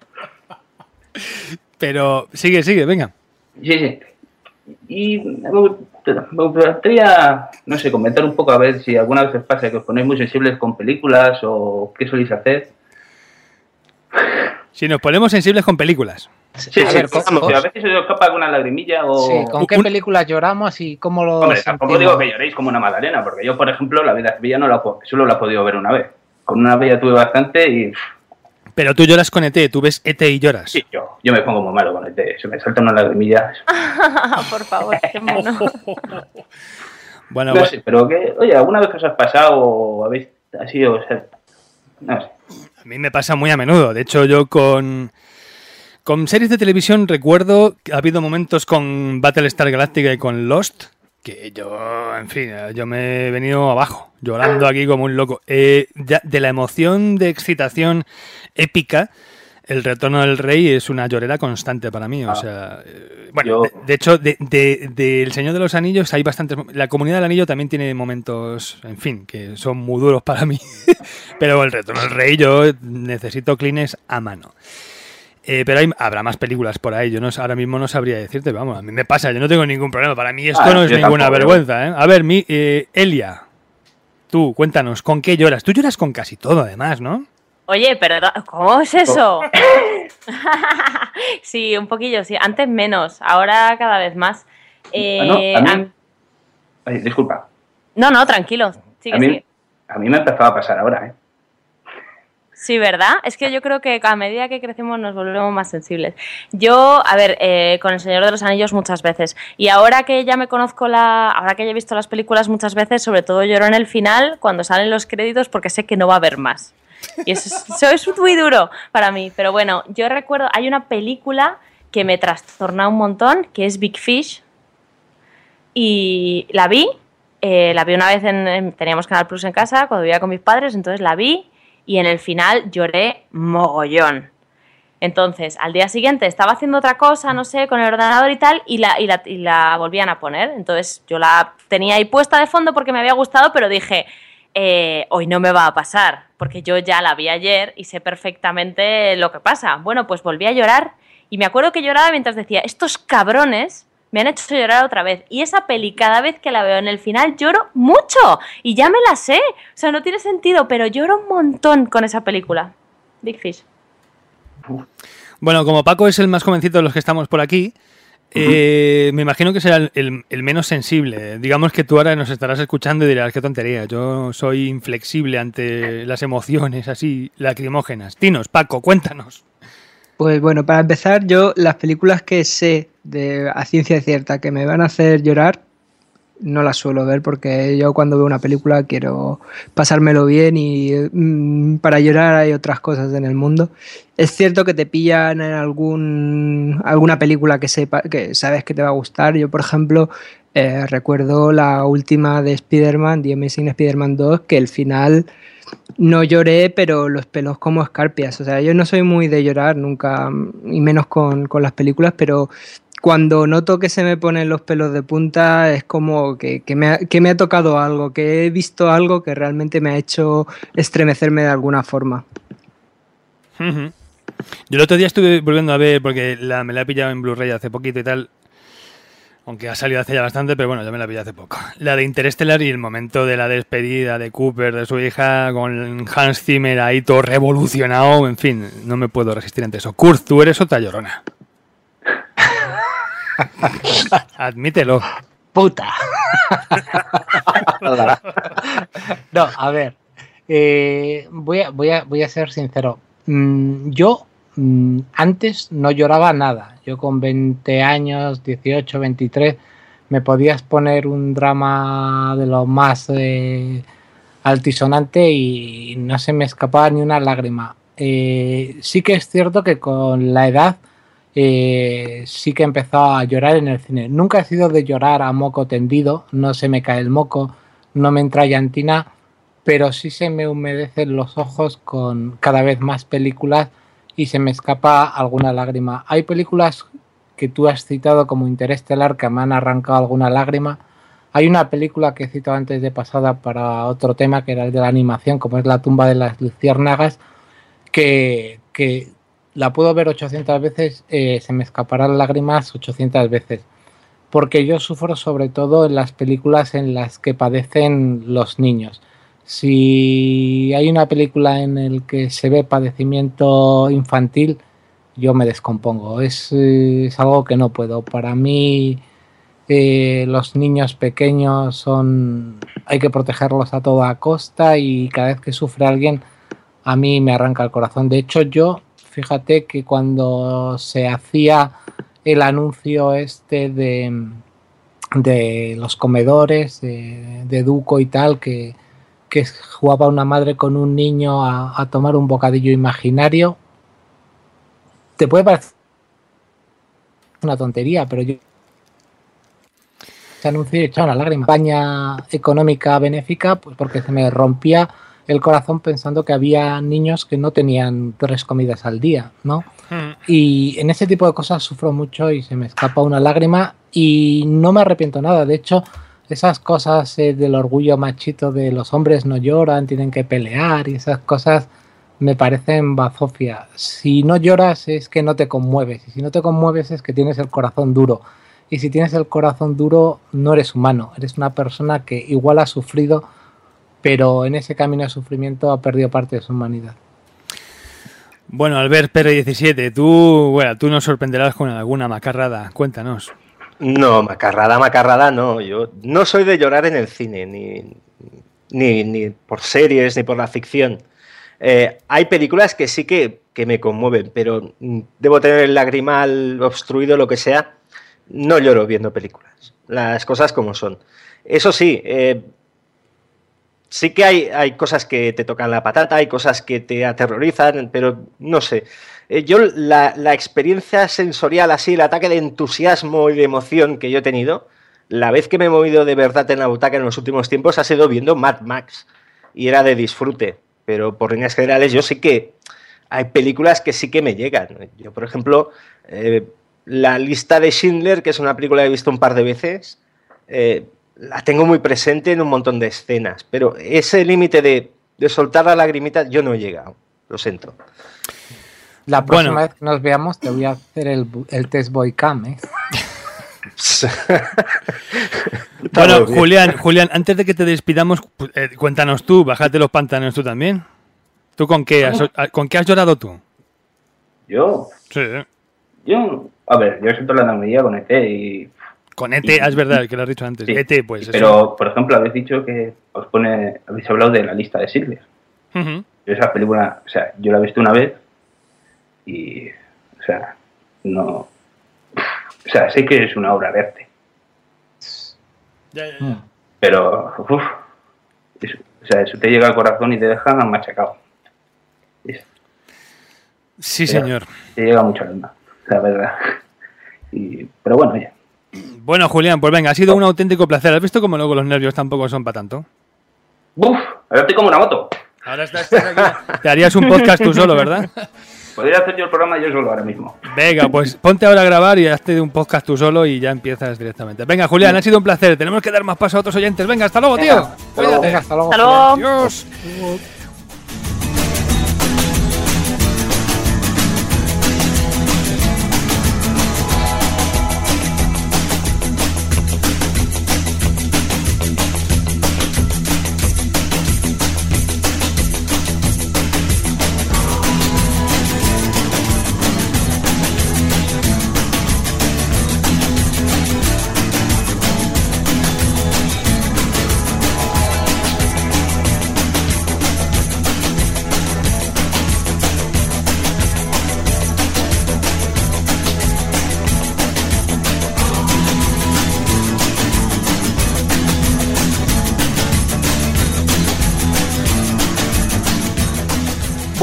Pero sigue, venga. Sí. Y me gustaría, no sé, comentar un poco a ver si alguna vez os pasa que os ponéis muy sensibles con películas o qué soléis hacer. Si nos ponemos sensibles con películas. Sí, a veces se os escapa alguna lagrimilla o... Sí, ¿con qué películas lloramos y cómo lo Hombre, sentimos? tampoco digo que lloréis como una magdalena, porque yo, por ejemplo, La vida es bella solo la he podido ver una vez. Con una vez ya tuve bastante y... Pero tú lloras con ET, tú ves ET y lloras. Sí, yo me pongo muy malo con ET, se me saltan unas lagrimillas. Por favor, qué mono. Bueno, no sé, pero que, oye, ¿alguna vez que os has pasado o habéis así, o sea, no sé? A mí me pasa muy a menudo. De hecho, yo con series de televisión recuerdo que ha habido momentos con Battlestar Galactica y con Lost que yo, en fin, yo me he venido abajo, llorando aquí como un loco. De la emoción, de excitación épica, El retorno del rey es una llorera constante para mí. O sea, bueno, de hecho, de El Señor de los Anillos hay bastantes... La Comunidad del Anillo también tiene momentos, en fin, que son muy duros para mí. Pero El retorno del rey yo necesito Kleenex a mano. Pero habrá más películas por ahí. Yo ahora mismo no sabría decirte. Vamos, a mí me pasa. Yo no tengo ningún problema. Para mí esto no es ninguna vergüenza. A ver, Elia, tú, cuéntanos, ¿con qué lloras? Tú lloras con casi todo, además, ¿no? Oye, perdón, ¿cómo es eso? Sí, un poquillo, sí. Antes menos, ahora cada vez más. Disculpa. No, tranquilo. Sigue. A mí me empezaba a pasar ahora, ¿eh? Sí, ¿verdad? Es que yo creo que a medida que crecemos nos volvemos más sensibles. Yo, a ver, con El Señor de los Anillos muchas veces. Y ahora que ya me conozco ahora que ya he visto las películas muchas veces, sobre todo lloro en el final, cuando salen los créditos, porque sé que no va a haber más. Y eso es muy duro para mí. Pero bueno, yo recuerdo, hay una película que me trastorna un montón, que es Big Fish. Y la vi una vez, teníamos Canal Plus en casa, cuando vivía con mis padres, entonces la vi. Y en el final lloré mogollón. Entonces, al día siguiente estaba haciendo otra cosa, no sé, con el ordenador y tal, y la volvían a poner. Entonces, yo la tenía ahí puesta de fondo porque me había gustado, pero dije, hoy no me va a pasar, porque yo ya la vi ayer y sé perfectamente lo que pasa. Bueno, pues volví a llorar y me acuerdo que lloraba mientras decía, estos cabrones me han hecho llorar otra vez. Y esa peli, cada vez que la veo en el final, lloro mucho. Y ya me la sé. O sea, no tiene sentido, pero lloro un montón con esa película. Big Fish. Bueno, como Paco es el más jovencito de los que estamos por aquí, me imagino que será el menos sensible. Digamos que tú ahora nos estarás escuchando y dirás, qué tontería. Yo soy inflexible ante las emociones así lacrimógenas. Dinos, Paco, cuéntanos. Pues bueno, para empezar, yo las películas que sé a ciencia cierta que me van a hacer llorar, no las suelo ver porque yo cuando veo una película quiero pasármelo bien y para llorar hay otras cosas en el mundo. Es cierto que te pillan en alguna película que sabes que te va a gustar. Yo, por ejemplo, recuerdo la última de Spider-Man, The Amazing Spider-Man 2, que el final... No lloré, pero los pelos como escarpias. O sea, yo no soy muy de llorar nunca, y menos con las películas, pero cuando noto que se me ponen los pelos de punta es como que me ha tocado algo, que he visto algo que realmente me ha hecho estremecerme de alguna forma. Yo el otro día estuve volviendo a ver, porque me la he pillado en Blu-ray hace poquito y tal, aunque ha salido hace ya bastante, pero bueno, yo me la pillé hace poco. La de Interstellar y el momento de la despedida de Cooper, de su hija, con Hans Zimmer ahí todo revolucionado, en fin, no me puedo resistir ante eso. Kurt, tú eres otra llorona. Admítelo. Puta. No, a ver, voy a ser sincero. Yo antes no lloraba nada. Yo con 20 años, 18, 23, me podías poner un drama de los más altisonante y no se me escapaba ni una lágrima. Sí que es cierto que con la edad sí que he empezado a llorar en el cine. Nunca he sido de llorar a moco tendido, no se me cae el moco, no me entra llantina, pero sí se me humedecen los ojos con cada vez más películas y se me escapa alguna lágrima. Hay películas que tú has citado como Interestelar que me han arrancado alguna lágrima. Hay una película que he citado antes de pasada para otro tema, que era el de la animación, como es La tumba de las luciérnagas, que la puedo ver 800 veces, se me escaparán lágrimas 800 veces. Porque yo sufro sobre todo en las películas en las que padecen los niños. Si hay una película en la que se ve padecimiento infantil, yo me descompongo. Es algo que no puedo. Para mí, los niños pequeños hay que protegerlos a toda costa y cada vez que sufre alguien, a mí me arranca el corazón. De hecho, fíjate que cuando se hacía el anuncio de los comedores, de Duco y tal, que jugaba una madre con un niño a tomar un bocadillo imaginario, te puede parecer una tontería, pero yo ese anuncio he echado una lágrima. Campaña económica benéfica, pues porque se me rompía el corazón pensando que había niños que no tenían 3 comidas al día, ¿no? Y en ese tipo de cosas sufro mucho y se me escapa una lágrima y no me arrepiento nada. De hecho, esas cosas del orgullo machito de los hombres no lloran, tienen que pelear y esas cosas me parecen bazofia. Si no lloras es que no te conmueves y si no te conmueves es que tienes el corazón duro. Y si tienes el corazón duro no eres humano, eres una persona que igual ha sufrido, pero en ese camino de sufrimiento ha perdido parte de su humanidad. Bueno, Albert PR17, tú nos sorprenderás con alguna macarrada. Cuéntanos. No, macarrada no. Yo no soy de llorar en el cine, ni por series, ni por la ficción. Hay películas que sí que me conmueven, pero debo tener el lagrimal obstruido, lo que sea. No lloro viendo películas. Las cosas como son. Eso sí, sí que hay cosas que te tocan la patata, hay cosas que te aterrorizan, pero no sé. Yo la experiencia sensorial así, el ataque de entusiasmo y de emoción que yo he tenido, la vez que me he movido de verdad en la butaca en los últimos tiempos ha sido viendo Mad Max y era de disfrute, pero por líneas generales yo sí que hay películas que sí que me llegan. Yo, por ejemplo, La lista de Schindler, que es una película que he visto un par de veces, la tengo muy presente en un montón de escenas, pero ese límite de soltar la lagrimita yo no he llegado, lo siento. La próxima vez que nos veamos te voy a hacer el test boy cam, ¿eh? Bueno, Julián, antes de que te despidamos, cuéntanos tú, bájate los pantalones tú también. ¿Tú con qué has llorado tú? ¿Yo? Sí. Yo siento la Navidad con ET y... Con ET, es verdad, que lo has dicho antes. Sí, ET, pues pero, eso. Por ejemplo, habéis dicho que habéis hablado de La lista de Schindler. Yo esa película, o sea, yo la he visto una vez y, o sea, no... O sea, sé que es una obra de arte. Ya. Pero, eso te llega al corazón y te deja machacado. Sí, señor. Te llega mucho al alma, la verdad. Pero bueno, ya. Bueno, Julián, pues venga, ha sido un auténtico placer. ¿Has visto cómo luego los nervios tampoco son para tanto? ¡Buf! Ahora estoy como una moto. Ahora estás aquí. Te harías un podcast tú solo, ¿verdad? Podría hacer yo el programa yo solo ahora mismo. Venga, pues ponte ahora a grabar y hazte un podcast tú solo y ya empiezas directamente. Venga, Julián, ha sido un placer. Tenemos que dar más paso a otros oyentes. Venga, hasta luego, tío. Cuídate. Venga, hasta luego. Hasta luego. Adiós.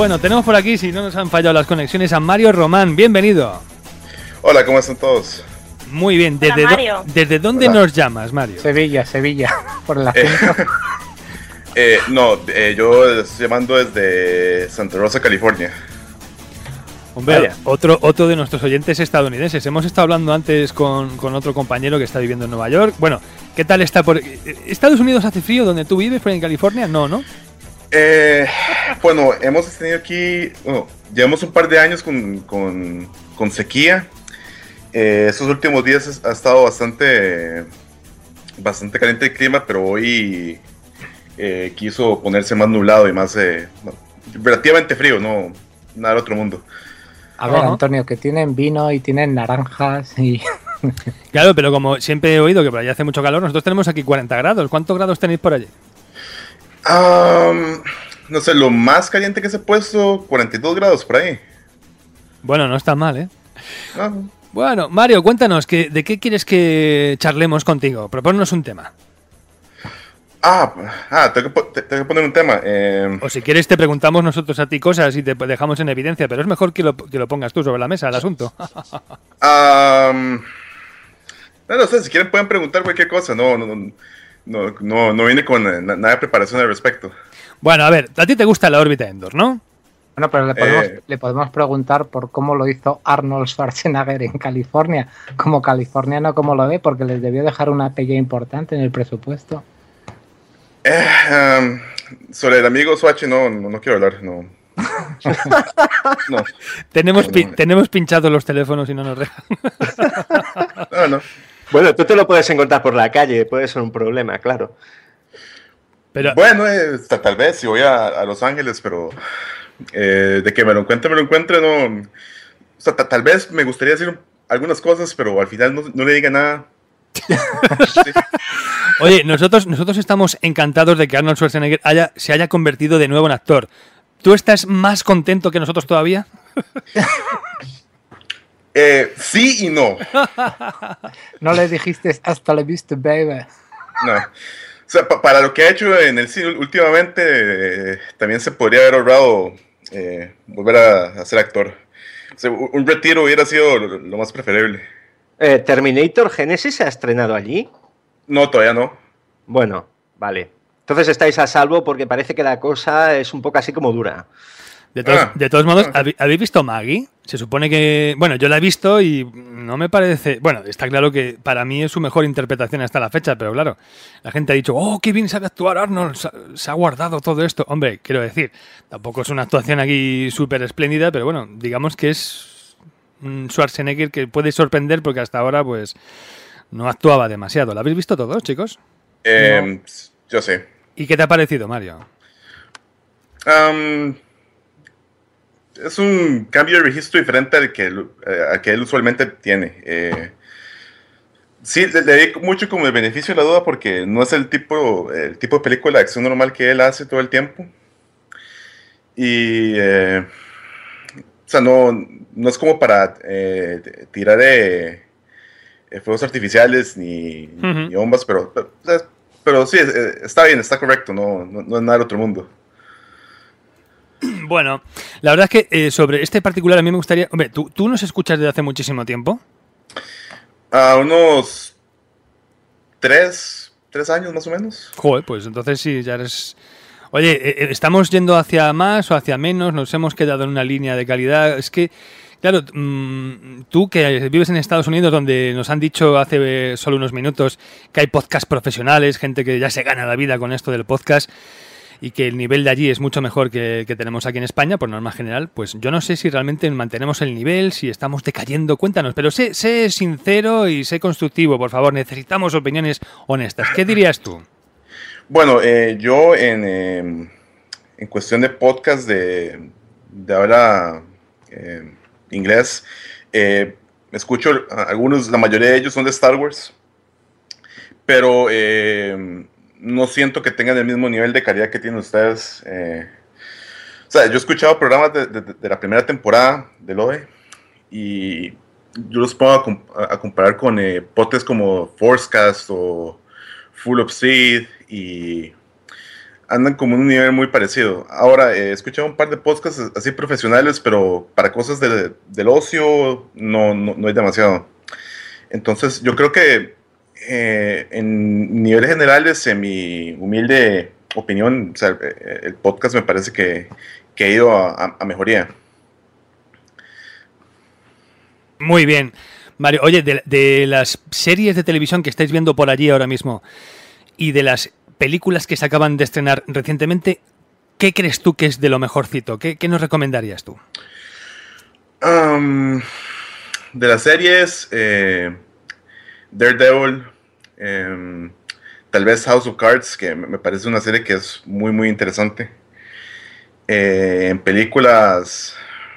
Bueno, tenemos por aquí, si no nos han fallado las conexiones, a Mario Román. Bienvenido. Hola, ¿cómo están todos? Muy bien. ¿Desde dónde nos llamas, Mario? Sevilla, por el acento. Yo estoy llamando desde Santa Rosa, California. Hombre, otro de nuestros oyentes estadounidenses. Hemos estado hablando antes con otro compañero que está viviendo en Nueva York. Bueno, ¿qué tal está por Estados Unidos? ¿Hace frío donde tú vives, por en California? No. Bueno, hemos tenido aquí, llevamos un par de años con sequía. Estos últimos días ha estado bastante caliente el clima, pero hoy quiso ponerse más nublado y más relativamente frío, no nada del otro mundo. A ver, Antonio, que tienen vino y tienen naranjas y... Claro, pero como siempre he oído que por allá hace mucho calor, nosotros tenemos aquí 40 grados. ¿Cuántos grados tenéis por allí? No sé, lo más caliente que se ha puesto, 42 grados por ahí. Bueno, no está mal, ¿eh? Bueno, Mario, cuéntanos, ¿de qué quieres que charlemos contigo? Propónnos un tema. Tengo que poner un tema. O si quieres te preguntamos nosotros a ti cosas y te dejamos en evidencia, pero es mejor que lo pongas tú sobre la mesa, el asunto. No sé, si quieren pueden preguntar cualquier cosa, no vine con nada de preparación al respecto. Bueno, a ver, a ti te gusta la órbita Endor, ¿no? Bueno, pero le podemos preguntar por cómo lo hizo Arnold Schwarzenegger en California. Como californiano, ¿cómo lo ve? Porque les debió dejar una pella importante en el presupuesto. Sobre el amigo Swatch no quiero hablar, no. Tenemos pinchados los teléfonos y no nos dejan. No. Bueno, tú te lo puedes encontrar por la calle, puede ser un problema, claro. Pero... Bueno, tal vez si voy a Los Ángeles, pero de que me lo encuentre, no. O sea, tal vez me gustaría decir algunas cosas, pero al final no le diga nada. Sí. Oye, nosotros estamos encantados de que Arnold Schwarzenegger se haya convertido de nuevo en actor. ¿Tú estás más contento que nosotros todavía? Sí y no. No le dijiste hasta la vista, baby. No. O sea, para lo que ha hecho en el cine últimamente, también se podría haber ahorrado volver a ser actor. O sea, un retiro hubiera sido lo más preferible. ¿Terminator Genesis se ha estrenado allí? No, todavía no. Bueno, vale. Entonces estáis a salvo porque parece que la cosa es un poco así como dura. De todos modos, ¿habéis visto Maggie? Se supone que... Bueno, yo la he visto y no me parece... Bueno, está claro que para mí es su mejor interpretación hasta la fecha, pero claro, la gente ha dicho, ¡oh, qué bien sabe actuar Arnold! Se ha guardado todo esto. Hombre, quiero decir, tampoco es una actuación aquí súper espléndida, pero bueno, digamos que es un Schwarzenegger que puede sorprender porque hasta ahora, pues, no actuaba demasiado. ¿La habéis visto todos, chicos? No. Yo sé. ¿Y qué te ha parecido, Mario? Es un cambio de registro diferente al que él usualmente tiene. Sí, le di mucho como el beneficio de la duda porque no es el tipo de película de acción normal que él hace todo el tiempo. Y, o sea, no es como para tirar fuegos artificiales ni bombas, pero sí, está bien, está correcto, no es nada del otro mundo. Bueno, la verdad es que sobre este particular a mí me gustaría... Hombre, ¿tú nos escuchas desde hace muchísimo tiempo? Unos 3 años más o menos. Joder, pues entonces sí, ya eres... Oye, ¿estamos yendo hacia más o hacia menos? ¿Nos hemos quedado en una línea de calidad? Es que, claro, tú que vives en Estados Unidos, donde nos han dicho hace solo unos minutos que hay podcast profesionales, gente que ya se gana la vida con esto del podcast... y que el nivel de allí es mucho mejor que tenemos aquí en España, por norma general, pues yo no sé si realmente mantenemos el nivel, si estamos decayendo. Cuéntanos, pero sé sincero y sé constructivo, por favor. Necesitamos opiniones honestas. ¿Qué dirías tú? Bueno, yo en cuestión de podcast de habla inglés, escucho algunos, la mayoría de ellos son de Star Wars, pero... no siento que tengan el mismo nivel de calidad que tienen ustedes. O sea, yo he escuchado programas de la primera temporada de LOE y yo los pongo a comparar con podcasts como Forcecast o Full of Seed y andan como en un nivel muy parecido. Ahora, he escuchado un par de podcasts así profesionales, pero para cosas del ocio no hay demasiado. Entonces, yo creo que en niveles generales, en mi humilde opinión, o sea, el podcast me parece que ha ido a mejoría. Muy bien. Mario, oye, de las series de televisión que estáis viendo por allí ahora mismo y de las películas que se acaban de estrenar recientemente, ¿qué crees tú que es de lo mejorcito? ¿Qué nos recomendarías tú? De las series, Daredevil, tal vez House of Cards, que me parece una serie que es muy, muy interesante. En películas,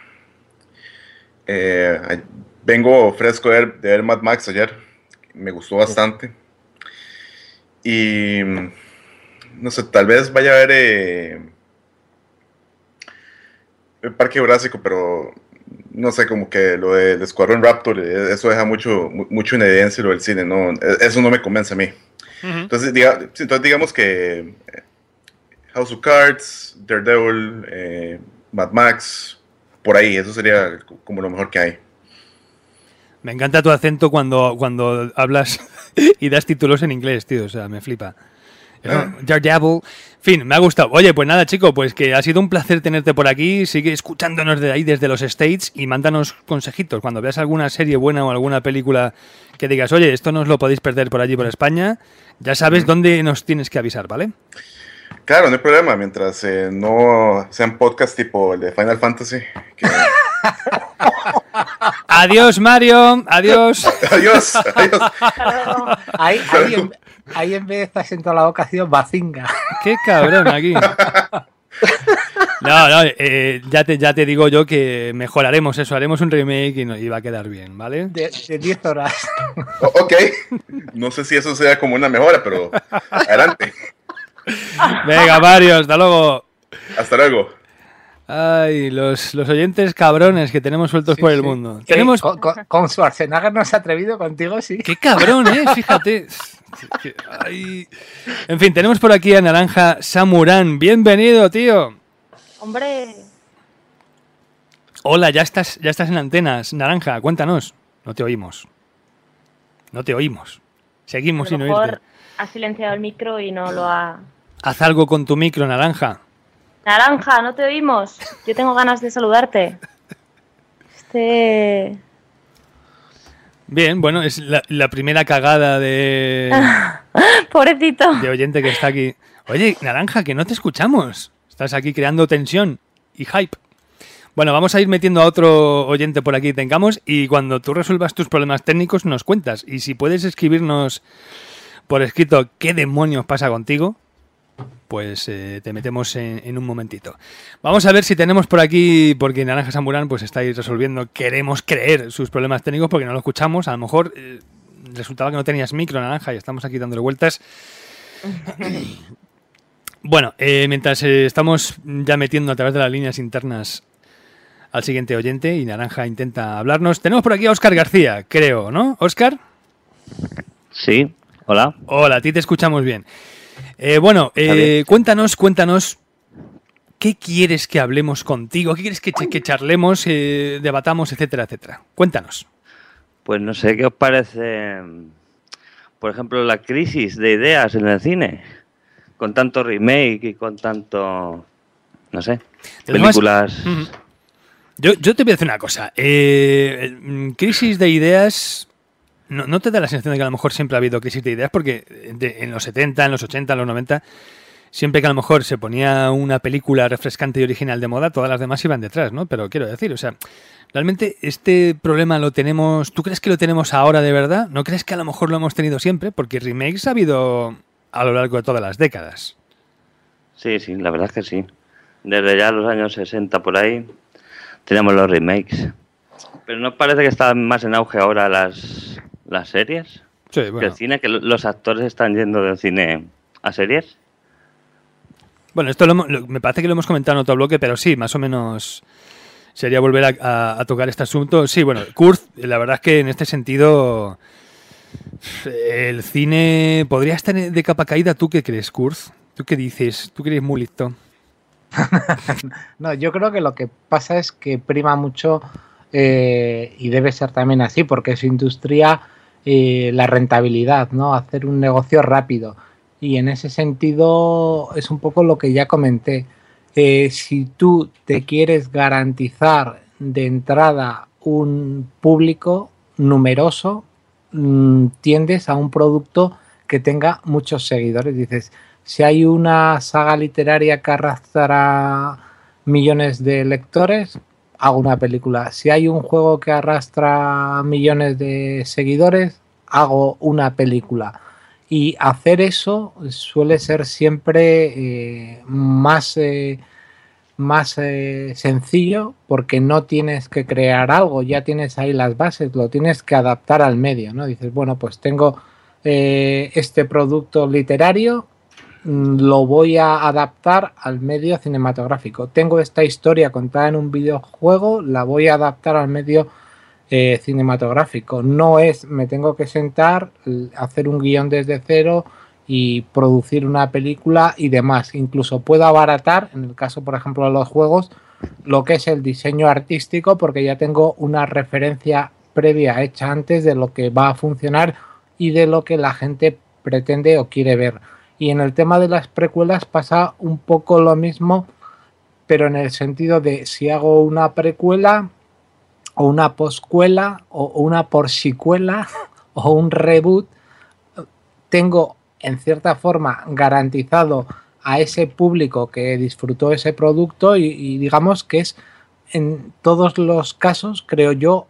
vengo fresco de ver Mad Max ayer, me gustó bastante. Y no sé, tal vez vaya a ver el Parque Jurásico, pero no sé, como que lo de Escuadrón Raptor, eso deja mucho en evidencia lo del cine, ¿no? Eso no me convence a mí. Entonces, digamos que House of Cards, Daredevil, Mad Max, por ahí, eso sería como lo mejor que hay. Me encanta tu acento cuando hablas y das títulos en inglés, tío, o sea, me flipa. Daredevil. En fin, me ha gustado. Oye, pues nada, chico, pues que ha sido un placer tenerte por aquí. Sigue escuchándonos de ahí desde los States y mándanos consejitos. Cuando veas alguna serie buena o alguna película que digas, oye, esto no os lo podéis perder por allí por España, ya sabes dónde nos tienes que avisar, ¿vale? Claro, no hay problema, mientras no sean podcasts tipo el de Final Fantasy. Adiós, Mario. Adiós. Adiós. Ahí en vez de estar sentado la vocación, Bazinga. Qué cabrón aquí. No, ya te digo yo que mejoraremos eso, haremos un remake y va a quedar bien, ¿vale? De 10 horas. Ok. No sé si eso sea como una mejora, pero adelante. Venga, Mario, hasta luego. Hasta luego. Ay, los oyentes cabrones que tenemos sueltos por el mundo. Tenemos con Schwarzenegger no se ha atrevido contigo, sí. Qué cabrón, fíjate. Ay. En fin, tenemos por aquí a Naranja Samurán. Bienvenido, tío. Hombre. Hola, ya estás en antenas. Naranja, cuéntanos. No te oímos. Seguimos sin oírte. A lo mejor ha silenciado el micro y no lo ha... Haz algo con tu micro, Naranja. Naranja, no te oímos. Yo tengo ganas de saludarte. Bien, bueno, es la primera cagada de... Pobrecito. De oyente que está aquí. Oye, Naranja, que no te escuchamos. Estás aquí creando tensión y hype. Bueno, vamos a ir metiendo a otro oyente por aquí que tengamos y cuando tú resuelvas tus problemas técnicos nos cuentas. Y si puedes escribirnos por escrito qué demonios pasa contigo, pues te metemos en un momentito. Vamos a ver si tenemos por aquí, porque Naranja Samurán pues estáis resolviendo, queremos creer sus problemas técnicos porque no lo escuchamos. A lo mejor resultaba que no tenías micro, Naranja, y estamos aquí dándole vueltas. Bueno, mientras estamos ya metiendo a través de las líneas internas al siguiente oyente y Naranja intenta hablarnos, tenemos por aquí a Óscar García, creo, ¿no? ¿Óscar? Sí, hola. Hola, a ti te escuchamos bien. Cuéntanos, ¿qué quieres que hablemos contigo? ¿Qué quieres que charlemos, debatamos, etcétera, etcétera? Cuéntanos. Pues no sé, ¿qué os parece, por ejemplo, la crisis de ideas en el cine? Con tanto remake y con tanto, no sé, películas... Yo te voy a decir una cosa. Crisis de ideas... ¿No te da la sensación de que a lo mejor siempre ha habido crisis de ideas? Porque en los 70, en los 80, en los 90, siempre que a lo mejor se ponía una película refrescante y original de moda, todas las demás iban detrás, ¿no? Pero quiero decir, o sea, realmente este problema lo tenemos... ¿Tú crees que lo tenemos ahora de verdad? ¿No crees que a lo mejor lo hemos tenido siempre? Porque remakes ha habido a lo largo de todas las décadas. Sí, la verdad es que sí. Desde ya los años 60 por ahí tenemos los remakes. Pero ¿no parece que están más en auge ahora las series? Sí, bueno. Que el cine, que los actores están yendo del cine a series. Bueno, esto me parece que lo hemos comentado en otro bloque, pero sí, más o menos sería volver a tocar este asunto. Sí, bueno, Kurt, la verdad es que en este sentido el cine podría estar de capa caída. ¿Tú qué crees, Kurt? ¿Tú qué dices? ¿Tú que eres muy listo? No, yo creo que lo que pasa es que prima mucho, y debe ser también así, porque es industria, la rentabilidad, ¿no? Hacer un negocio rápido. Y en ese sentido es un poco lo que ya comenté. Si tú te quieres garantizar de entrada un público numeroso, tiendes a un producto que tenga muchos seguidores. Dices, si hay una saga literaria que arrastra millones de lectores, hago una película. Si hay un juego que arrastra millones de seguidores, hago una película. Y hacer eso suele ser siempre más sencillo, porque no tienes que crear algo, ya tienes ahí las bases, lo tienes que adaptar al medio, ¿no? Dices, bueno, pues tengo este producto literario, lo voy a adaptar al medio cinematográfico. Tengo esta historia contada en un videojuego, la voy a adaptar al medio cinematográfico. No es, me tengo que sentar, hacer un guión desde cero y producir una película y demás. Incluso puedo abaratar, en el caso, por ejemplo, de los juegos, lo que es el diseño artístico, porque ya tengo una referencia previa hecha antes de lo que va a funcionar y de lo que la gente pretende o quiere ver. Y en el tema de las precuelas pasa un poco lo mismo, pero en el sentido de si hago una precuela o una poscuela o una porsicuela o un reboot, tengo en cierta forma garantizado a ese público que disfrutó ese producto y digamos que es en todos los casos, creo yo,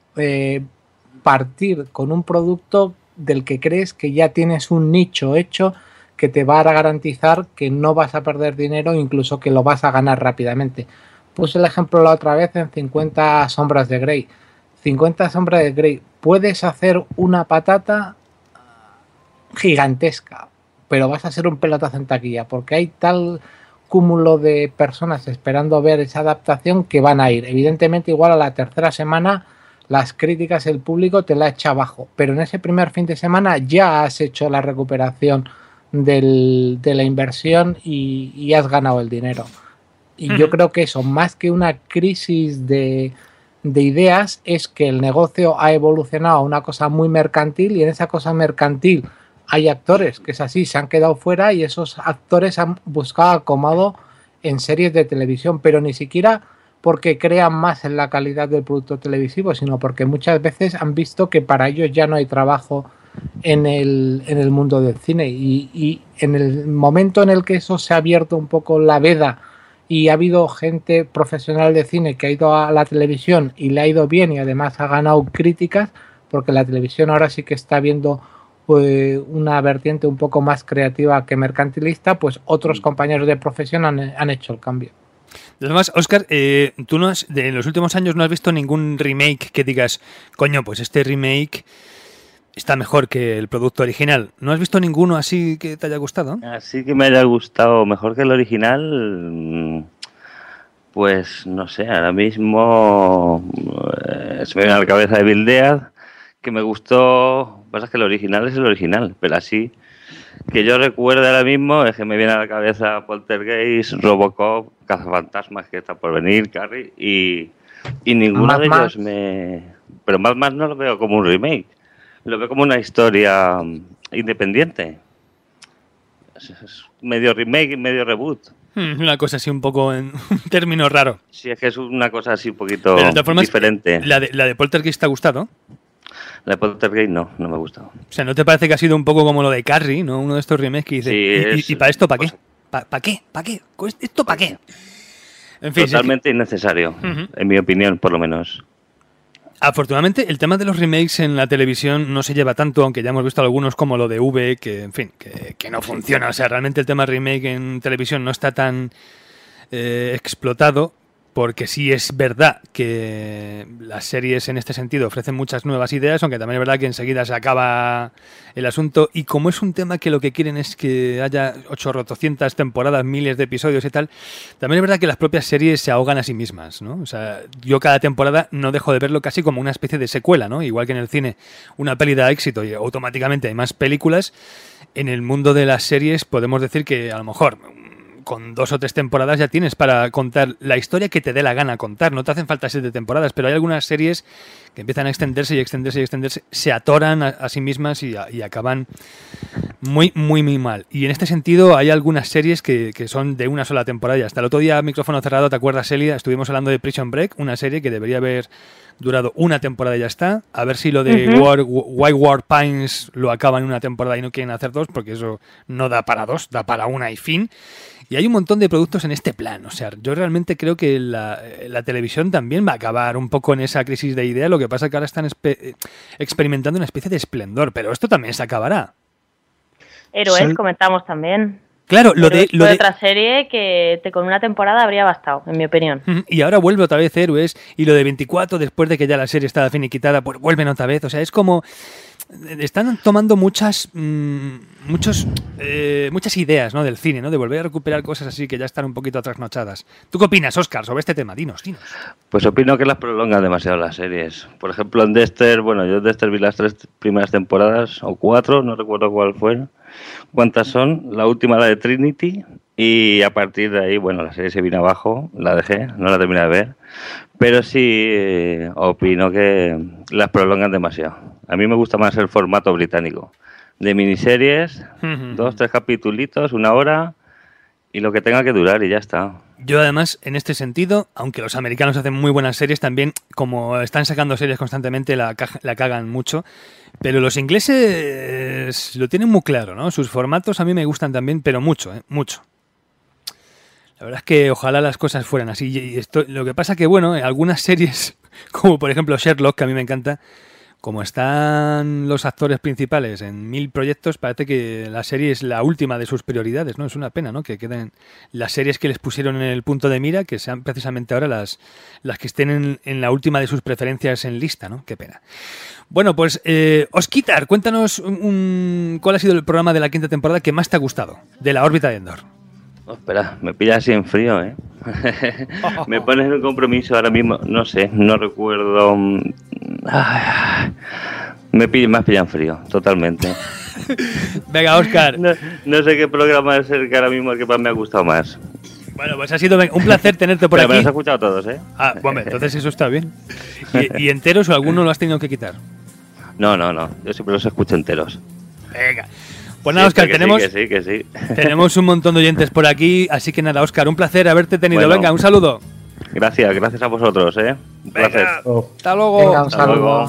partir con un producto del que crees que ya tienes un nicho hecho que te va a garantizar que no vas a perder dinero, incluso que lo vas a ganar rápidamente. Puse el ejemplo la otra vez en 50 sombras de Grey. 50 sombras de Grey. Puedes hacer una patata gigantesca, pero vas a ser un pelotazo en taquilla, porque hay tal cúmulo de personas esperando ver esa adaptación que van a ir. Evidentemente, igual a la tercera semana, las críticas, el público te la echa abajo, pero en ese primer fin de semana ya has hecho la recuperación de la inversión y has ganado el dinero. Y yo creo que eso, más que una crisis de ideas, es que el negocio ha evolucionado a una cosa muy mercantil, y en esa cosa mercantil hay actores que es así, se han quedado fuera, y esos actores han buscado acomodo en series de televisión, pero ni siquiera porque crean más en la calidad del producto televisivo, sino porque muchas veces han visto que para ellos ya no hay trabajo en el mundo del cine, y en el momento en el que eso se ha abierto un poco la veda y ha habido gente profesional de cine que ha ido a la televisión y le ha ido bien y además ha ganado críticas, porque la televisión ahora sí que está viendo una vertiente un poco más creativa que mercantilista, pues otros compañeros de profesión han hecho el cambio. Además, Óscar, tú en los últimos años no has visto ningún remake que digas, coño, pues este remake está mejor que el producto original. ¿No has visto ninguno así que te haya gustado? Así que me haya gustado mejor que el original, pues no sé, ahora mismo se me viene a la cabeza de Evil Dead, que me gustó. Lo que pasa es que el original es el original, pero así que yo recuerdo ahora mismo es que me viene a la cabeza Poltergeist, Robocop, Cazafantasmas, que está por venir, Carrie, y ninguno de ellos me... Pero Mad Max no lo veo como un remake, lo veo como una historia independiente. Es medio remake, medio reboot. Una cosa así un poco en un término raro. Sí, es que es una cosa así un poquito diferente. ¿La de Poltergeist te ha gustado? La de Poltergeist no me ha gustado. O sea, ¿no te parece que ha sido un poco como lo de Carrie, ¿no? Uno de estos remakes que dice, sí, ¿y para esto para qué? ¿Para qué? ¿Para qué? ¿Esto para qué? En fin, totalmente innecesario, en mi opinión, por lo menos. Afortunadamente, el tema de los remakes en la televisión no se lleva tanto, aunque ya hemos visto algunos como lo de V, que en fin, que no funciona. O sea, realmente el tema remake en televisión no está tan explotado, porque sí es verdad que las series en este sentido ofrecen muchas nuevas ideas, aunque también es verdad que enseguida se acaba el asunto, y como es un tema que lo que quieren es que haya 800 temporadas, miles de episodios y tal, también es verdad que las propias series se ahogan a sí mismas, ¿no? O sea, yo cada temporada no dejo de verlo casi como una especie de secuela, ¿no? Igual que en el cine una peli da éxito y automáticamente hay más películas, en el mundo de las series podemos decir que a lo mejor con 2 o 3 temporadas ya tienes para contar la historia que te dé la gana contar. No te hacen falta 7 temporadas, pero hay algunas series que empiezan a extenderse y extenderse y extenderse, se atoran a sí mismas y acaban muy, muy, muy mal. Y en este sentido hay algunas series que son de una sola temporada y hasta el otro día, micrófono cerrado, ¿te acuerdas, Celia? Estuvimos hablando de Prison Break, una serie que debería haber durado una temporada y ya está. A ver si lo de White War Pines lo acaban en una temporada y no quieren hacer 2, porque eso no da para 2, da para una y fin. Y hay un montón de productos en este plan. O sea, yo realmente creo que la televisión también va a acabar un poco en esa crisis de idea. Lo que pasa es que ahora están experimentando una especie de esplendor, pero esto también se acabará. Héroes, comentamos también. Claro, lo de otra serie que con una temporada habría bastado, en mi opinión. Y ahora vuelve otra vez Héroes, y lo de 24, después de que ya la serie estaba finiquitada, pues vuelven otra vez. O sea, es como... Están tomando muchas ideas, ¿no?, del cine, ¿no?, de volver a recuperar cosas así que ya están un poquito trasnochadas. ¿Tú qué opinas, Óscar, sobre este tema? Dinos. Pues opino que las prolongan demasiado las series. Por ejemplo, en Dexter, bueno, yo en Dexter vi las 3 primeras temporadas, o 4, no recuerdo cuántas son. La última, la de Trinity, y a partir de ahí, bueno, la serie se vino abajo, la dejé, no la terminé de ver. Pero sí opino que las prolongan demasiado. A mí me gusta más el formato británico. De miniseries, 2, 3 capitulitos, 1 hora, y lo que tenga que durar y ya está. Yo además, en este sentido, aunque los americanos hacen muy buenas series, también, como están sacando series constantemente, la cagan mucho. Pero los ingleses lo tienen muy claro, ¿no? Sus formatos a mí me gustan también, pero mucho, mucho. La verdad es que ojalá las cosas fueran así. Y lo que pasa que, bueno, algunas series, como por ejemplo Sherlock, que a mí me encanta, como están los actores principales en 1000 proyectos, parece que la serie es la última de sus prioridades, ¿no? Es una pena, ¿no?, que queden las series que les pusieron en el punto de mira, que sean precisamente ahora las que estén en la última de sus preferencias en lista, ¿no? Qué pena. Bueno, pues, Osquitar, cuéntanos cuál ha sido el programa de la 5ª temporada que más te ha gustado, de la órbita de Endor. Oh, espera, me pillas así en frío, ¿eh? Me pones en un compromiso ahora mismo, no sé, no recuerdo. Me has pillado en frío, totalmente. Venga, Óscar. No sé qué programa es el que ahora mismo el que más me ha gustado más. Bueno, pues ha sido un placer tenerte por aquí. Me los has escuchado todos, ¿eh? Ah, bueno, entonces eso está bien. ¿Y enteros o alguno lo has tenido que quitar? No, yo siempre los escucho enteros. Venga. Pues nada, Óscar, que sí. Tenemos un montón de oyentes por aquí, así que nada, Óscar, un placer haberte tenido. Bueno, venga, un saludo. Gracias a vosotros, ¿eh? Un placer. Hasta luego. Venga, un saludo.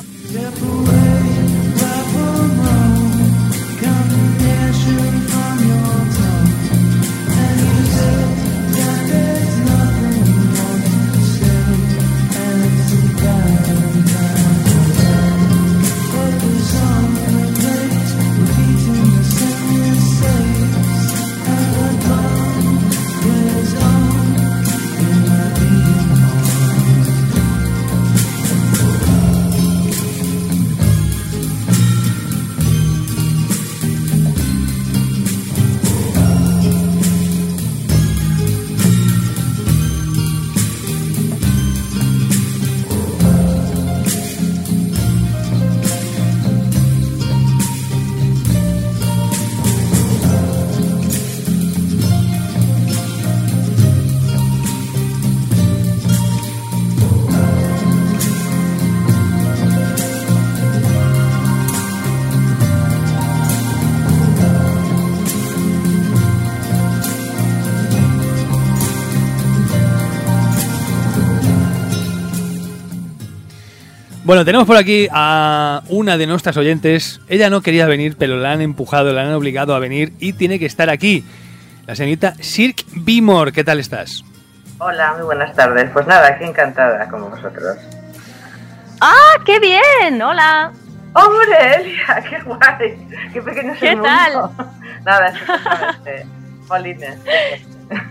Bueno, tenemos por aquí a una de nuestras oyentes. Ella no quería venir, pero la han empujado, la han obligado a venir y tiene que estar aquí. La señorita Sirk Bimor, ¿qué tal estás? Hola, muy buenas tardes. Pues nada, aquí encantada como vosotros. ¡Ah, qué bien! ¡Hola! ¡Hombre, Elia! ¡Qué guay! ¡Qué pequeño es el mundo! ¿Qué tal? Nada, es exactamente. Jolines.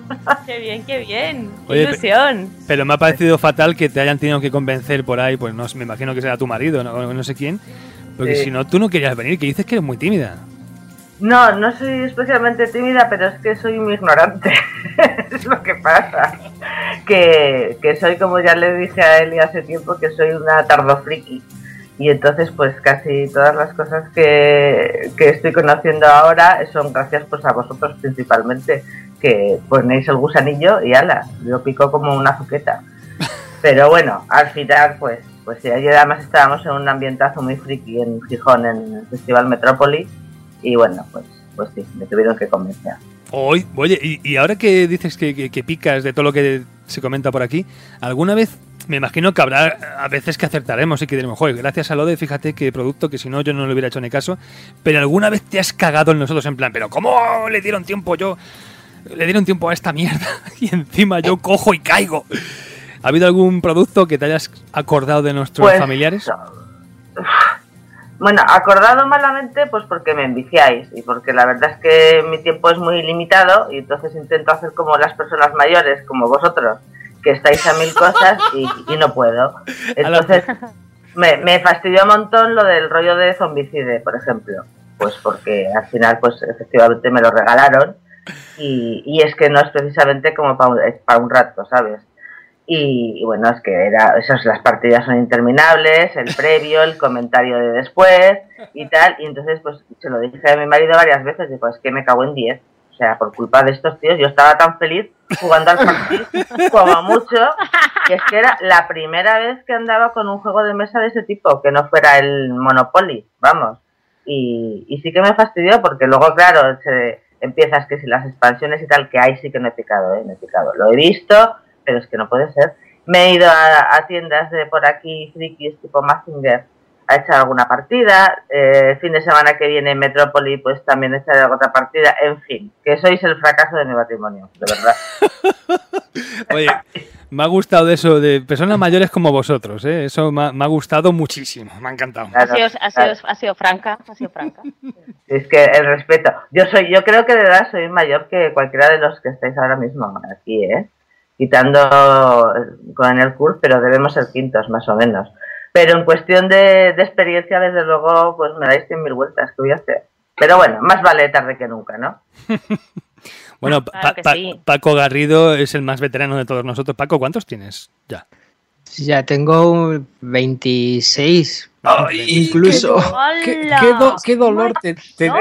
Qué bien, qué bien. Qué Oye, ilusión. Pero me ha parecido fatal que te hayan tenido que convencer por ahí, pues no, me imagino que será tu marido, no sé quién, porque Sí. si no, tú no querías venir, que dices que eres muy tímida. No, no soy especialmente tímida, pero es que soy muy ignorante. Es lo que pasa. Que soy, como ya le dije a Eli hace tiempo, que soy una tardofriki. Y entonces, pues casi todas las cosas que estoy conociendo ahora son gracias pues a vosotros principalmente, que ponéis el gusanillo y ala, lo pico como una zuqueta. Pero bueno, al final, pues sí, ayer además estábamos en un ambientazo muy friki en Gijón, en el Festival Metrópoli. Y bueno, pues sí, me tuvieron que convencer. Oye, y ahora que dices que picas de todo lo que se comenta por aquí, ¿alguna vez, me imagino que habrá a veces que acertaremos y que diremos, joder, gracias a Lode, fíjate qué producto, que si no yo no le hubiera hecho ni caso, pero alguna vez te has cagado en nosotros en plan, pero ¿cómo le dieron tiempo a esta mierda? Y encima yo cojo y caigo. ¿Ha habido algún producto que te hayas acordado de nuestros familiares? Bueno, acordado malamente, pues porque me enviciáis y porque la verdad es que mi tiempo es muy limitado y entonces intento hacer como las personas mayores, como vosotros, que estáis a mil cosas y no puedo. Entonces me fastidió un montón lo del rollo de Zombicide, por ejemplo, pues porque al final pues efectivamente me lo regalaron y es que no es precisamente como para un rato, ¿sabes? Y bueno, es que las partidas son interminables, el previo, el comentario de después y tal, y entonces pues se lo dije a mi marido varias veces, digo, es que me cago en 10, o sea, por culpa de estos tíos, yo estaba tan feliz jugando al partido como mucho, que es que era la primera vez que andaba con un juego de mesa de ese tipo, que no fuera el Monopoly, vamos, y sí que me fastidió, porque luego, claro, empiezas que si las expansiones y tal, que ahí sí que no he picado, lo he visto, pero es que no puede ser. Me he ido a tiendas de por aquí, frikis tipo Mazinger, a echar alguna partida. Fin de semana que viene en Metrópoli, pues también echaré otra partida. En fin, que sois el fracaso de mi matrimonio, de verdad. Oye, me ha gustado eso de personas mayores como vosotros, ¿eh? Eso me ha gustado muchísimo, me ha encantado. Ha sido franca. Es que el respeto. Yo creo que de edad soy mayor que cualquiera de los que estáis ahora mismo aquí, ¿eh? Quitando con el curso, pero debemos ser quintos más o menos. Pero en cuestión de experiencia, desde luego, pues me dais 100.000 vueltas, ¿qué voy a hacer? Pero bueno, más vale tarde que nunca, ¿no? Bueno, Claro que sí. Paco Garrido es el más veterano de todos nosotros. Paco, ¿cuántos tienes ya? Ya tengo 26. Ay, incluso. Qué dolor. Te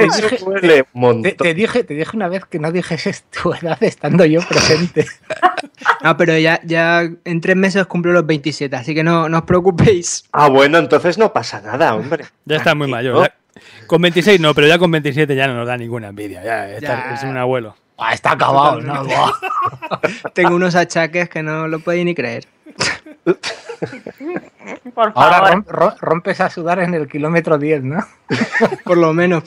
dije dije una vez que no dijeses tu edad estando yo presente. No, pero ya en 3 meses cumplo los 27, así que no os preocupéis. Ah, bueno, entonces no pasa nada, hombre. Ya está muy mayor. Ya, con 26 no, pero ya con 27 ya no nos da ninguna envidia. Es un abuelo. Está acabado, ¿no? Tengo unos achaques que no lo podéis ni creer. Por favor. Ahora rompes a sudar en el kilómetro 10, ¿no? Por lo menos.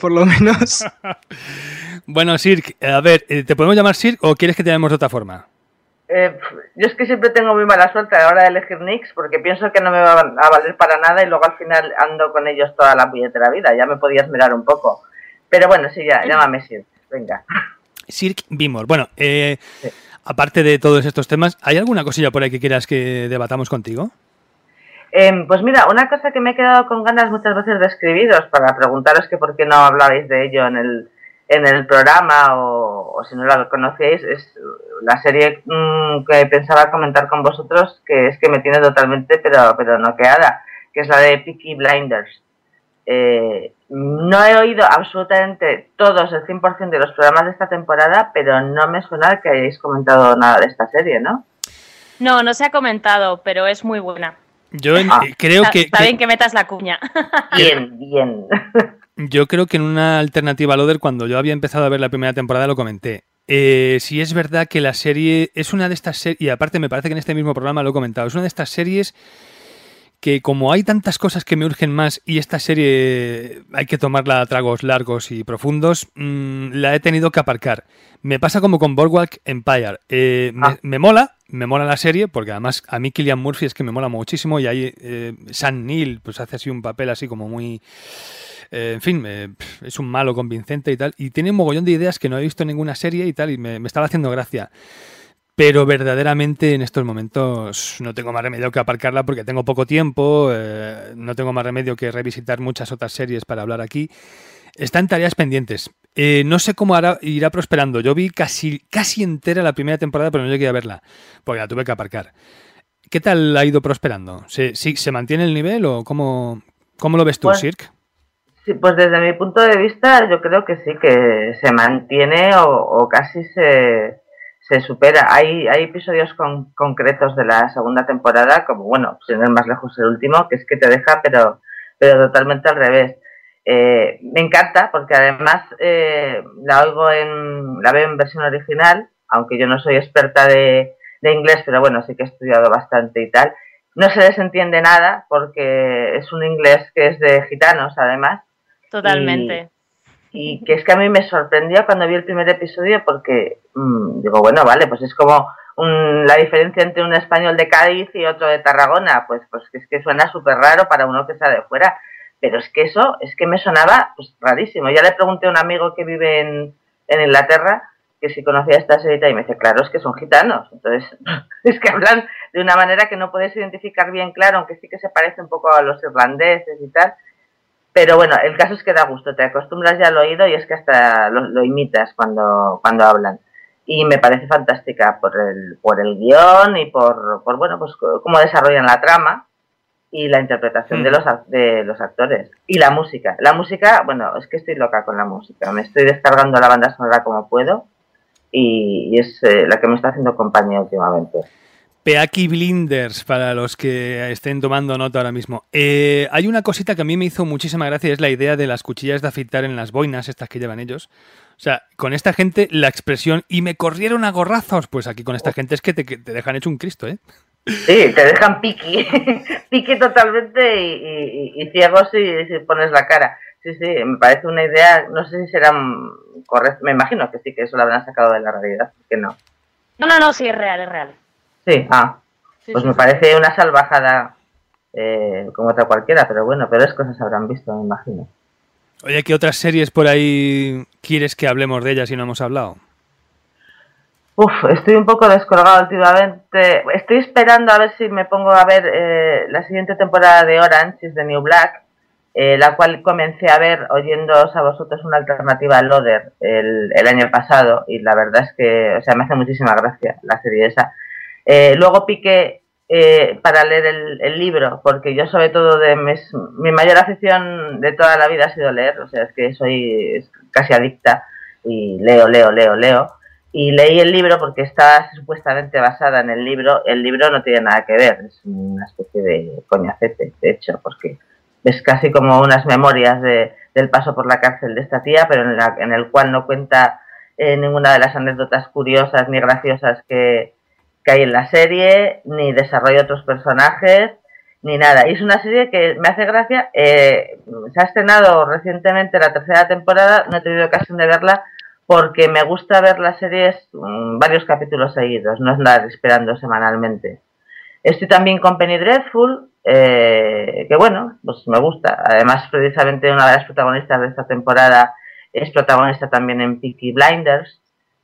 Bueno, Sirk, a ver, ¿te podemos llamar Sirk o quieres que te llamemos de otra forma? Yo es que siempre tengo muy mala suerte a la hora de elegir nicks porque pienso que no me van a valer para nada y luego al final ando con ellos toda la puñetera vida. Ya me podías mirar un poco. Pero bueno, sí, ya, llámame Sirk. Venga. Sirk Bimor. Bueno, aparte de todos estos temas, ¿hay alguna cosilla por ahí que quieras que debatamos contigo? Pues mira, una cosa que me he quedado con ganas muchas veces de escribiros para preguntaros que por qué no hablabais de ello en el programa o si no la conocéis, es la serie que pensaba comentar con vosotros, que es que me tiene totalmente pero noqueada, que es la de Peaky Blinders. No he oído absolutamente todos, el 100% de los programas de esta temporada, pero no me suena que hayáis comentado nada de esta serie, ¿no? No se ha comentado, pero es muy buena. Yo creo que... Está bien que metas la cuña. Bien. Yo creo que en una alternativa a Loder, cuando yo había empezado a ver la primera temporada, lo comenté. Sí es verdad que la serie es una de estas series, y aparte me parece que en este mismo programa lo he comentado, es una de estas series que como hay tantas cosas que me urgen más y esta serie hay que tomarla a tragos largos y profundos, la he tenido que aparcar. Me pasa como con Boardwalk Empire. Me mola la serie, porque además a mí Cillian Murphy es que me mola muchísimo y ahí Sam Neill pues hace así un papel así como muy En fin, es un malo convincente y tal. Y tiene un mogollón de ideas que no he visto en ninguna serie y tal, y me estaba haciendo gracia. Pero verdaderamente en estos momentos no tengo más remedio que aparcarla porque tengo poco tiempo, no tengo más remedio que revisitar muchas otras series para hablar aquí. Está en tareas pendientes. No sé cómo irá prosperando. Yo vi casi entera la primera temporada, pero no llegué a verla, porque la tuve que aparcar. ¿Qué tal ha ido prosperando? ¿Se mantiene el nivel o cómo lo ves tú, Pues, Sirk? sí, pues desde mi punto de vista yo creo que sí, que se mantiene o casi se supera. Hay episodios concretos de la segunda temporada, como bueno, sin ir más lejos el último, que es que te deja, pero totalmente al revés. Me encanta porque además la veo en versión original, aunque yo no soy experta de inglés, pero bueno, sí que he estudiado bastante y tal. No se les entiende nada porque es un inglés que es de gitanos, además. Totalmente. Y que es que a mí me sorprendió cuando vi el primer episodio porque digo, bueno, vale, pues es como la diferencia entre un español de Cádiz y otro de Tarragona, pues es que suena súper raro para uno que sea de fuera, pero es que eso, es que me sonaba pues rarísimo. Ya le pregunté a un amigo que vive en Inglaterra que si conocía esta serie y me dice, claro, es que son gitanos, entonces es que hablan de una manera que no puedes identificar bien claro, aunque sí que se parece un poco a los irlandeses y tal. Pero bueno, el caso es que da gusto, te acostumbras ya al oído y es que hasta lo imitas cuando hablan. Y me parece fantástica por el guión y por bueno, pues cómo desarrollan la trama y la interpretación de los actores. Y la música. La música, bueno, es que estoy loca con la música. Me estoy descargando la banda sonora como puedo y es la que me está haciendo compañía últimamente. Peaky Blinders, para los que estén tomando nota ahora mismo. Hay una cosita que a mí me hizo muchísima gracia, y es la idea de las cuchillas de afeitar en las boinas, estas que llevan ellos. O sea, con esta gente la expresión, y me corrieron a gorrazos, pues aquí con esta gente es que te dejan hecho un Cristo, ¿eh? Sí, te dejan piqui totalmente y ciego si pones la cara. Sí, me parece una idea, no sé si será correcta, me imagino que sí, que eso lo habrán sacado de la realidad, que no. No, sí, es real. Sí, pues me parece una salvajada como otra cualquiera, pero bueno, peores cosas habrán visto, me imagino. Oye, ¿qué otras series por ahí quieres que hablemos de ellas y no hemos hablado? Estoy un poco descolgado últimamente. Estoy esperando a ver si me pongo a ver la siguiente temporada de Orange is the New Black, la cual comencé a ver oyéndoos a vosotros una alternativa a Loader el año pasado y la verdad es que, o sea, me hace muchísima gracia la serie esa. Luego piqué para leer el libro, porque yo sobre todo mi mayor afición de toda la vida ha sido leer, o sea, es que soy casi adicta y leo. Y leí el libro porque está supuestamente basada en el libro. El libro no tiene nada que ver, es una especie de coñacete, de hecho, porque es casi como unas memorias del paso por la cárcel de esta tía, pero en el cual no cuenta ninguna de las anécdotas curiosas ni graciosas que hay en la serie, ni desarrolla otros personajes, ni nada. Y es una serie que me hace gracia. Se ha estrenado recientemente la tercera temporada, no he tenido ocasión de verla, porque me gusta ver las series varios capítulos seguidos, no estar esperando semanalmente. Estoy también con Penny Dreadful, que bueno, pues me gusta. Además, precisamente una de las protagonistas de esta temporada es protagonista también en Peaky Blinders.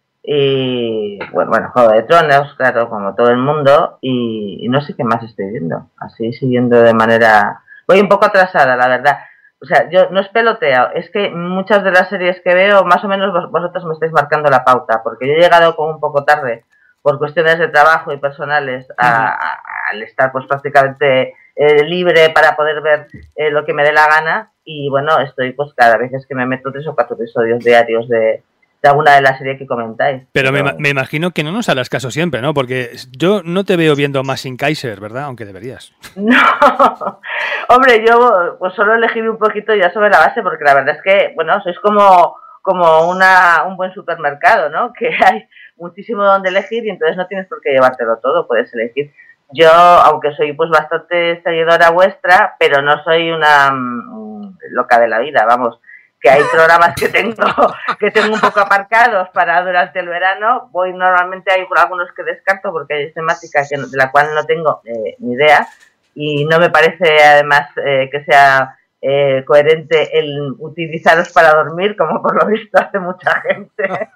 Y bueno, Juego de Tronos, claro, como todo el mundo. Y no sé qué más estoy viendo. Así siguiendo de manera... Voy un poco atrasada, la verdad. O sea, yo no es peloteo, es que muchas de las series que veo, más o menos vosotros me estáis marcando la pauta, porque yo he llegado como un poco tarde por cuestiones de trabajo y personales al estar pues prácticamente libre para poder ver lo que me dé la gana y bueno, estoy pues cada vez es que me meto 3 o 4 episodios diarios de alguna de las series que comentáis. Pero me imagino que no nos harás caso siempre, ¿no? Porque yo no te veo viendo Massing Kaiser, ¿verdad? Aunque deberías. No, hombre, yo pues solo he elegido un poquito ya sobre la base, porque la verdad es que, bueno, sois como un buen supermercado, ¿no? Que hay muchísimo donde elegir y entonces no tienes por qué llevártelo todo, puedes elegir. Yo, aunque soy pues bastante seguidora vuestra, pero no soy una loca de la vida, vamos. Que hay programas que tengo un poco aparcados para durante el verano. Normalmente hay algunos que descarto porque hay temática de la cual no tengo ni idea y no me parece además que sea coherente el utilizaros para dormir, como por lo visto hace mucha gente.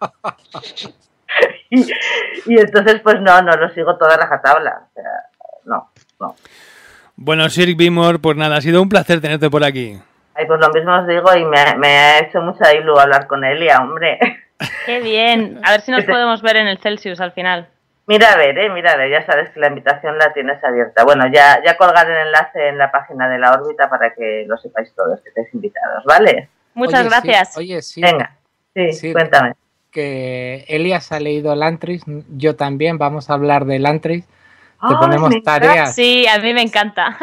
y entonces, pues no lo sigo toda rajatabla. O sea, no. Bueno, Sir Bimor, pues nada, ha sido un placer tenerte por aquí. Ay, pues lo mismo os digo, y me ha hecho mucha ilu hablar con Elia, hombre. Qué bien. A ver si nos podemos ver en el Celsius al final. Mira a ver, ya sabes que la invitación la tienes abierta. Bueno, ya colgaré el enlace en la página de la órbita para que lo sepáis todos, que estáis invitados, ¿vale? Muchas gracias. Sí. Venga, sí, cuéntame. Que Elias ha leído Lantris, yo también, vamos a hablar de Lantris. Te ponemos tareas. Sí, a mí me encanta.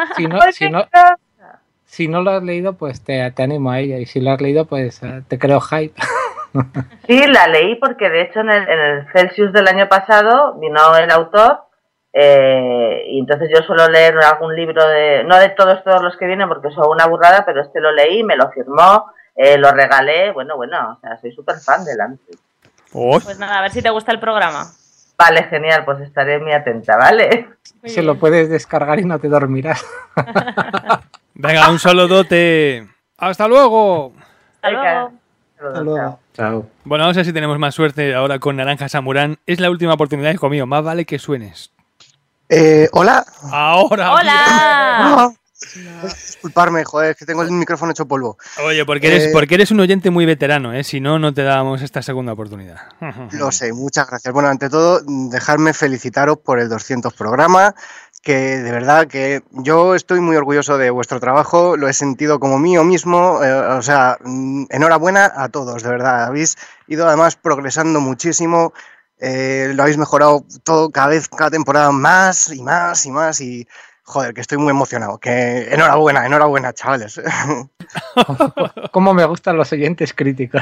Si no lo has leído, pues te animo a ella. Y si lo has leído, pues te creo hype. Sí, la leí porque de hecho en el Celsius del año pasado vino el autor y entonces yo suelo leer algún libro no de todos los que vienen porque son una burrada, pero este lo leí, me lo firmó, lo regalé, bueno, o sea, soy súper fan de Lantris. Pues nada, a ver si te gusta el programa. Vale, genial, pues estaré muy atenta, ¿vale? Se lo puedes descargar y no te dormirás. Venga, un saludote. ¡Hasta luego! Hasta luego. Hasta luego. Chao. Bueno, vamos a ver si tenemos más suerte ahora con Naranja Samurán. Es la última oportunidad, hijo mío. Más vale que suenes. Hola. Ahora. Hola. Disculparme, joder, que tengo el micrófono hecho polvo. Oye, porque eres un oyente muy veterano, ¿eh? Si no, no te dábamos esta segunda oportunidad. Lo sé, muchas gracias. Bueno, ante todo, dejarme felicitaros por el 200 programa, que de verdad que yo estoy muy orgulloso de vuestro trabajo, lo he sentido como mío mismo, o sea, enhorabuena a todos, de verdad. Habéis ido además progresando muchísimo, lo habéis mejorado todo cada temporada más y más y más y... Joder, que estoy muy emocionado. Que enhorabuena, chavales. Cómo me gustan los oyentes críticos.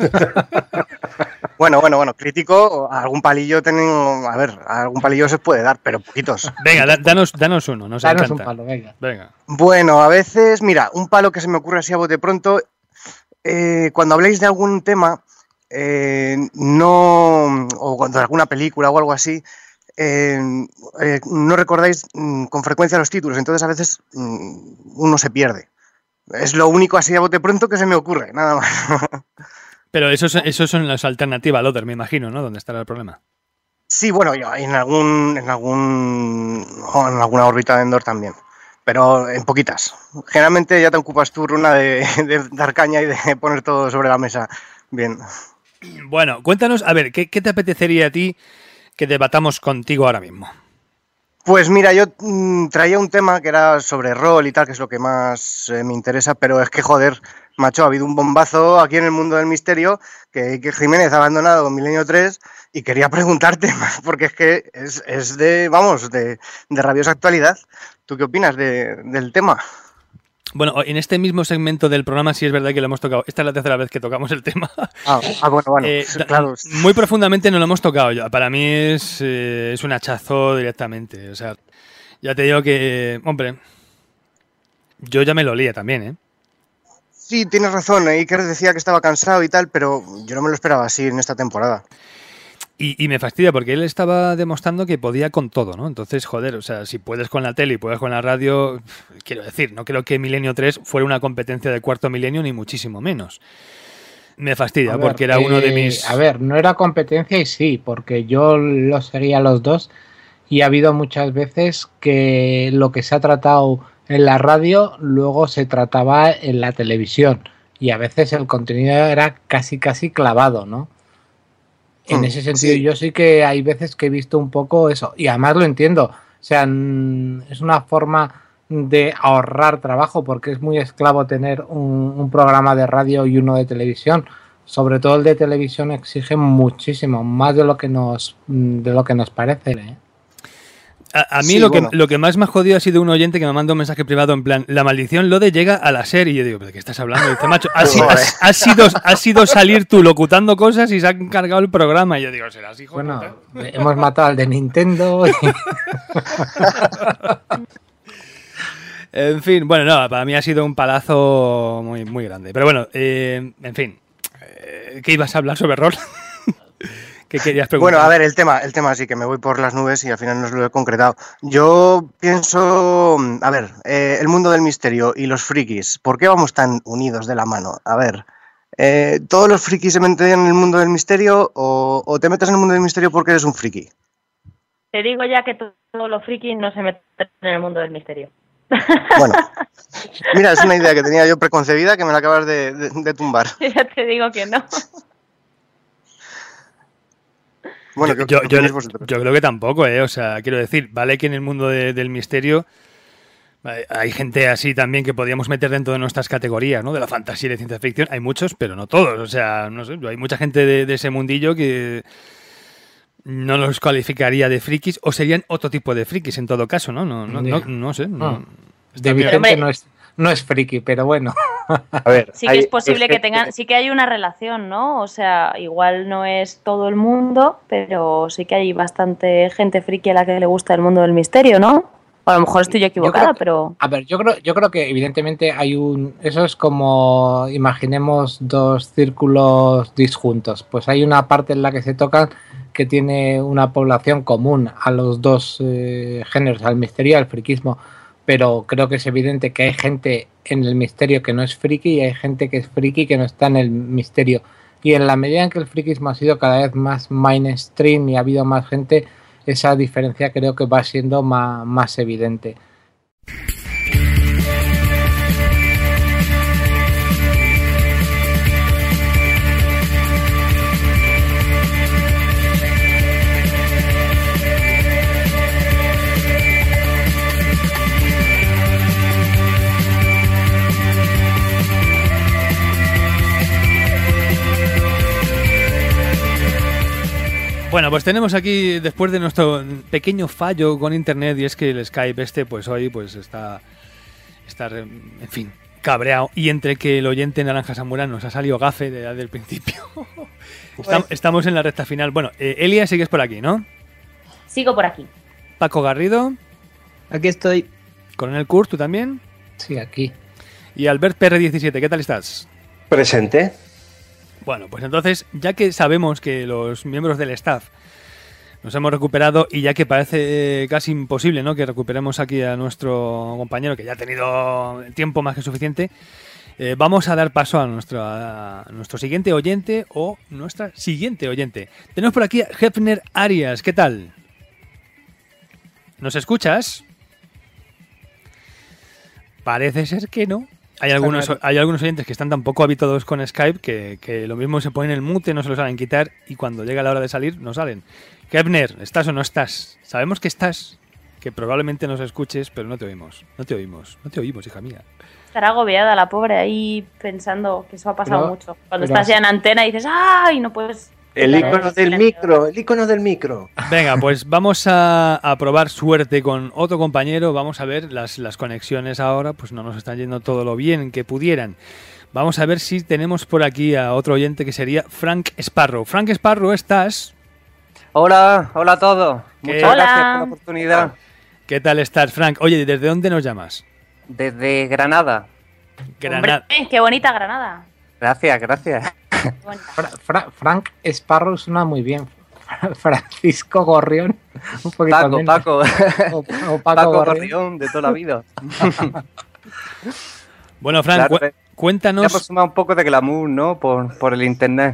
Bueno, crítico, algún palillo tengo, a ver, algún palillo se puede dar, pero poquitos. Venga, danos uno, nos encanta. Un palo, venga. Bueno, a veces, mira, un palo que se me ocurre así a bote pronto, cuando habléis de algún tema, o de alguna película o algo así, no recordáis con frecuencia los títulos, entonces a veces uno se pierde. Es lo único así a bote pronto que se me ocurre, nada más. Pero esos son las alternativas al Other, me imagino, ¿no? ¿Dónde estará el problema? Sí, bueno, en alguna órbita de Endor también, pero en poquitas. Generalmente ya te ocupas tú, Runa, de dar caña y de poner todo sobre la mesa. Bien. Bueno, cuéntanos, a ver, ¿qué te apetecería a ti que debatamos contigo ahora mismo? Pues mira, yo traía un tema que era sobre rol y tal, que es lo que más me interesa, pero es que, joder, macho, ha habido un bombazo aquí en el mundo del misterio que Jiménez ha abandonado Milenio 3 y quería preguntarte, porque es que es de rabiosa actualidad. ¿Tú qué opinas del tema? Bueno, en este mismo segmento del programa sí es verdad que lo hemos tocado. Esta es la tercera vez que tocamos el tema. Bueno, claro. Muy profundamente no lo hemos tocado ya. Para mí es un hachazo directamente. O sea, ya te digo que, hombre, yo ya me lo olía también, ¿eh? Sí, tienes razón. Iker decía que estaba cansado y tal, pero yo no me lo esperaba así en esta temporada. Y me fastidia porque él estaba demostrando que podía con todo, ¿no? Entonces, joder, o sea, si puedes con la tele y puedes con la radio, quiero decir, no creo que Milenio 3 fuera una competencia de Cuarto Milenio ni muchísimo menos. Me fastidia porque era uno de mis... A ver, no era competencia y sí, porque yo los seguía los dos y ha habido muchas veces que lo que se ha tratado en la radio luego se trataba en la televisión y a veces el contenido era casi clavado, ¿no? En ese sentido, sí. Yo sí que hay veces que he visto un poco eso, y además lo entiendo. O sea, es una forma de ahorrar trabajo, porque es muy esclavo tener un programa de radio y uno de televisión. Sobre todo el de televisión exige muchísimo, más de lo que nos parece, ¿eh? A mí sí, lo que más me ha jodido ha sido un oyente que me manda un mensaje privado en plan, la maldición Lode llega a la serie. Y yo digo, ¿pero de qué estás hablando? Y dice, macho, has sido salir tú locutando cosas y se ha encargado el programa. Y yo digo, serás hijo. Bueno, hemos matado al de Nintendo. En fin, bueno, no, para mí ha sido un palazo muy, muy grande. Pero bueno, en fin, ¿qué ibas a hablar sobre rol? ¿Qué querías preguntar? Bueno, a ver, el tema sí que me voy por las nubes y al final no lo he concretado. Yo pienso, a ver, el mundo del misterio y los frikis, ¿por qué vamos tan unidos de la mano? A ver, ¿todos los frikis se meten en el mundo del misterio o te metes en el mundo del misterio porque eres un friki? Te digo ya que todos los frikis no se meten en el mundo del misterio. Bueno, mira, es una idea que tenía yo preconcebida que me la acabas de tumbar. Ya te digo que no. Bueno, yo creo que tampoco, o sea, quiero decir, vale que en el mundo del misterio hay gente así también que podríamos meter dentro de nuestras categorías, ¿no? De la fantasía y de ciencia ficción, hay muchos, pero no todos, o sea, no sé, hay mucha gente de ese mundillo que no los calificaría de frikis o serían otro tipo de frikis en todo caso, ¿no? No sé. De Vicente no es friki, pero bueno. A ver, sí que es posible que tengan, sí que hay una relación, ¿no? O sea, igual no es todo el mundo, pero sí que hay bastante gente friki a la que le gusta el mundo del misterio, ¿no? O a lo mejor estoy yo equivocada, pero... A ver, yo creo que evidentemente hay eso es como, imaginemos dos círculos disjuntos. Pues hay una parte en la que se tocan que tiene una población común a los dos géneros, al misterio y al friquismo. Pero creo que es evidente que hay gente en el misterio que no es friki y hay gente que es friki que no está en el misterio. Y en la medida en que el frikismo ha sido cada vez más mainstream y ha habido más gente, esa diferencia creo que va siendo más evidente. Bueno, pues tenemos aquí, después de nuestro pequeño fallo con internet, y es que el Skype pues hoy pues está en fin, cabreado, y entre que el oyente Naranja Samura nos ha salido gafe desde el principio. Estamos en la recta final. Bueno, Elia, sigues por aquí, ¿no? Sigo por aquí. Paco Garrido. Aquí estoy. Coronel Kurz, ¿tú también? Sí, aquí. Y Albert PR17, ¿qué tal estás? Presente. Bueno, pues entonces, ya que sabemos que los miembros del staff nos hemos recuperado y ya que parece casi imposible, ¿no?, que recuperemos aquí a nuestro compañero que ya ha tenido tiempo más que suficiente, vamos a dar paso a nuestro siguiente oyente o nuestra siguiente oyente. Tenemos por aquí a Hefner Arias. ¿Qué tal? ¿Nos escuchas? Parece ser que no. Hay algunos oyentes que están tan poco habituados con Skype que lo mismo se ponen en el mute, no se lo saben quitar y cuando llega la hora de salir no salen. Kepner, ¿estás o no estás? Sabemos que estás, que probablemente nos escuches, pero no te oímos. No te oímos, hija mía. Estará agobiada la pobre ahí pensando que eso ha pasado mucho. Cuando estás ya en antena y dices, ¡ay! No puedes... El icono del micro. Venga, pues vamos a probar suerte con otro compañero. Vamos a ver las conexiones ahora, pues no nos están yendo todo lo bien que pudieran. Vamos a ver si tenemos por aquí a otro oyente que sería Frank Sparrow. Frank Sparrow, ¿estás? Hola a todos. Muchas gracias por la oportunidad. ¿Qué tal estás, Frank? Oye, ¿desde dónde nos llamas? Desde Granada. Hombre, qué bonita Granada. Gracias. Frank Sparrow suena muy bien. Francisco Gorrión. Un poquito Paco. O Paco Gorrión, de toda la vida. Bueno, Frank, claro, cuéntanos... Ya sumado un poco de glamour, ¿no? Por el internet.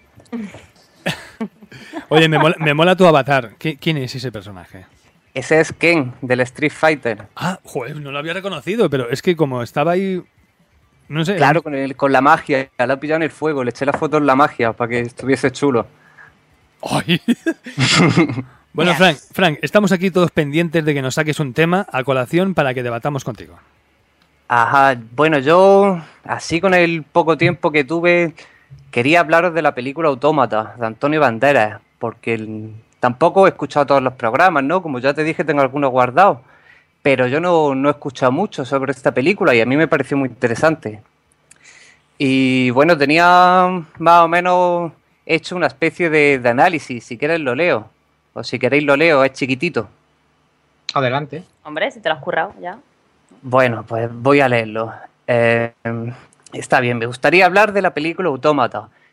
Oye, me mola tu avatar. ¿Quién es ese personaje? Ese es Ken, del Street Fighter. Ah, joder, no lo había reconocido, pero es que como estaba ahí... No sé. Claro, con la magia. La he pillado en el fuego. Le eché la foto en la magia para que estuviese chulo. ¡Ay! Bueno, Frank, estamos aquí todos pendientes de que nos saques un tema a colación para que debatamos contigo. Ajá. Bueno, yo, así con el poco tiempo que tuve, quería hablaros de la película Autómata, de Antonio Banderas, porque tampoco he escuchado todos los programas, ¿no? Como ya te dije, tengo algunos guardados. Pero yo no he escuchado mucho sobre esta película y a mí me pareció muy interesante. Y bueno, tenía más o menos hecho una especie de análisis. Si quieres lo leo. O si queréis lo leo, es chiquitito. Adelante. Hombre, si te lo has currado ya. Bueno, pues voy a leerlo. Está bien, me gustaría hablar de la película Autómata,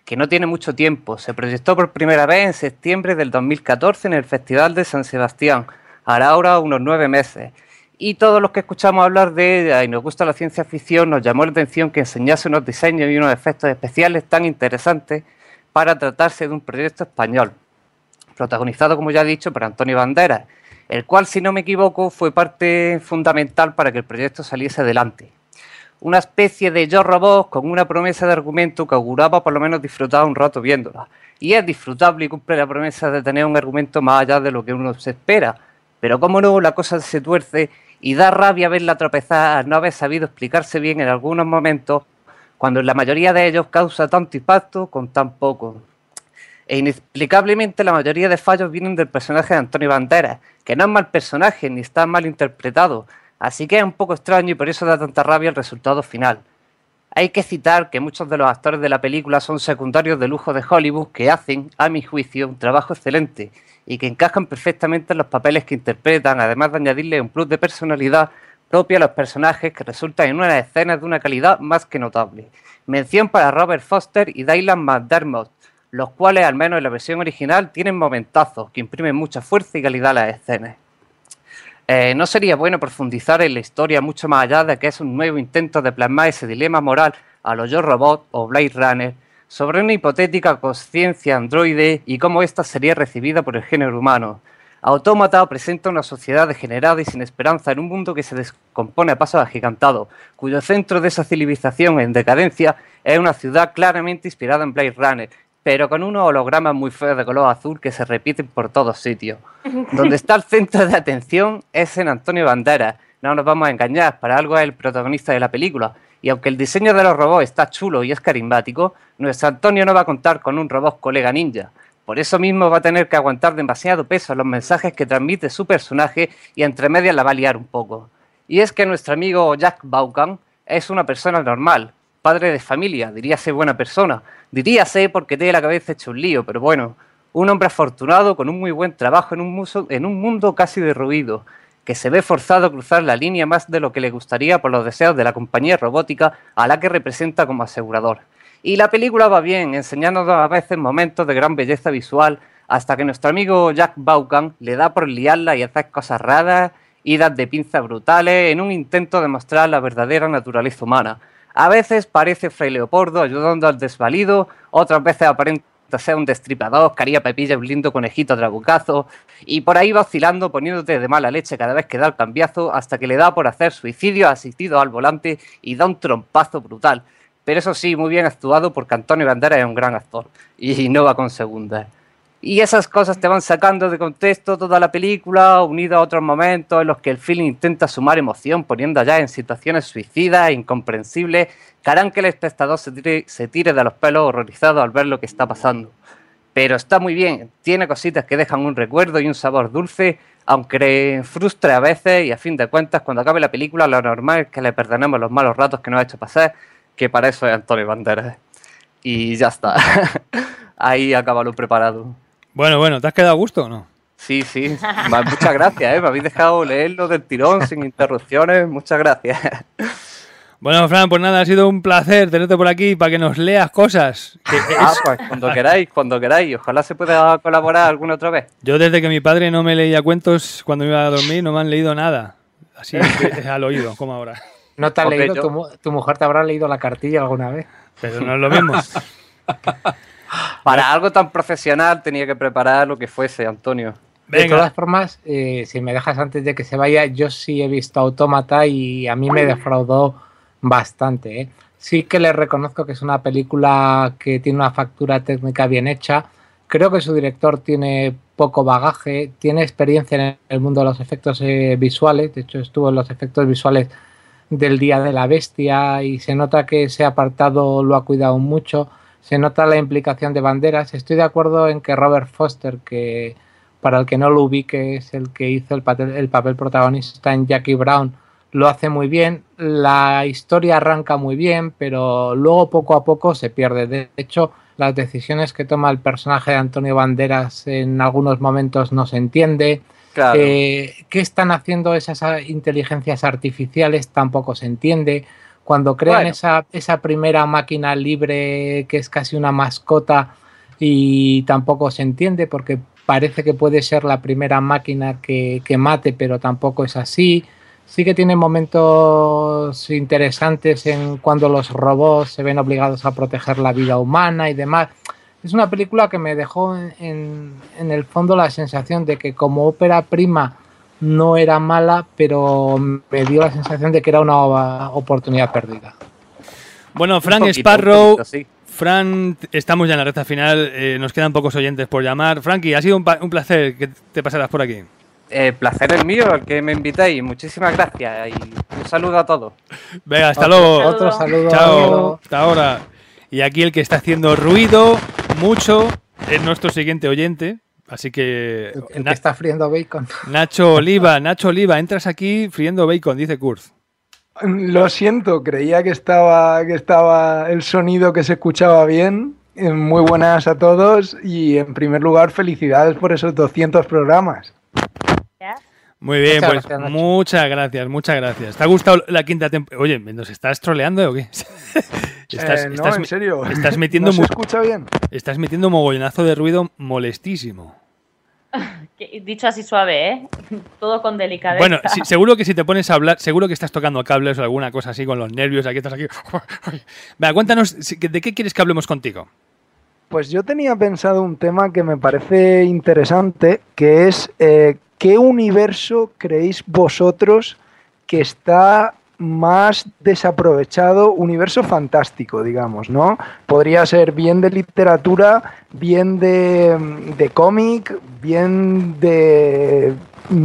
que no tiene mucho tiempo. Se proyectó por primera vez en septiembre del 2014 en el Festival de San Sebastián, hará ahora unos 9 meses. Y todos los que escuchamos hablar de ella y nos gusta la ciencia ficción, nos llamó la atención que enseñase unos diseños y unos efectos especiales tan interesantes para tratarse de un proyecto español, protagonizado, como ya he dicho, por Antonio Banderas, el cual, si no me equivoco, fue parte fundamental para que el proyecto saliese adelante. Una especie de Yo Robot con una promesa de argumento que auguraba por lo menos disfrutar un rato viéndola. Y es disfrutable y cumple la promesa de tener un argumento más allá de lo que uno se espera. Pero como no, la cosa se tuerce y da rabia verla tropezar al no haber sabido explicarse bien en algunos momentos, cuando en la mayoría de ellos causa tanto impacto con tan poco. E inexplicablemente la mayoría de fallos vienen del personaje de Antonio Banderas, que no es mal personaje ni está mal interpretado, así que es un poco extraño y por eso da tanta rabia el resultado final. Hay que citar que muchos de los actores de la película son secundarios de lujo de Hollywood que hacen, a mi juicio, un trabajo excelente y que encajan perfectamente en los papeles que interpretan, además de añadirle un plus de personalidad propia a los personajes que resultan en unas escenas de una calidad más que notable. Mención para Robert Foster y Dylan McDermott, los cuales, al menos en la versión original, tienen momentazos que imprimen mucha fuerza y calidad a las escenas. ¿No sería bueno profundizar en la historia mucho más allá de que es un nuevo intento de plasmar ese dilema moral a lo Yo Robot o Blade Runner sobre una hipotética conciencia androide y cómo ésta sería recibida por el género humano? Autómata presenta una sociedad degenerada y sin esperanza en un mundo que se descompone a pasos agigantados, cuyo centro de esa civilización en decadencia es una ciudad claramente inspirada en Blade Runner, pero con unos hologramas muy feos de color azul que se repiten por todos sitios. Donde está el centro de atención es en Antonio Banderas. No nos vamos a engañar, para algo es el protagonista de la película. Y aunque el diseño de los robots está chulo y es carismático, nuestro Antonio no va a contar con un robot colega ninja. Por eso mismo va a tener que aguantar demasiado peso a los mensajes que transmite su personaje y entre medias la va a liar un poco. Y es que nuestro amigo Jack Vaughan es una persona normal, padre de familia, diríase buena persona, diríase porque tiene la cabeza hecha un lío, pero bueno, un hombre afortunado con un muy buen trabajo en un mundo casi derruido, que se ve forzado a cruzar la línea más de lo que le gustaría por los deseos de la compañía robótica a la que representa como asegurador. Y la película va bien, enseñándonos a veces momentos de gran belleza visual, hasta que nuestro amigo Jack Vaughan le da por liarla y hacer cosas raras, idas de pinza brutales, en un intento de mostrar la verdadera naturaleza humana. A veces parece Fray Leopoldo ayudando al desvalido, otras veces aparenta ser un destripador que haría pepilla un lindo conejito a trabucazo, y por ahí va oscilando poniéndote de mala leche cada vez que da el cambiazo, hasta que le da por hacer suicidio asistido al volante y da un trompazo brutal. Pero eso sí, muy bien actuado porque Antonio Banderas es un gran actor y no va con segundas. Y esas cosas te van sacando de contexto toda la película, unido a otros momentos en los que el film intenta sumar emoción poniendo allá en situaciones suicidas e incomprensibles que harán que el espectador se tire de los pelos horrorizado al ver lo que está pasando. Pero está muy bien, tiene cositas que dejan un recuerdo y un sabor dulce, aunque frustre a veces, y a fin de cuentas cuando acabe la película lo normal es que le perdonemos los malos ratos que nos ha hecho pasar, que para eso es Antonio Banderas. Y ya está, ahí acaba lo preparado. Bueno, ¿te has quedado a gusto o no? Sí, muchas gracias, me habéis dejado leerlo del tirón sin interrupciones, muchas gracias. Bueno, Fran, pues nada, ha sido un placer tenerte por aquí para que nos leas cosas. Pues cuando queráis, ojalá se pueda colaborar alguna otra vez. Yo desde que mi padre no me leía cuentos cuando me iba a dormir, no me han leído nada, así al oído, como ahora. ¿No te ha leído? Tu mujer te habrá leído la cartilla alguna vez. Pero no es lo mismo. Para algo tan profesional tenía que preparar lo que fuese, Antonio. De todas formas, si me dejas antes de que se vaya, yo sí he visto Autómata y a mí me defraudó bastante, ¿eh? Sí que le reconozco que es una película que tiene una factura técnica bien hecha. Creo que su director tiene poco bagaje, tiene experiencia en el mundo de los efectos visuales. De hecho, estuvo en los efectos visuales del Día de la Bestia y se nota que ese apartado lo ha cuidado mucho. Se nota la implicación de Banderas. Estoy de acuerdo en que Robert Foster, que para el que no lo ubique es el que hizo el papel protagonista en Jackie Brown, lo hace muy bien. La historia arranca muy bien, pero luego poco a poco se pierde. De hecho, las decisiones que toma el personaje de Antonio Banderas en algunos momentos no se entiende. Claro. ¿Qué están haciendo esas inteligencias artificiales? Tampoco se entiende. Cuando crean esa primera máquina libre que es casi una mascota y tampoco se entiende porque parece que puede ser la primera máquina que mate, pero tampoco es así. Sí que tiene momentos interesantes en cuando los robots se ven obligados a proteger la vida humana y demás. Es una película que me dejó en el fondo la sensación de que como ópera prima no era mala, pero me dio la sensación de que era una oportunidad perdida. Bueno, Frank Sparrow, Fran, estamos ya en la recta final, nos quedan pocos oyentes por llamar. Frankie, ha sido un placer que te pasaras por aquí. Placer es mío el que me invitáis. Muchísimas gracias y un saludo a todos. Venga, hasta luego. Otro saludo. Chao, hasta ahora. Y aquí el que está haciendo ruido mucho es nuestro siguiente oyente. Así que... El que está friendo bacon. Nacho Oliva, entras aquí friendo bacon, dice Kurz. Lo siento, creía que estaba el sonido que se escuchaba bien. Muy buenas a todos y en primer lugar felicidades por esos 200 programas. Muy bien, muchas gracias. ¿Te ha gustado la quinta temporada? Oye, ¿nos estás troleando o qué? No, en serio. Estás metiendo ¿No se escucha bien? Estás metiendo mogollonazo de ruido molestísimo. Dicho así suave, ¿eh? Todo con delicadeza. Bueno, sí, seguro que si te pones a hablar, seguro que estás tocando cables o alguna cosa así con los nervios. Aquí estás aquí. Venga, cuéntanos, ¿de qué quieres que hablemos contigo? Pues yo tenía pensado un tema que me parece interesante, que es ¿qué universo creéis vosotros que está más desaprovechado? Universo fantástico, digamos, ¿no? Podría ser bien de literatura, bien de cómic, bien de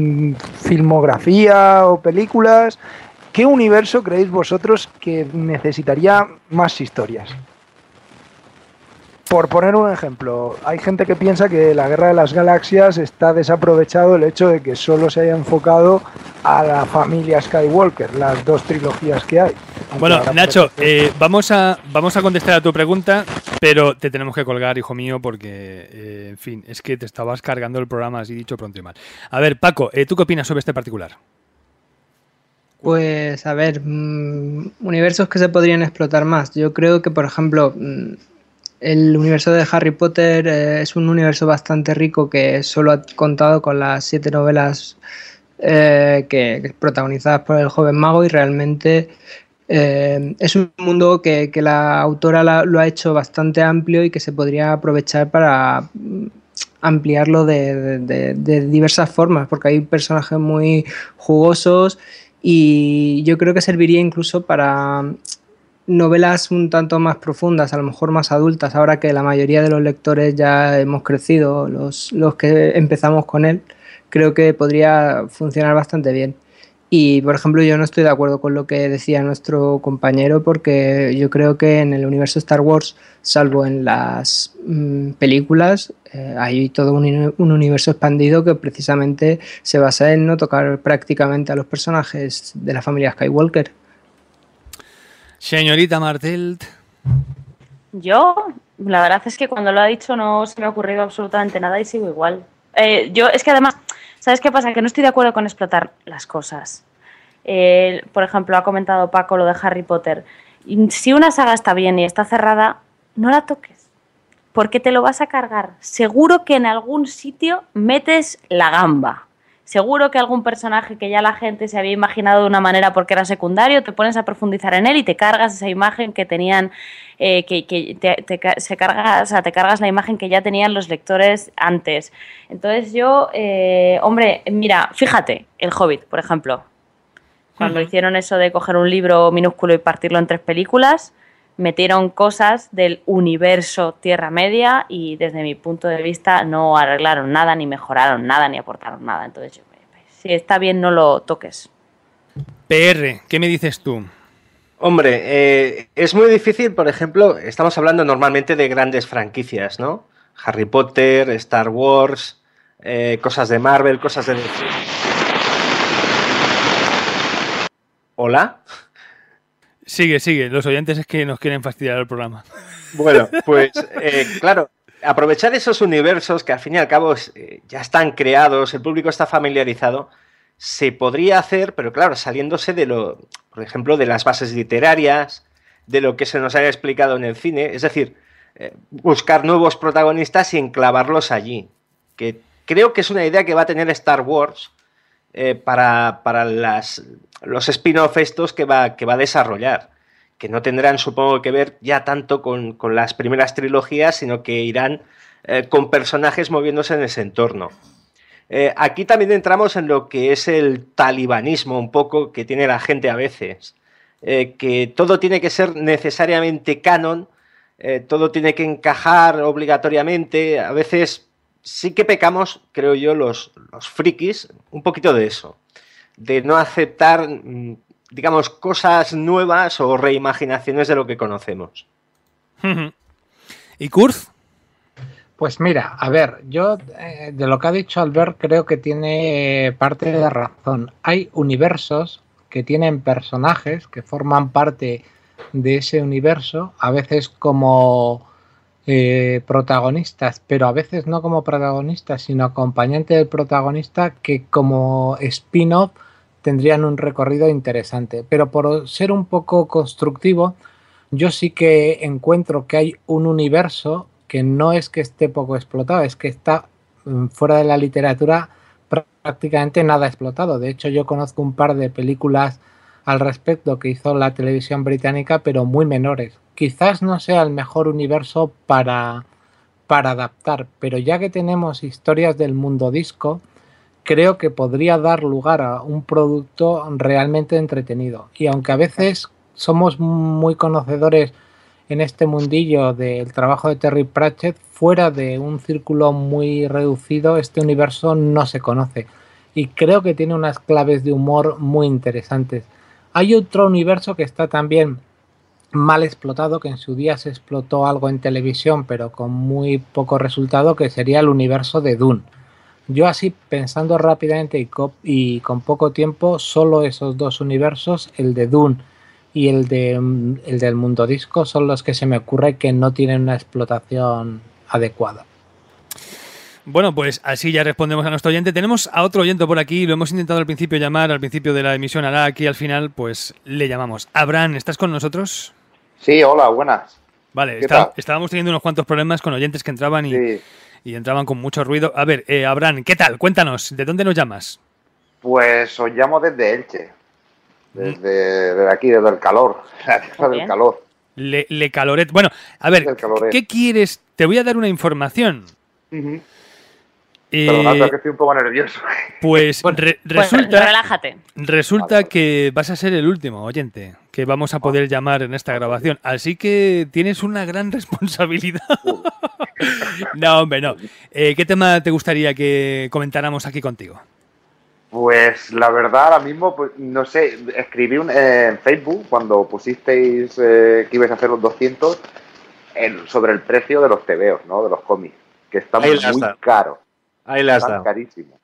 filmografía o películas. ¿Qué universo creéis vosotros que necesitaría más historias? Por poner un ejemplo, hay gente que piensa que la Guerra de las Galaxias está desaprovechado el hecho de que solo se haya enfocado a la familia Skywalker, las dos trilogías que hay. Bueno, Nacho, vamos a contestar a tu pregunta, pero te tenemos que colgar, hijo mío, porque, en fin, es que te estabas cargando el programa así dicho pronto y mal. A ver, Paco, ¿tú qué opinas sobre este particular? Pues, a ver, universos que se podrían explotar más. Yo creo que, por ejemplo... El universo de Harry Potter es un universo bastante rico que solo ha contado con las 7 novelas que protagonizadas por el joven mago y realmente es un mundo que la autora lo ha hecho bastante amplio y que se podría aprovechar para ampliarlo de diversas formas porque hay personajes muy jugosos y yo creo que serviría incluso para... novelas un tanto más profundas, a lo mejor más adultas, ahora que la mayoría de los lectores ya hemos crecido, los que empezamos con él, creo que podría funcionar bastante bien. Y, por ejemplo, yo no estoy de acuerdo con lo que decía nuestro compañero porque yo creo que en el universo Star Wars, salvo en las películas, hay todo un universo expandido que precisamente se basa en no tocar prácticamente a los personajes de la familia Skywalker. Señorita Martelt. Yo, la verdad es que cuando lo ha dicho no se me ha ocurrido absolutamente nada y sigo igual. Es que además, ¿sabes qué pasa? Que no estoy de acuerdo con explotar las cosas. Por ejemplo, ha comentado Paco lo de Harry Potter. Si una saga está bien y está cerrada, no la toques. Porque te lo vas a cargar. Seguro que en algún sitio metes la gamba. Seguro que algún personaje que ya la gente se había imaginado de una manera porque era secundario, te pones a profundizar en él y te cargas esa imagen que tenían, te cargas la imagen que ya tenían los lectores antes. Entonces yo, hombre, mira, fíjate, El Hobbit, por ejemplo. Cuando hicieron eso de coger un libro minúsculo y partirlo en 3 películas, metieron cosas del universo Tierra Media y desde mi punto de vista no arreglaron nada, ni mejoraron nada, ni aportaron nada. Entonces, si está bien, no lo toques. PR, ¿qué me dices tú? Hombre, es muy difícil, por ejemplo, estamos hablando normalmente de grandes franquicias, ¿no? Harry Potter, Star Wars, cosas de Marvel, cosas de DC. ¿Hola? Sigue. Los oyentes es que nos quieren fastidiar el programa. Bueno, pues claro, aprovechar esos universos que al fin y al cabo ya están creados, el público está familiarizado, se podría hacer, pero claro, saliéndose de lo... Por por ejemplo, de las bases literarias, de lo que se nos haya explicado en el cine, es decir, buscar nuevos protagonistas y enclavarlos allí, que creo que es una idea que va a tener Star Wars para los spin-off estos que va a desarrollar, que no tendrán, supongo, que ver ya tanto con las primeras trilogías, sino que irán con personajes moviéndose en ese entorno. Aquí también entramos en lo que es el talibanismo un poco que tiene la gente a veces, que todo tiene que ser necesariamente canon, todo tiene que encajar obligatoriamente. A veces sí que pecamos, creo yo, los frikis, un poquito de eso, de no aceptar, digamos, cosas nuevas o reimaginaciones de lo que conocemos. ¿Y Kurz? Pues mira, a ver, yo de lo que ha dicho Albert creo que tiene parte de razón. Hay universos que tienen personajes que forman parte de ese universo, a veces como protagonistas, pero a veces no como protagonistas, sino acompañante del protagonista, que como spin-off tendrían un recorrido interesante. Pero por ser un poco constructivo, yo sí que encuentro que hay un universo que no es que esté poco explotado, es que está fuera de la literatura prácticamente nada explotado. De hecho, yo conozco un par de películas al respecto que hizo la televisión británica, pero muy menores. Quizás no sea el mejor universo para adaptar, pero ya que tenemos historias del mundo disco, creo que podría dar lugar a un producto realmente entretenido. Y aunque a veces somos muy conocedores en este mundillo del trabajo de Terry Pratchett, fuera de un círculo muy reducido, este universo no se conoce. Y creo que tiene unas claves de humor muy interesantes. Hay otro universo que está también mal explotado, que en su día se explotó algo en televisión, pero con muy poco resultado, que sería el universo de Dune. Yo así, pensando rápidamente y con poco tiempo, solo esos dos universos, el de Dune y el del mundo disco, son los que se me ocurre que no tienen una explotación adecuada. Bueno, pues así ya respondemos a nuestro oyente. Tenemos a otro oyente por aquí, lo hemos intentado al principio llamar, al principio de la emisión, ahora aquí al final pues le llamamos. Abraham, ¿estás con nosotros? Sí, hola, buenas. Vale, estábamos teniendo unos cuantos problemas con oyentes que entraban y entraban con mucho ruido. A ver, Abraham, ¿qué tal? Cuéntanos, ¿de dónde nos llamas? Pues os llamo desde Elche. Desde aquí, desde el calor, la tierra del calor. Le Caloret. Bueno, a ver, ¿qué quieres? Te voy a dar una información. Perdonad, que estoy un poco nervioso. Pues resulta, relájate. Resulta que vas a ser el último oyente que vamos a poder llamar en esta grabación. Así que tienes una gran responsabilidad. No, hombre, no. ¿Qué tema te gustaría que comentáramos aquí contigo? Pues la verdad, ahora mismo, pues no sé, escribí en Facebook cuando pusisteis que ibais a hacer los 200 sobre el precio de los tebeos, ¿no? De los cómics, que están muy caros. Ahí las están carísimos.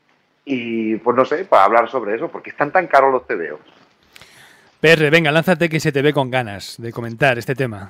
Y pues no sé, para hablar sobre eso, ¿por qué están tan caros los tebeos? PR, venga, lánzate que se te ve con ganas de comentar este tema.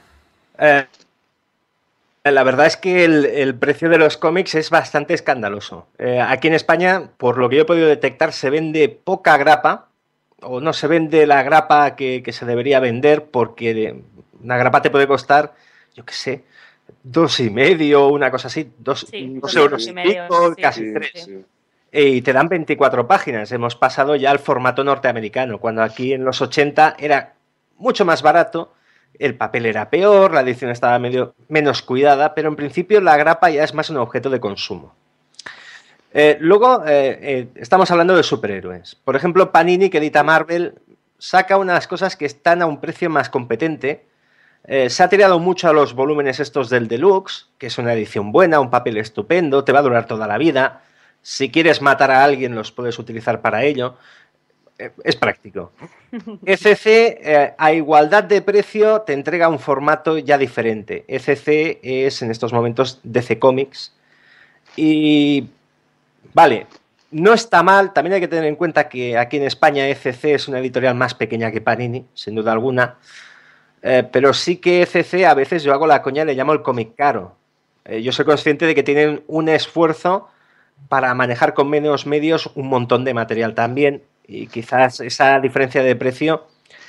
La verdad es que el precio de los cómics es bastante escandaloso. Aquí en España, por lo que yo he podido detectar, se vende poca grapa, o no se vende la grapa que se debería vender, porque una grapa te puede costar, yo qué sé, 2,5, una cosa así, 2 euros y pico, casi 3. Sí. Y te dan 24 páginas. Hemos pasado ya al formato norteamericano, cuando aquí en los 80 era mucho más barato. El papel era peor, la edición estaba menos cuidada, pero en principio la grapa ya es más un objeto de consumo. Luego estamos hablando de superhéroes. Por ejemplo, Panini, que edita Marvel, saca unas cosas que están a un precio más competente. Se ha tirado mucho a los volúmenes estos del Deluxe, que es una edición buena, un papel estupendo, te va a durar toda la vida. Si quieres matar a alguien, los puedes utilizar para ello. Es práctico. ECC, a igualdad de precio, te entrega un formato ya diferente. ECC es en estos momentos DC Comics. Y vale, no está mal. También hay que tener en cuenta que aquí en España ECC es una editorial más pequeña que Panini, sin duda alguna. Pero sí que ECC a veces yo hago la coña y le llamo el cómic caro. Yo soy consciente de que tienen un esfuerzo para manejar con menos medios un montón de material también. Y quizás esa diferencia de precio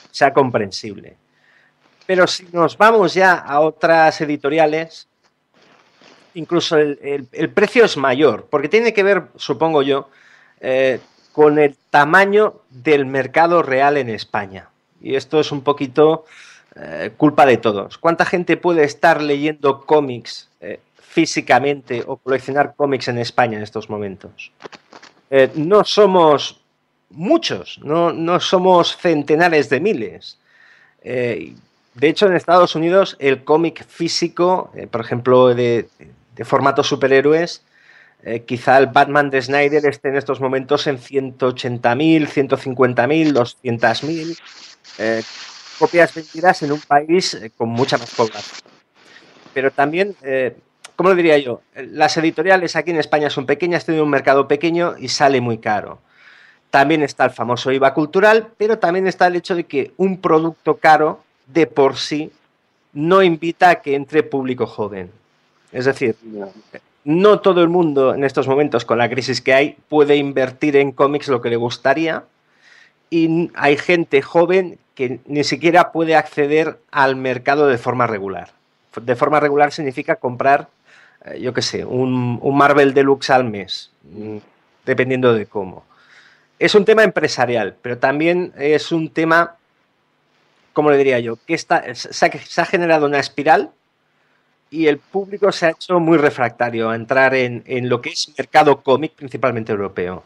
sea comprensible. Pero si nos vamos ya a otras editoriales, incluso el precio es mayor, porque tiene que ver, supongo yo, con el tamaño del mercado real en España. Y esto es un poquito culpa de todos. ¿Cuánta gente puede estar leyendo cómics físicamente o coleccionar cómics en España en estos momentos? No somos muchos, no somos centenares de miles. De hecho, en Estados Unidos el cómic físico, por ejemplo, de formato superhéroes, quizá el Batman de Snyder esté en estos momentos en 180.000, 150.000, 200.000 copias vendidas en un país con mucha más población. Pero también, ¿cómo lo diría yo? Las editoriales aquí en España son pequeñas, tienen un mercado pequeño y sale muy caro. También está el famoso IVA cultural, pero también está el hecho de que un producto caro de por sí no invita a que entre público joven. Es decir, no todo el mundo en estos momentos, con la crisis que hay, puede invertir en cómics lo que le gustaría, y hay gente joven que ni siquiera puede acceder al mercado de forma regular. De forma regular significa comprar, yo qué sé, un Marvel Deluxe al mes, dependiendo de cómo. Es un tema empresarial, pero también es un tema, ¿cómo le diría yo? Que se ha generado una espiral y el público se ha hecho muy refractario a entrar en lo que es mercado cómic, principalmente europeo.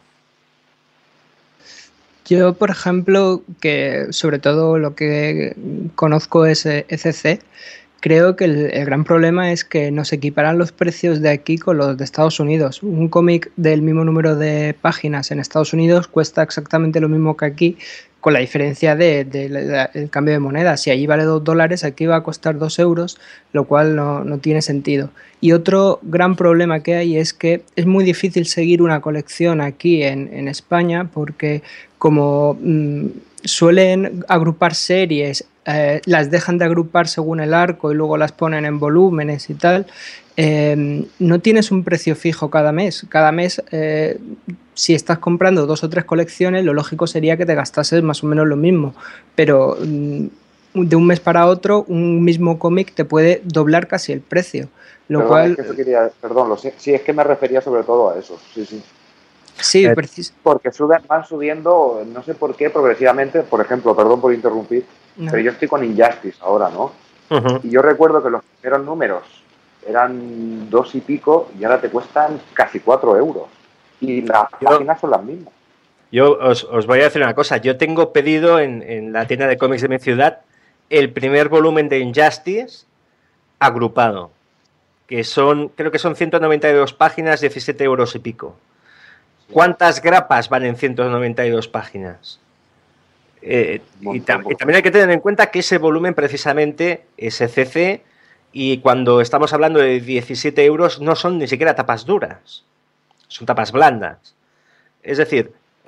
Yo, por ejemplo, que sobre todo lo que conozco es ECC, creo que el gran problema es que nos equiparan los precios de aquí con los de Estados Unidos. Un cómic del mismo número de páginas en Estados Unidos cuesta exactamente lo mismo que aquí, con la diferencia del cambio de moneda. Si allí vale $2, aquí va a costar 2 euros, lo cual no tiene sentido. Y otro gran problema que hay es que es muy difícil seguir una colección aquí en España, porque como suelen agrupar series, las dejan de agrupar según el arco y luego las ponen en volúmenes y tal, no tienes un precio fijo cada mes. Cada mes, si estás comprando 2 o 3 colecciones, lo lógico sería que te gastases más o menos lo mismo, pero de un mes para otro un mismo cómic te puede doblar casi el precio, lo cual... Sí, es que me refería sobre todo a eso, sí. Sí, porque van subiendo, no sé por qué, progresivamente. Por ejemplo, perdón por interrumpir, pero yo estoy con Injustice ahora, ¿no? Y yo recuerdo que los primeros números eran 2 y pico y ahora te cuestan casi 4 euros. Y las páginas son las mismas. Yo os voy a decir una cosa. Yo tengo pedido en la tienda de cómics de mi ciudad el primer volumen de Injustice agrupado, que creo que son 192 páginas, 17 euros y pico. ¿Cuántas grapas van en 192 páginas? Y también hay que tener en cuenta que ese volumen precisamente es ECC, y cuando estamos hablando de 17 euros no son ni siquiera tapas duras, son tapas blandas. Es decir,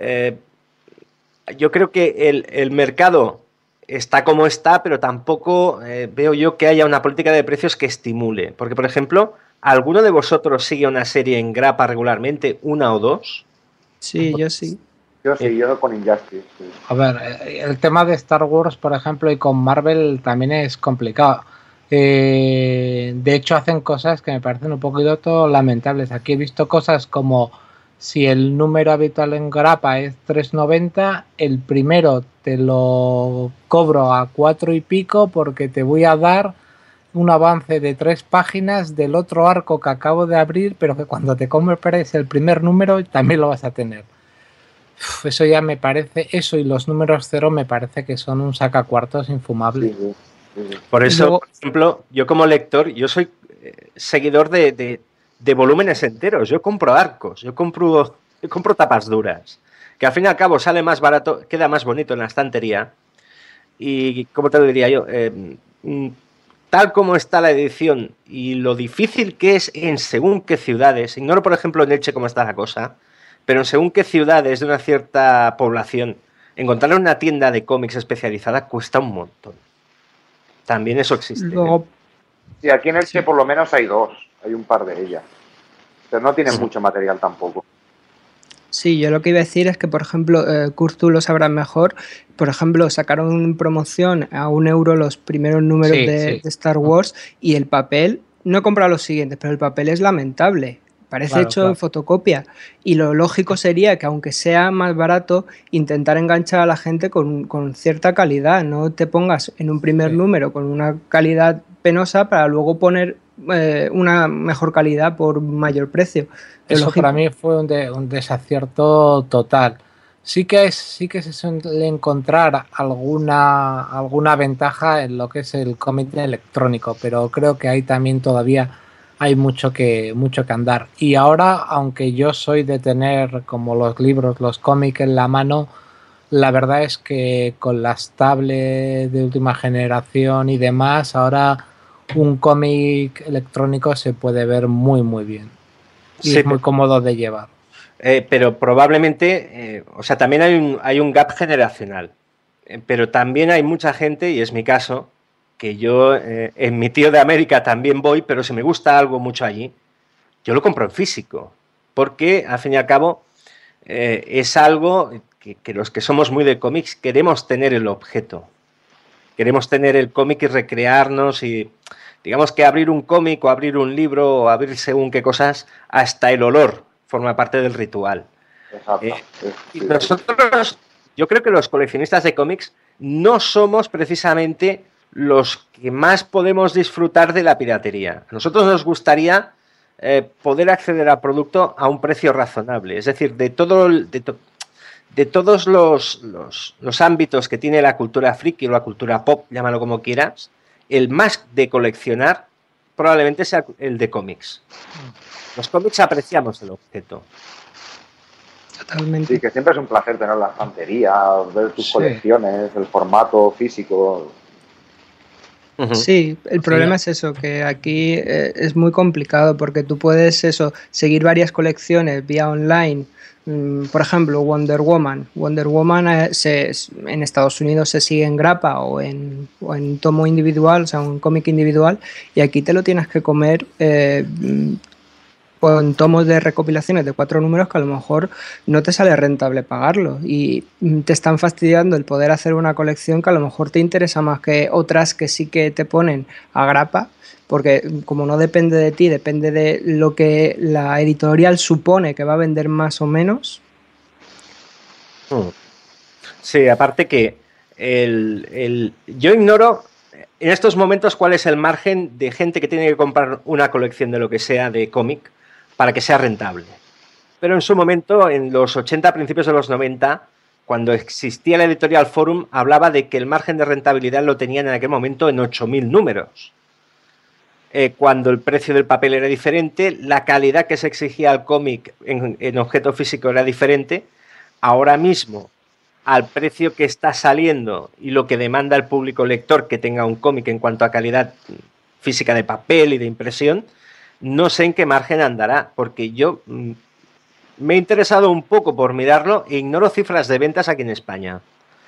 yo creo que el mercado está como está, pero tampoco veo yo que haya una política de precios que estimule. Porque, por ejemplo, ¿alguno de vosotros sigue una serie en grapa regularmente, 1 o 2? Sí, yo sí. Yo con Injustice. Sí. A ver, el tema de Star Wars, por ejemplo, y con Marvel también es complicado. De hecho, hacen cosas que me parecen un poquito lamentables. Aquí he visto cosas como, si el número habitual en grapa es 3,90, el primero te lo cobro a 4 y pico porque te voy a dar un avance de 3 páginas del otro arco que acabo de abrir, pero que cuando te compres el primer número también lo vas a tener. Eso ya me parece, eso y los números 0 me parece que son un sacacuartos infumable. Sí. Por eso, luego, por ejemplo, yo como lector, yo soy seguidor de volúmenes enteros. Yo compro arcos, yo compro tapas duras, que al fin y al cabo sale más barato, queda más bonito en la estantería. Y, ¿cómo te lo diría yo? Tal como está la edición y lo difícil que es en según qué ciudades, ignoro por ejemplo en Elche cómo está la cosa, pero en según qué ciudades de una cierta población, encontrar una tienda de cómics especializada cuesta un montón. También eso existe. Luego... Sí, aquí en Elche por lo menos hay 2, hay un par de ellas, pero no tienen mucho material tampoco. Sí, yo lo que iba a decir es que, por ejemplo, Kurt, tú lo sabrás mejor, por ejemplo, sacaron en promoción a €1 los primeros números de Star Wars y el papel, no he comprado los siguientes, pero el papel es lamentable, parece hecho en fotocopia y lo lógico sería que aunque sea más barato, intentar enganchar a la gente con cierta calidad, no te pongas en un primer número con una calidad penosa para luego poner una mejor calidad por mayor precio. Eso para mí fue un desacierto total. Sí que se suele encontrar alguna ventaja en lo que es el cómic electrónico, pero creo que ahí también todavía hay mucho que andar. Y ahora, aunque yo soy de tener como los libros, los cómics en la mano, la verdad es que con las tablets de última generación y demás, ahora un cómic electrónico se puede ver muy muy bien. Y es muy cómodo de llevar. Pero probablemente, o sea, también hay un gap generacional. Pero también hay mucha gente, y es mi caso, que yo en mi tío de América también voy, pero si me gusta algo mucho allí, yo lo compro en físico. Porque, al fin y al cabo, es algo que los que somos muy de cómics queremos tener el objeto. Queremos tener el cómic y recrearnos y... Digamos que abrir un cómic o abrir un libro o abrir según qué cosas, hasta el olor forma parte del ritual. Exacto. Y nosotros, yo creo que los coleccionistas de cómics no somos precisamente los que más podemos disfrutar de la piratería. A nosotros nos gustaría poder acceder al producto a un precio razonable. Es decir, de todos los ámbitos que tiene la cultura friki o la cultura pop, llámalo como quieras, el más de coleccionar probablemente sea el de cómics. Los cómics apreciamos el objeto. Totalmente. Sí, que siempre es un placer tener la estantería, ver tus colecciones, el formato físico. Sí, el problema es eso, que aquí es muy complicado porque tú puedes seguir varias colecciones vía online. Por ejemplo, Wonder Woman. Wonder Woman en Estados Unidos se sigue en grapa o en tomo individual, o sea, un cómic individual, y aquí te lo tienes que comer con tomos de recopilaciones de 4 números que a lo mejor no te sale rentable pagarlo y te están fastidiando el poder hacer una colección que a lo mejor te interesa más que otras que sí que te ponen a grapa, porque como no depende de ti, depende de lo que la editorial supone que va a vender más o menos. Sí, aparte que yo ignoro en estos momentos cuál es el margen de gente que tiene que comprar una colección de lo que sea de cómic para que sea rentable. Pero en su momento, en los 80, principios de los 90, cuando existía la editorial Forum, hablaba de que el margen de rentabilidad lo tenían en aquel momento en 8.000 números. Cuando el precio del papel era diferente, la calidad que se exigía al cómic en objeto físico era diferente. Ahora mismo, al precio que está saliendo y lo que demanda el público lector que tenga un cómic en cuanto a calidad física de papel y de impresión, no sé en qué margen andará, porque yo me he interesado un poco por mirarlo e ignoro cifras de ventas aquí en España.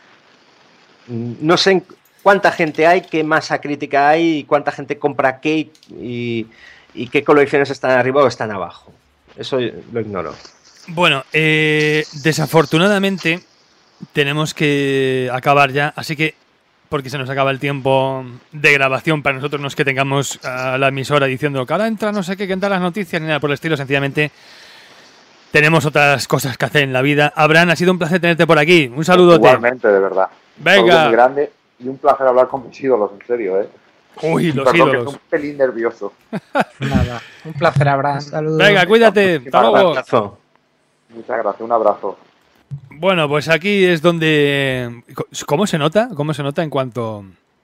No sé cuánta gente hay, qué masa crítica hay, cuánta gente compra qué y qué colecciones están arriba o están abajo. Eso lo ignoro. Bueno, desafortunadamente tenemos que acabar ya, así que porque se nos acaba el tiempo de grabación para nosotros, no es que tengamos a la emisora diciendo que ahora entra no sé qué, que entran las noticias ni nada por el estilo, sencillamente tenemos otras cosas que hacer en la vida. Abraham, ha sido un placer tenerte por aquí. Un saludo. Igualmente, de verdad. Venga. Muy grande y un placer hablar con mis ídolos, en serio, ¿eh? Uy, los ídolos. ídolos. Que es un pelín nervioso. Nada, un placer, Abraham. Saludos. Venga, cuídate. Hasta luego. Muchas gracias, un abrazo. Bueno, pues aquí es donde... ¿Cómo se nota? ¿Cómo se nota en cuanto...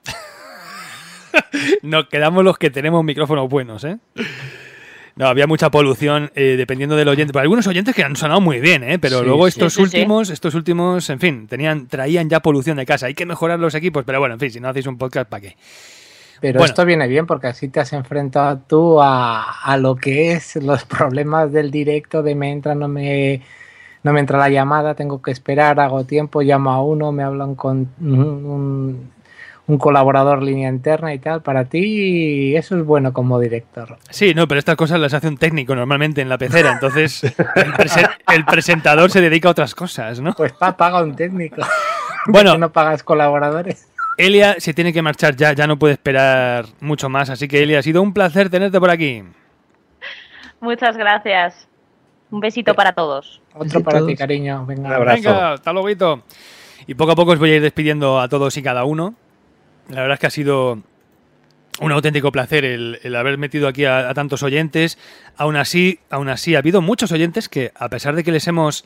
Nos quedamos los que tenemos micrófonos buenos, ¿eh? No, había mucha polución dependiendo del oyente. Pero algunos oyentes que han sonado muy bien, ¿eh? Pero sí, luego estos últimos, en fin, traían ya polución de casa. Hay que mejorar los equipos, pero bueno, en fin, si no hacéis un podcast, ¿para qué? Pero bueno, esto viene bien porque así te has enfrentado tú a lo que es los problemas del directo de me entra, no me entra la llamada, tengo que esperar, hago tiempo, llamo a uno, me hablan con un colaborador línea interna y tal, para ti eso es bueno como director. Sí, no, pero estas cosas las hace un técnico normalmente en la pecera, entonces el presentador se dedica a otras cosas, ¿no? Pues paga un técnico. Bueno, no pagas colaboradores. Elia se tiene que marchar ya no puede esperar mucho más, así que Elia, ha sido un placer tenerte por aquí. Muchas gracias. Un besito para todos. Otro para ti, cariño. Venga, un abrazo. Venga, hasta luego. Y poco a poco os voy a ir despidiendo a todos y cada uno. La verdad es que ha sido un auténtico placer el haber metido aquí a tantos oyentes. Aún así, ha habido muchos oyentes que, a pesar de que les hemos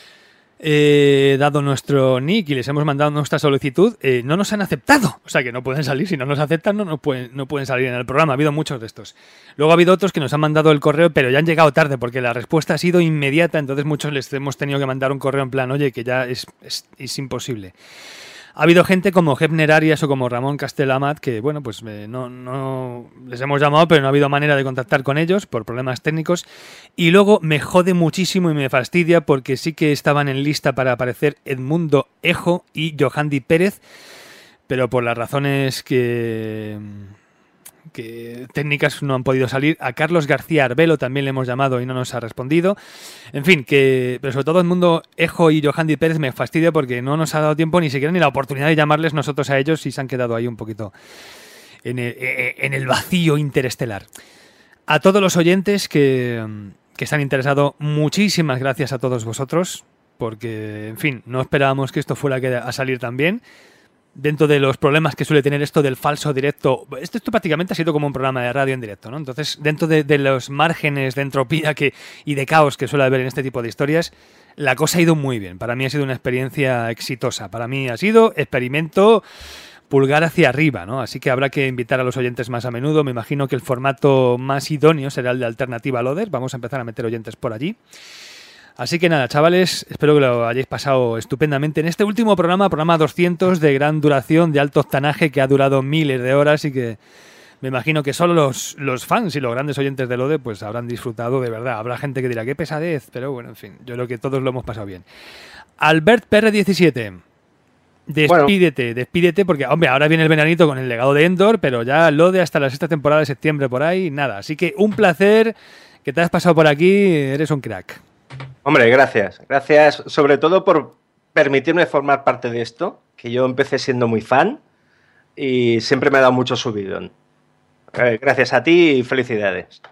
dado nuestro nick y les hemos mandado nuestra solicitud, no nos han aceptado. O sea que no pueden salir. Si no nos aceptan, no pueden salir en el programa. Ha habido muchos de estos. Luego ha habido otros que nos han mandado el correo, pero ya han llegado tarde porque la respuesta ha sido inmediata. Entonces muchos les hemos tenido que mandar un correo en plan, oye, que ya es imposible. Ha habido gente como Hebner Arias o como Ramón Castelamat que, bueno, pues no les hemos llamado, pero no ha habido manera de contactar con ellos por problemas técnicos. Y luego me jode muchísimo y me fastidia porque sí que estaban en lista para aparecer Edmundo Ejo y Johandy Pérez, pero por las razones que técnicas no han podido salir. A Carlos García Arbelo también le hemos llamado y no nos ha respondido. En fin, pero sobre todo el mundo Ejo y Johandy Pérez me fastidia porque no nos ha dado tiempo ni siquiera ni la oportunidad de llamarles nosotros a ellos y se han quedado ahí un poquito en el vacío interestelar. A todos los oyentes que están interesados, muchísimas gracias a todos vosotros porque, en fin, no esperábamos que esto fuera a salir tan bien. Dentro de los problemas que suele tener esto del falso directo, esto prácticamente ha sido como un programa de radio en directo, ¿no? Entonces, dentro de los márgenes de entropía y de caos que suele haber en este tipo de historias, la cosa ha ido muy bien. Para mí ha sido una experiencia exitosa. Para mí ha sido experimento pulgar hacia arriba, ¿no? Así que habrá que invitar a los oyentes más a menudo. Me imagino que el formato más idóneo será el de Alternativa Loader. Vamos a empezar a meter oyentes por allí. Así que nada, chavales, espero que lo hayáis pasado estupendamente en este último programa 200 de gran duración, de alto octanaje, que ha durado miles de horas y que me imagino que solo los fans y los grandes oyentes de Lode pues habrán disfrutado de verdad. Habrá gente que dirá, qué pesadez, pero bueno, en fin, yo creo que todos lo hemos pasado bien. Albert PR17, despídete porque, hombre, ahora viene el veranito con el legado de Endor, pero ya Lode hasta la 6ª temporada de septiembre por ahí, nada. Así que un placer que te hayas pasado por aquí, eres un crack. Hombre, gracias. Gracias sobre todo por permitirme formar parte de esto, que yo empecé siendo muy fan y siempre me ha dado mucho subidón. Gracias a ti y felicidades.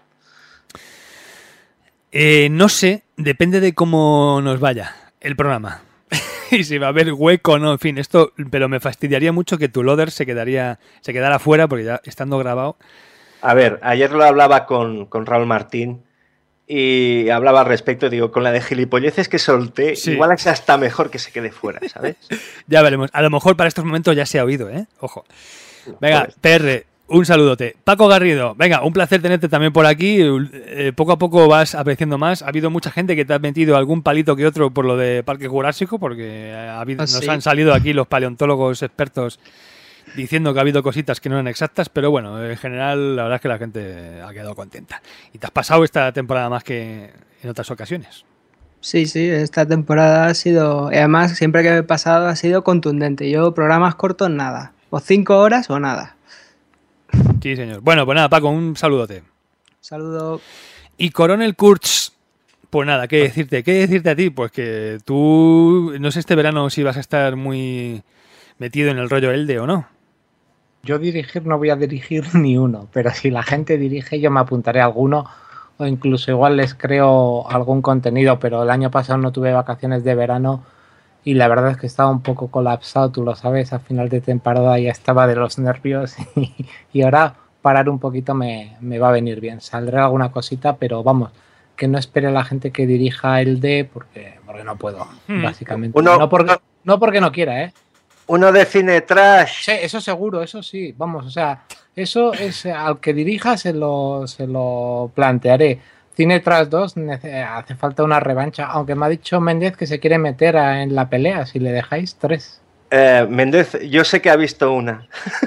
No sé, depende de cómo nos vaya el programa. Y si va a haber hueco o no, en fin, esto, pero me fastidiaría mucho que tu loader se quedara fuera porque ya estando grabado. A ver, ayer lo hablaba con Raúl Martín y hablaba al respecto, digo, con la de gilipolleces que solté, sí. Igual es hasta mejor que se quede fuera, ¿sabes? Ya veremos. A lo mejor para estos momentos ya se ha oído, ¿eh? Ojo. Venga, PR, un saludote. Paco Garrido, venga, un placer tenerte también por aquí. Poco a poco vas apreciando más. Ha habido mucha gente que te ha metido algún palito que otro por lo de Parque Jurásico, porque nos han salido aquí los paleontólogos expertos diciendo que ha habido cositas que no eran exactas, pero bueno, en general la verdad es que la gente ha quedado contenta. Y te has pasado esta temporada más que en otras ocasiones. Sí, esta temporada ha sido, además siempre que he pasado ha sido contundente. Yo programas cortos nada, o 5 horas o nada. Sí, señor. Bueno, pues nada, Paco, un saludote. Saludo. Y Coronel Kurtz, pues nada, ¿qué decirte a ti? Pues que tú, no sé este verano si vas a estar muy metido en el rollo Elde o no. Yo dirigir no voy a dirigir ni uno, pero si la gente dirige yo me apuntaré a alguno o incluso igual les creo algún contenido, pero el año pasado no tuve vacaciones de verano y la verdad es que estaba un poco colapsado, tú lo sabes, a final de temporada ya estaba de los nervios y ahora parar un poquito me va a venir bien. Saldré alguna cosita, pero vamos, que no espere la gente que dirija el D porque no puedo, básicamente. No porque no quiera, ¿eh? Uno de cine trash. Sí, eso seguro, eso sí. Vamos, o sea, eso es al que dirija se lo plantearé. Cine Trash 2 hace falta una revancha, aunque me ha dicho Méndez que se quiere meter en la pelea, si le dejáis 3. Méndez, yo sé que ha visto una.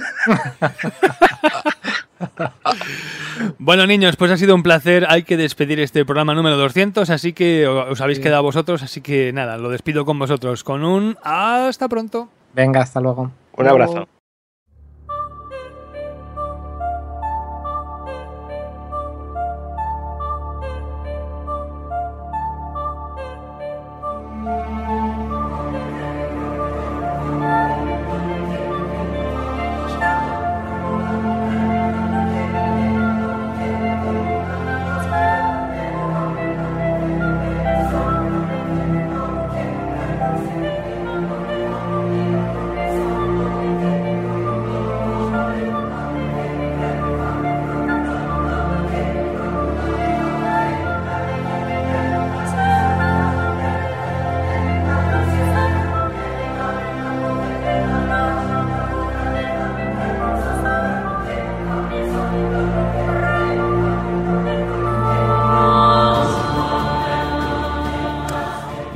Bueno, niños, pues ha sido un placer. Hay que despedir este programa número 200, así que os habéis quedado vosotros, así que nada, lo despido con vosotros con un hasta pronto. Venga, hasta luego. Un abrazo.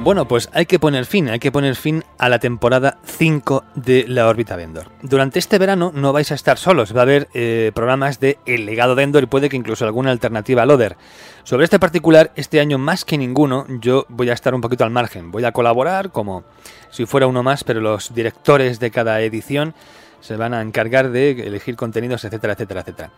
Bueno, pues hay que poner fin a la temporada 5 de La órbita de Endor. Durante este verano no vais a estar solos, va a haber programas de El legado de Endor y puede que incluso alguna alternativa al Other. Sobre este particular, este año más que ninguno, yo voy a estar un poquito al margen. Voy a colaborar como si fuera uno más, pero los directores de cada edición se van a encargar de elegir contenidos, etcétera, etcétera, etcétera.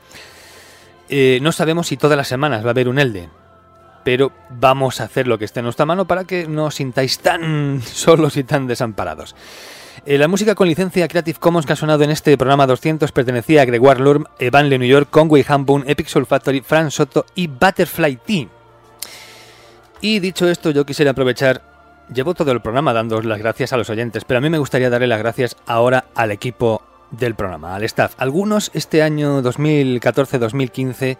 No sabemos si todas las semanas va a haber un Elde, pero vamos a hacer lo que esté en nuestra mano para que no os sintáis tan solos y tan desamparados. La música con licencia Creative Commons que ha sonado en este programa 200 pertenecía a Gregoire Lurm, Evan Le New York, Conway Hambun, Epic Soul Factory, Fran Soto y Butterfly Tea. Y dicho esto, yo quisiera aprovechar, llevo todo el programa dando las gracias a los oyentes, pero a mí me gustaría darle las gracias ahora al equipo del programa, al staff. Algunos este año 2014-2015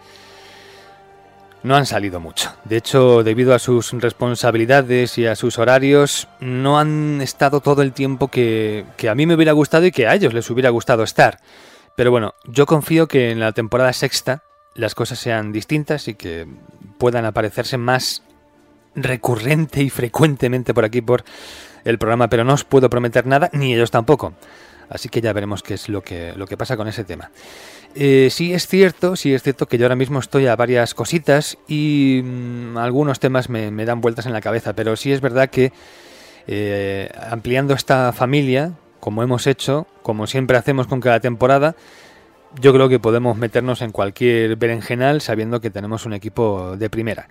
no han salido mucho. De hecho, debido a sus responsabilidades y a sus horarios, no han estado todo el tiempo que a mí me hubiera gustado y que a ellos les hubiera gustado estar. Pero bueno, yo confío que en la temporada sexta las cosas sean distintas y que puedan aparecerse más recurrente y frecuentemente por aquí por el programa, pero no os puedo prometer nada, ni ellos tampoco. Así que ya veremos qué es lo que pasa con ese tema. Sí es cierto que yo ahora mismo estoy a varias cositas y algunos temas me dan vueltas en la cabeza, pero sí es verdad que ampliando esta familia, como hemos hecho, como siempre hacemos con cada temporada, yo creo que podemos meternos en cualquier berenjenal sabiendo que tenemos un equipo de primera.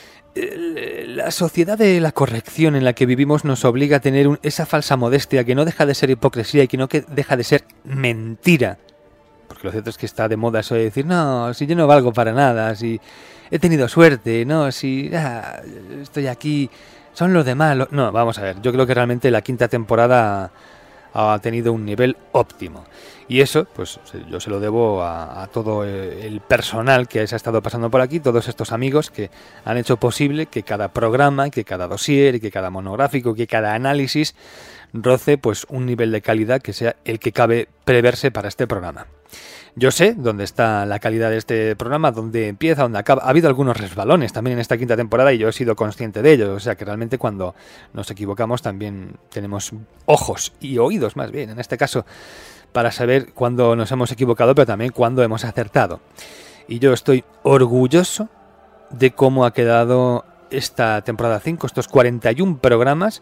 La sociedad de la corrección en la que vivimos nos obliga a tener esa falsa modestia que no deja de ser hipocresía y que no deja de ser mentira. Porque lo cierto es que está de moda eso de decir, no, si yo no valgo para nada, si he tenido suerte, no, si estoy aquí, son los demás. No, vamos a ver, yo creo que realmente la quinta temporada ha tenido un nivel óptimo. Y eso, pues yo se lo debo a todo el personal que se ha estado pasando por aquí, todos estos amigos que han hecho posible que cada programa, que cada dossier, que cada monográfico, que cada análisis roce pues un nivel de calidad que sea el que cabe preverse para este programa. Yo sé dónde está la calidad de este programa, dónde empieza, dónde acaba. Ha habido algunos resbalones también en esta quinta temporada y yo he sido consciente de ello. O sea que realmente cuando nos equivocamos también tenemos ojos y oídos más bien, en este caso, para saber cuándo nos hemos equivocado, pero también cuándo hemos acertado. Y yo estoy orgulloso de cómo ha quedado esta temporada 5, estos 41 programas,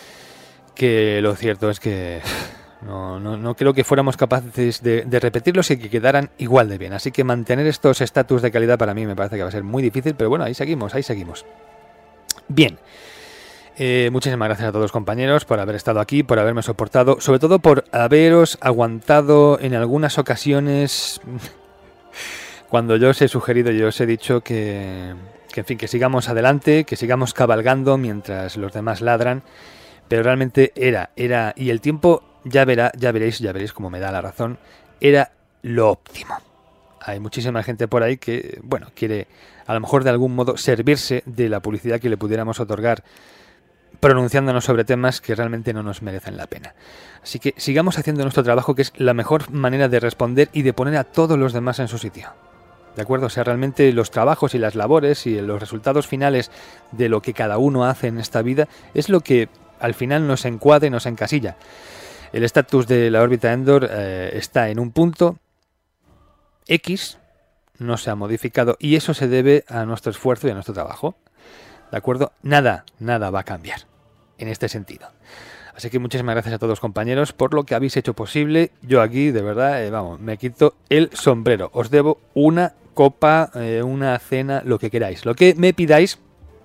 que lo cierto es que no creo que fuéramos capaces de repetirlos y que quedaran igual de bien. Así que mantener estos estatus de calidad para mí me parece que va a ser muy difícil, pero bueno, ahí seguimos. Bien. Muchísimas gracias a todos, compañeros, por haber estado aquí, por haberme soportado, sobre todo por haberos aguantado en algunas ocasiones cuando yo os he sugerido y os he dicho que en fin, que sigamos adelante, que sigamos cabalgando mientras los demás ladran, pero realmente era, y el tiempo ya veréis cómo me da la razón, era lo óptimo. Hay muchísima gente por ahí que, bueno, quiere a lo mejor de algún modo servirse de la publicidad que le pudiéramos otorgar pronunciándonos sobre temas que realmente no nos merecen la pena. Así que sigamos haciendo nuestro trabajo, que es la mejor manera de responder y de poner a todos los demás en su sitio. ¿De acuerdo? O sea, realmente los trabajos y las labores y los resultados finales de lo que cada uno hace en esta vida es lo que al final nos encuadra y nos encasilla. El estatus de la órbita Endor está en un punto X, no se ha modificado, y eso se debe a nuestro esfuerzo y a nuestro trabajo. ¿De acuerdo? Nada va a cambiar en este sentido. Así que muchísimas gracias a todos, compañeros, por lo que habéis hecho posible. Yo aquí, de verdad, me quito el sombrero. Os debo una copa, una cena, lo que queráis. Lo que me pidáis,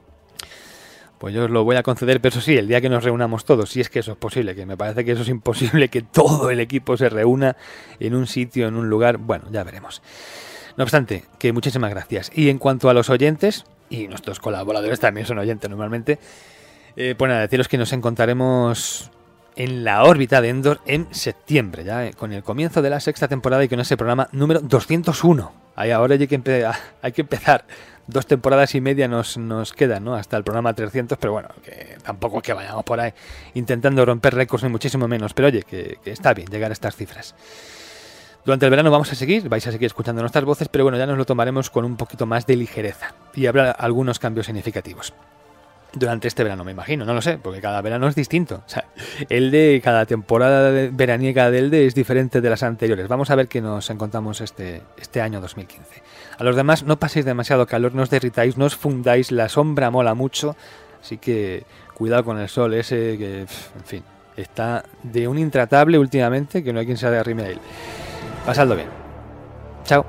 pues yo os lo voy a conceder, pero eso sí, el día que nos reunamos todos, si es que eso es posible, que me parece que eso es imposible, que todo el equipo se reúna en un sitio, en un lugar, bueno, ya veremos. No obstante, que muchísimas gracias. Y en cuanto a los oyentes, y nuestros colaboradores también son oyentes normalmente, pues nada, deciros que nos encontraremos en la órbita de Endor en septiembre, ya con el comienzo de la sexta temporada y con ese programa número 201. Ahí ahora hay que empezar. 2 temporadas y media nos quedan, ¿no? Hasta el programa 300, pero bueno, que tampoco es que vayamos por ahí intentando romper récords ni muchísimo menos, pero oye, que está bien llegar a estas cifras. Durante el verano vais a seguir escuchando nuestras voces, pero bueno, ya nos lo tomaremos con un poquito más de ligereza y habrá algunos cambios significativos. durante este verano, me imagino, no lo sé, porque cada verano es distinto. O sea, cada temporada veraniega de Elde es diferente de las anteriores. Vamos a ver qué nos encontramos este año 2015. A los demás, no paséis demasiado calor, no os derritáis, no os fundáis, la sombra mola mucho, así que cuidado con el sol ese que, en fin, está de un intratable últimamente, que no hay quien se arrime a él. Pasadlo bien. Chao.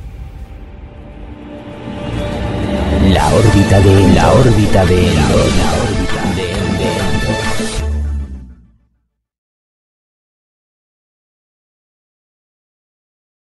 La órbita de